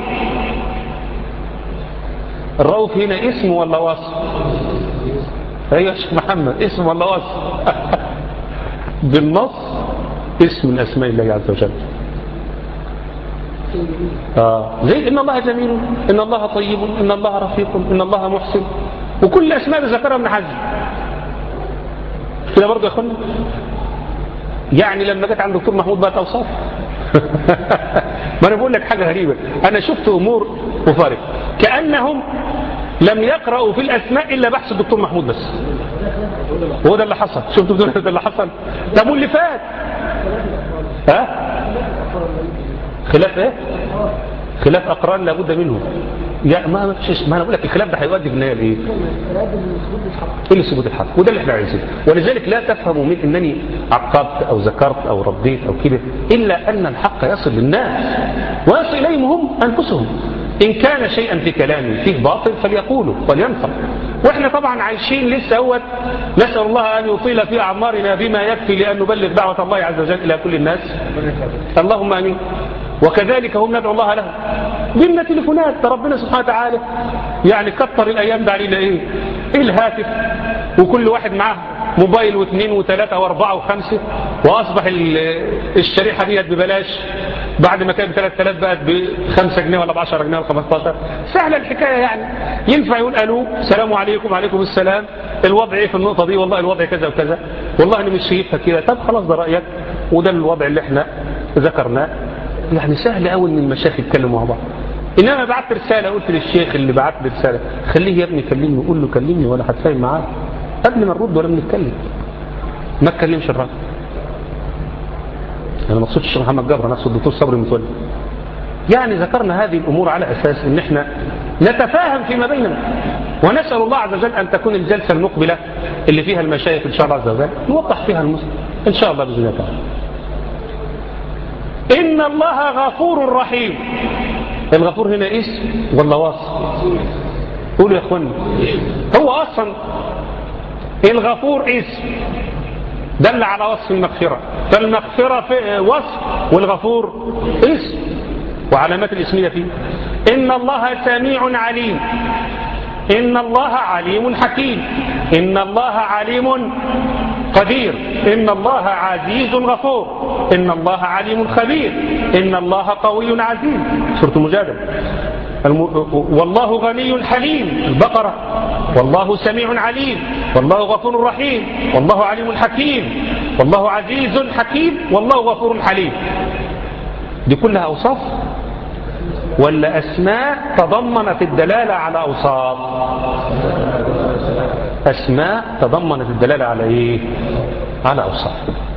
الرؤوف هنا اسم ولا وصف؟ ايوه يا شيخ محمد اسم ولا وصف؟ بالنص اسم من اسماء الله عز وجل. آه. زي ان الله جميل، ان الله طيب، ان الله رفيق، ان الله محسن، وكل اسماء ذكرها ابن حزم. كده برضه يا اخوانا. يعني لما جت عند دكتور محمود بقى اوصاف. ما انا بقول لك حاجه غريبه. انا شفت امور مفارقه كانهم لم يقرأوا في الأسماء إلا بحث الدكتور محمود بس. هو ده اللي حصل. شفتوا ده اللي حصل. طب واللي فات ها خلاف ايه؟ خلاف أقران لابد منه. يا ما فيش. ما انا بقول لك الخلاف ده هيؤدي بالنهايه لايه؟ الى ثبوت الحق. وده اللي احنا عايزينه. ولذلك لا تفهموا من انني عقبت او ذكرت او رديت او كده، الا ان الحق يصل للناس ويصل اليهم هم انفسهم. إن كان شيئا في كلامي فيه باطل فليقوله ولينصر. وإحنا طبعا عايشين لسه هو نسأل الله أن يطيل في أعمارنا بما يكفي لأن نبلغ دعوة الله عز وجل إلى كل الناس. اللهم آمين. وكذلك هم ندعو الله لهم ضمن تليفونات ربنا سبحانه وتعالى. يعني كتر الأيام ده علينا إيه؟ الهاتف، وكل واحد معه موبايل واثنين وثلاثة واربعة وخمسة، وأصبح الشريحة ديت ببلاش بعد ما كانت ثلاثة آلاف بقت بخمسة جنيه ولا بعشرة جنيه ولا خمستاشر. سهلة الحكاية يعني. ينفع يقول ألو السلام عليكم وعليكم السلام، الوضع إيه في النقطة دي؟ والله الوضع كذا وكذا، والله أنا مش شايفها كده. طب خلاص ده رأيك وده الوضع اللي احنا ذكرناه. يعني سهل قوي ان المشايخ يتكلموا مع بعض. انما بعت رساله قلت للشيخ اللي بعت لي رساله خليه يا ابني كلمني، وقول له كلمني ولا هتفاهم معاه قبل ما نرد ولا بنتكلم. ما تكلمش الراجل. انا ما اقصدش الشيخ محمد جبر، انا اقصد الدكتور صبري متولي. يعني ذكرنا هذه الامور على اساس ان احنا نتفاهم فيما بيننا، ونسال الله عز وجل ان تكون الجلسه المقبله اللي فيها المشايخ ان شاء الله عز وجل نوضح فيها المسلم ان شاء الله باذن الله تعالى. إن الله غفور رحيم. الغفور هنا اسم ولا وصف؟ قولوا يا اخواني. هو أصلا الغفور اسم دل على وصف المغفرة، فالمغفرة في وصف والغفور اسم وعلامات الاسمية فيه. إن الله سميع عليم. إن الله عليم حكيم. إن الله عليم قدير. إن الله عزيز غفور. إن الله عليم خبير. إن الله قوي عزيز سورة المجادلة. الم... والله غني حليم البقرة. والله سميع عليم. والله غفور رحيم، والله عليم حكيم، والله عزيز حكيم، والله غفور حليم. دي كلها أوصاف ولا أسماء تضمنت الدلالة على أوصاف؟ أسماء تضمنت الدلالة على إيه؟ على أوصاف.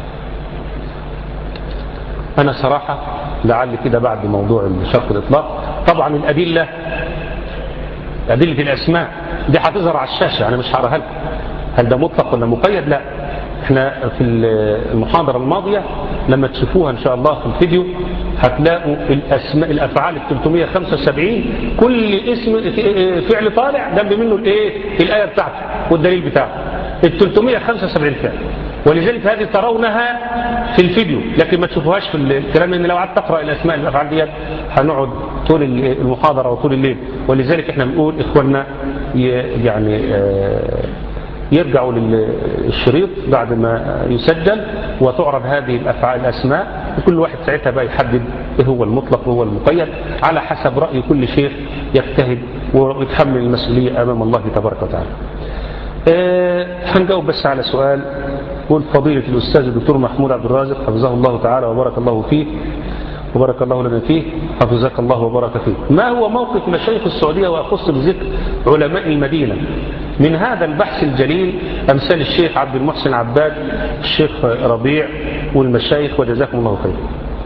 أنا صراحة لعل كده بعد موضوع شرط الإطلاق طبعا الأدلة أدلة الأسماء دي هتظهر على الشاشة، أنا مش هقراها لكم هل ده مطلق ولا مقيد. لا، احنا في المحاضرة الماضية لما تشوفوها ان شاء الله في الفيديو هتلاقوا الاسماء الافعال ال ثلاثمائة وخمسة وسبعين كل اسم فعل طالع جنب منه الايه الايه بتاعته والدليل بتاعه ال ثلاثمائة وخمسة وسبعين فعل، ولذلك هذه ترونها في الفيديو لكن ما تشوفوهاش في الكلام، لان لو قعدت تقرا الاسماء الافعال ديت هنقعد طول المحاضرة وطول الليل. ولذلك احنا بنقول اخواننا يعني يرجعوا للشريط بعد ما يسجل وتعرض هذه الأفعال الأسماء، وكل واحد ساعتها بقى يحدد ايه هو المطلق وهو المقيد على حسب رأي كل شيخ يجتهد ويتحمل المسؤولية أمام الله تبارك وتعالى. أه هنجاوب بس على سؤال. قول فضيلة الأستاذ الدكتور محمود عبد الرازق حفظه الله تعالى وبارك الله فيه وبارك الله لنا فيه، حفظك الله وبارك فيه، ما هو موقف مشايخ السعودية وأخص بذكر علماء المدينة من هذا البحث الجليل أمثال الشيخ عبد المحسن عباد، الشيخ ربيع والمشايخ وجزاكم الله خير.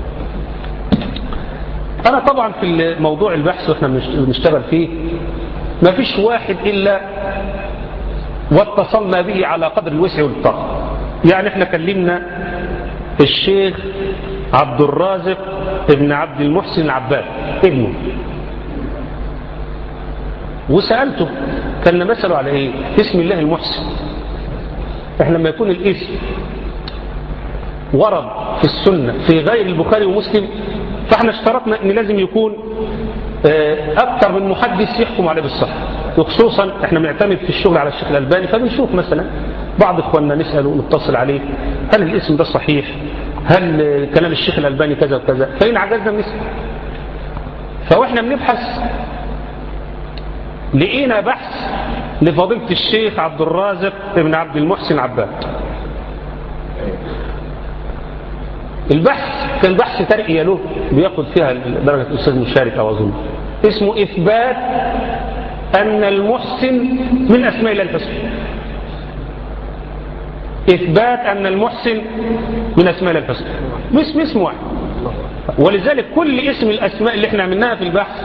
أنا طبعا في موضوع البحث وإحنا بنشتغل فيه ما فيش واحد إلا واتصلنا به على قدر الوسع والطاقة. يعني احنا كلمنا الشيخ عبد الرازق ابن عبد المحسن العباد ابنه وسألته كان مسأله على ايه؟ اسم الله المحسن. احنا لما يكون الاسم ورد في السنة في غير البخاري ومسلم فاحنا اشترطنا ان لازم يكون اكتر من محدث يحكم عليه بالصحة، وخصوصا احنا بنعتمد في الشغل على الشيخ الألباني، فبنشوف مثلا بعض اخواننا نسأله ونتصل عليه هل الاسم ده صحيح، هل كلام الشيخ الألباني كذا وكذا، فإن عجزنا بنسأل. فاحنا بنبحث لقينا بحث لفضيلة الشيخ عبد الرازق ابن عبد المحسن عباد. البحث كان بحث ترقية له بياخد فيها درجة الأستاذ مشارك أو أظن، اسمه إثبات أن المحسن من أسماء الله الحسنى. إثبات أن المحسن من أسماء الله الحسنى، اسم اسم واحد. ولذلك كل اسم الأسماء اللي احنا عملناها في البحث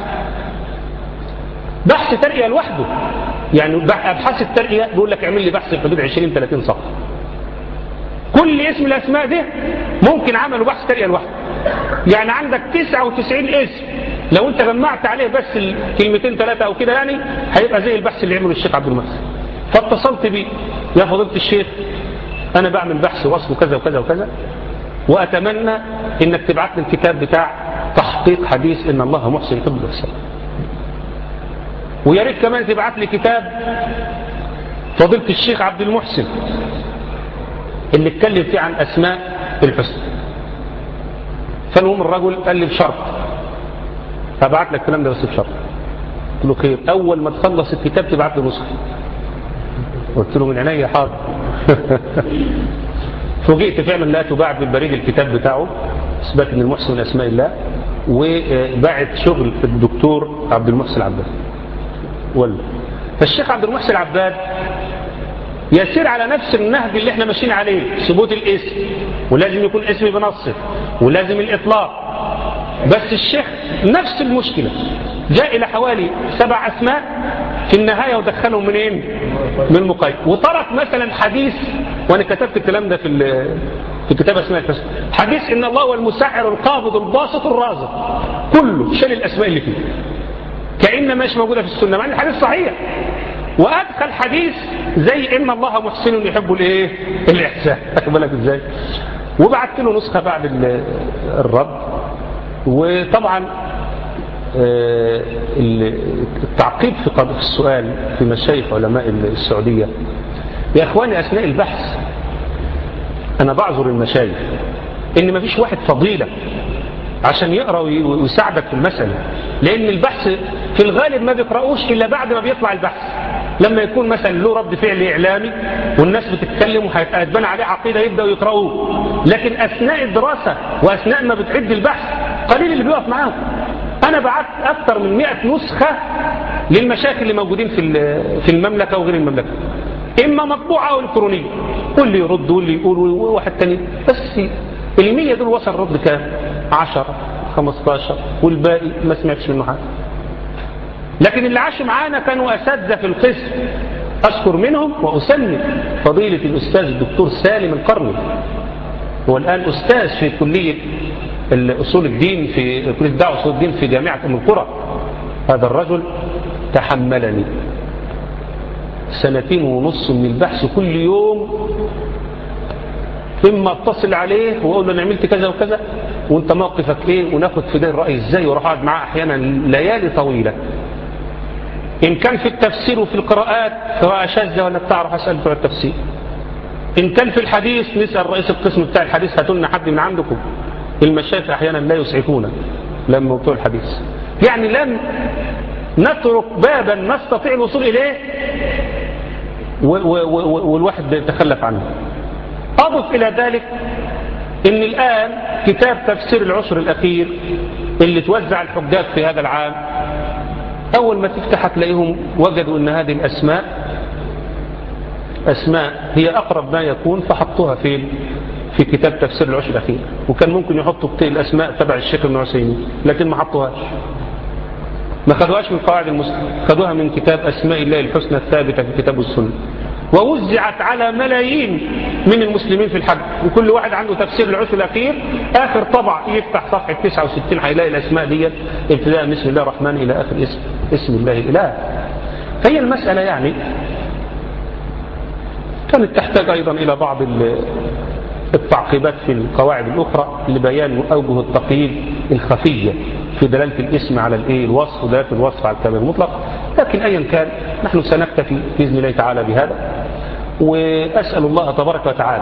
بحث ترقية لوحده. يعني أبحاث الترقية بيقول لك اعمل لي بحث في حدود عشرين ثلاثين صفحة. كل اسم الأسماء ده ممكن عملوا بحث ترقية لوحده. يعني عندك تسعة وتسعين اسم لو انت جمعت عليه بس الكلمتين ثلاثة او كده يعني هيبقى زي البحث اللي عمله الشيخ عبد المحسن. فاتصلت بيه يا فضيلة الشيخ انا بعمل بحث وصفه كذا وكذا وكذا واتمنى انك تبعت لي الكتاب بتاع تحقيق حديث ان الله محسن يحب الإحسان، ويا ريت كمان تبعت لي كتاب فضيلة الشيخ عبد المحسن اللي اتكلم فيه عن اسماء الحسنى. فالمهم الرجل قال لي بشرط هبعت لك الكلام ده بس بشرط. قلت له خير، اول ما تخلص الكتاب تبعت لي نسخه. قلت له من عينيا حاضر. فوجئت فعلا لا تباع بالبريد الكتاب بتاعه اثبات ان المحسن من اسماء الله، وبعت شغل الدكتور عبد المحسن العباد. ولا فالشيخ عبد المحسن العباد يسير على نفس النهج اللي احنا ماشيين عليه، ثبوت الاسم ولازم يكون اسم بنصه ولازم الاطلاق. بس الشيخ نفس المشكلة، جاء الى حوالي سبع اسماء في النهاية ودخلهم منين؟ من المقيد، وترك مثلا حديث، وانا كتبت الكلام ده في في كتاب اسماء الحسنى، حديث ان الله هو المسعر القابض الباسط الرازق، كله شال الاسماء اللي فيه كأن مش موجودة في السنة، مع ان الحديث صحيح. وادخل حديث زي ان الله محسن يحب الايه؟ الاحسان. واخد بالك ازاي؟ وبعت له نسخة بعد الرد. وطبعا التعقيب في قضية السؤال في مشايخ علماء السعودية يا اخواني اثناء البحث انا بعذر المشايخ ان ما فيش واحد فضيلة عشان يقرأ ويساعدك في المسألة، لان البحث في الغالب ما بيقرأوش الا بعد ما بيطلع البحث. لما يكون مثلا له رد فعل إعلامي والناس بتتكلم وهيتبنى عليه عقيدة يبدأوا يقرأوه، لكن أثناء الدراسة وأثناء ما بتعد البحث قليل اللي بيقف معاهم. أنا بعت أكثر من مئة نسخة للمشاكل اللي موجودين في في المملكة وغير المملكة، إما مطبوعة أو إلكترونية، واللي يرد واللي يقول وواحد تاني، بس المية دول وصل رد كام؟ عشرة خمستاشر، والباقي ما سمعتش منه حاجة. لكن اللي عاشوا معانا كانوا أساتذة في القسم، أذكر منهم وأسمي فضيلة الأستاذ الدكتور سالم القرني، هو الآن أستاذ في كلية أصول الدين في كلية الدعوة أصول الدين في جامعة أم القرى. هذا الرجل تحملني سنتين ونص من البحث كل يوم، إما اتصل عليه وأقول له أنا عملت كذا وكذا وأنت موقفك إيه، وناخد في ده الرأي إزاي، وراح أقعد معاه أحيانا ليالي طويلة. إن كان في التفسير وفي القراءات سواء شاذة ولا بتعرف أسأل بتوع التفسير. إن كان في الحديث نسأل رئيس القسم بتاع الحديث هاتوا لنا حد من عندكم. المشايخ أحيانا لا يسعفونا لما بتوع الحديث، يعني لم نترك بابا نستطيع الوصول إليه والواحد يتخلف عنه. أضف إلى ذلك إن الآن كتاب تفسير العشر الأخير اللي توزع الحجاج في هذا العام، أول ما تفتح تلاقيهم وجدوا أن هذه الأسماء أسماء هي أقرب ما يكون، فحطوها في في كتاب تفسير العشر الأخير. وكان ممكن يحطوا الأسماء تبع الشيخ ابن عثيمين، لكن ما حطوهاش، ما خدوهاش من قواعد المسلم، خدوها من كتاب أسماء الله الحسنى الثابتة في كتاب السنة، ووزعت على ملايين من المسلمين في الحج. وكل واحد عنده تفسير العشر الأخير، آخر طبع يفتح صفحة تسعة وستين هيلاقي الأسماء دي ابتداء بسم الله الرحمن إلى آخر اسم اسم الله الإله. هي المسألة يعني كانت تحتاج أيضا إلى بعض التعقيبات في القواعد الأخرى لبيان أوجه التقييد الخفية في دلالة الاسم على الايه الوصف ودلالة الوصف على الكمال المطلق. لكن أيا كان نحن سنكتفي بإذن الله تعالى بهذا، وأسأل الله تبارك وتعالى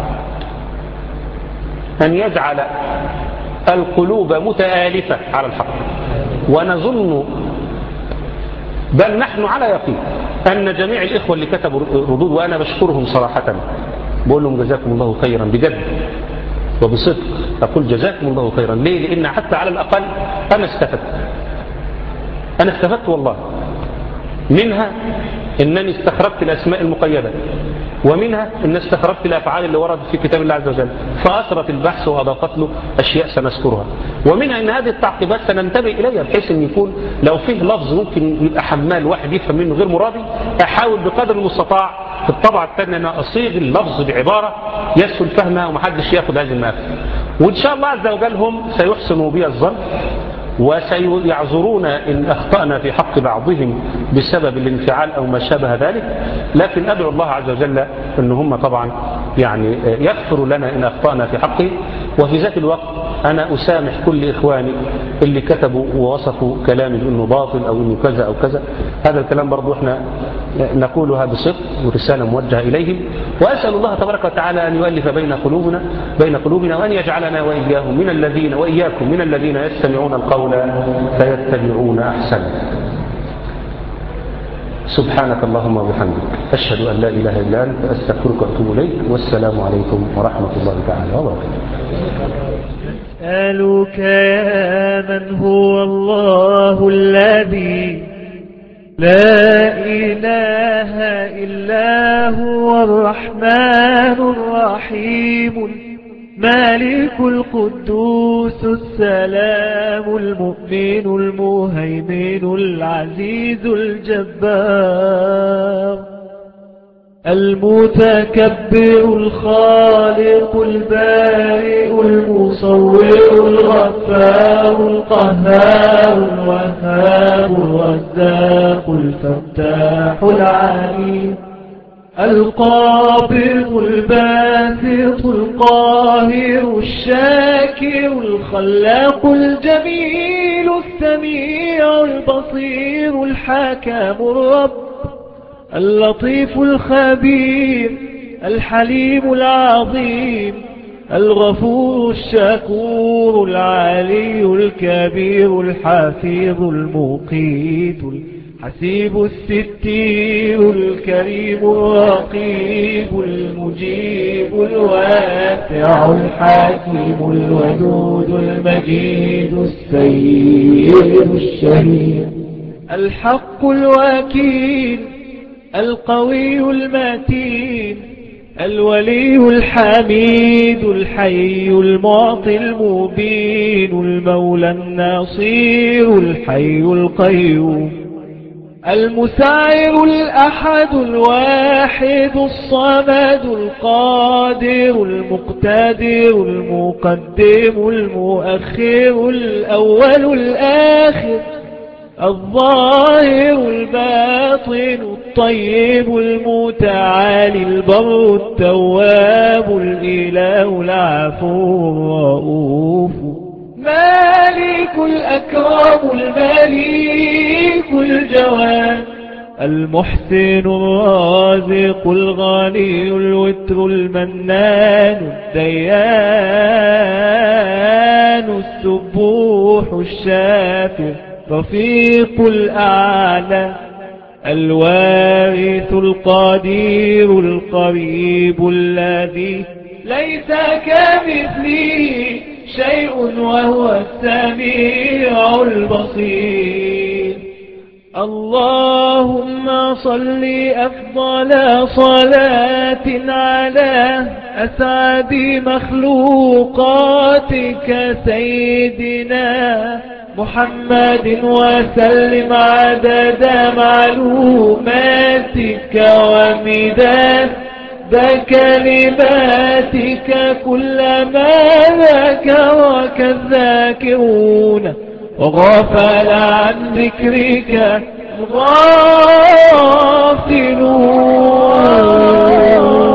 أن يجعل القلوب متآلفة على الحق. ونظن بل نحن على يقين أن جميع الإخوة اللي كتبوا ردود، وأنا بشكرهم صراحة، بقول لهم جزاكم الله خيرا بجد وبصدق، أقول جزاكم الله خيرا. ليه؟ لأن حتى على الأقل أنا استفدت أنا استفدت والله. منها أنني استخرجت الأسماء المقيدة، ومنها أن استخرجت الأفعال اللي وردت في كتاب الله عز وجل فأثرت البحث وأضافت له أشياء سنذكرها، ومنها أن هذه التعقيبات سننتبه إليها بحيث أن يكون لو فيه لفظ ممكن يبقى حمال واحد يفهم منه غير مرادي، أحاول بقدر المستطاع في الطبعة الثانية أن أصيغ اللفظ بعبارة يسهل فهمها ومحدش يأخذ هذه المآخذ. وإن شاء الله عز وجل هم سيحسنوا بي الظن وسيعذرون إن أخطأنا في حق بعضهم بسبب الانفعال أو ما شابه ذلك، لكن أدعو الله عز وجل أن هم طبعا يعني يغفروا لنا إن أخطأنا في حقه. وفي ذات الوقت أنا أسامح كل إخواني اللي كتبوا ووصفوا كلامي بأنه باطل أو أنه كذا أو كذا. هذا الكلام برضو إحنا نقولها بصدق ورسالة موجهة إليهم، وأسأل الله تبارك وتعالى أن يؤلف بين قلوبنا بين قلوبنا وأن يجعلنا وإياهم من الذين وإياكم من الذين يستمعون القول فيتبعون أحسنه. سبحانك اللهم وبحمدك أشهد أن لا إله إلا أنت أستغفرك وأتوب إليك، والسلام عليكم ورحمة الله تعالى وبركاته. أسألك يا من هو الله الذي لا إله إلا هو الرحمن الرحيم مالك القدوس السلام المؤمن المهيمن العزيز الجبار المتكبر الخالق البارئ المصور الغفار القهار الوهاب الرزاق الفتاح العليم القابض الباسط القاهر الشاكر الخلاق الجميل السميع البصير الحكم الرب اللطيف الخبير الحليم العظيم الغفور الشكور العلي الكبير الحفيظ المقيت حسيب الستير الكريم الرقيب المجيب الواسع الحكيم الودود المجيد السيد الشهيد الحق الوكيل القوي المتين الولي الحميد الحي المعطي المبين المولى النصير الحي القيوم المساعر الأحد الواحد الصمد القادر المقتدر المقدم المؤخر الأول الآخر الظاهر الباطن الطيب المتعالي البر التواب الإله العفو الرؤوف مالك الأكرم المليك الجواد المحسن الرازق الغني الوتر المنان الديان السبوح الشافع رفيق الأعلى الوارث القدير القريب الذي ليس كمثله شيء وهو السميع البصير اللهم صل أفضل صلاة على أسعد مخلوقاتك سيدنا محمد وسلم عدد معلوماتك ومداد كلماتك كلما ذكرك الذاكرون وغفل عن ذكرك الغافلون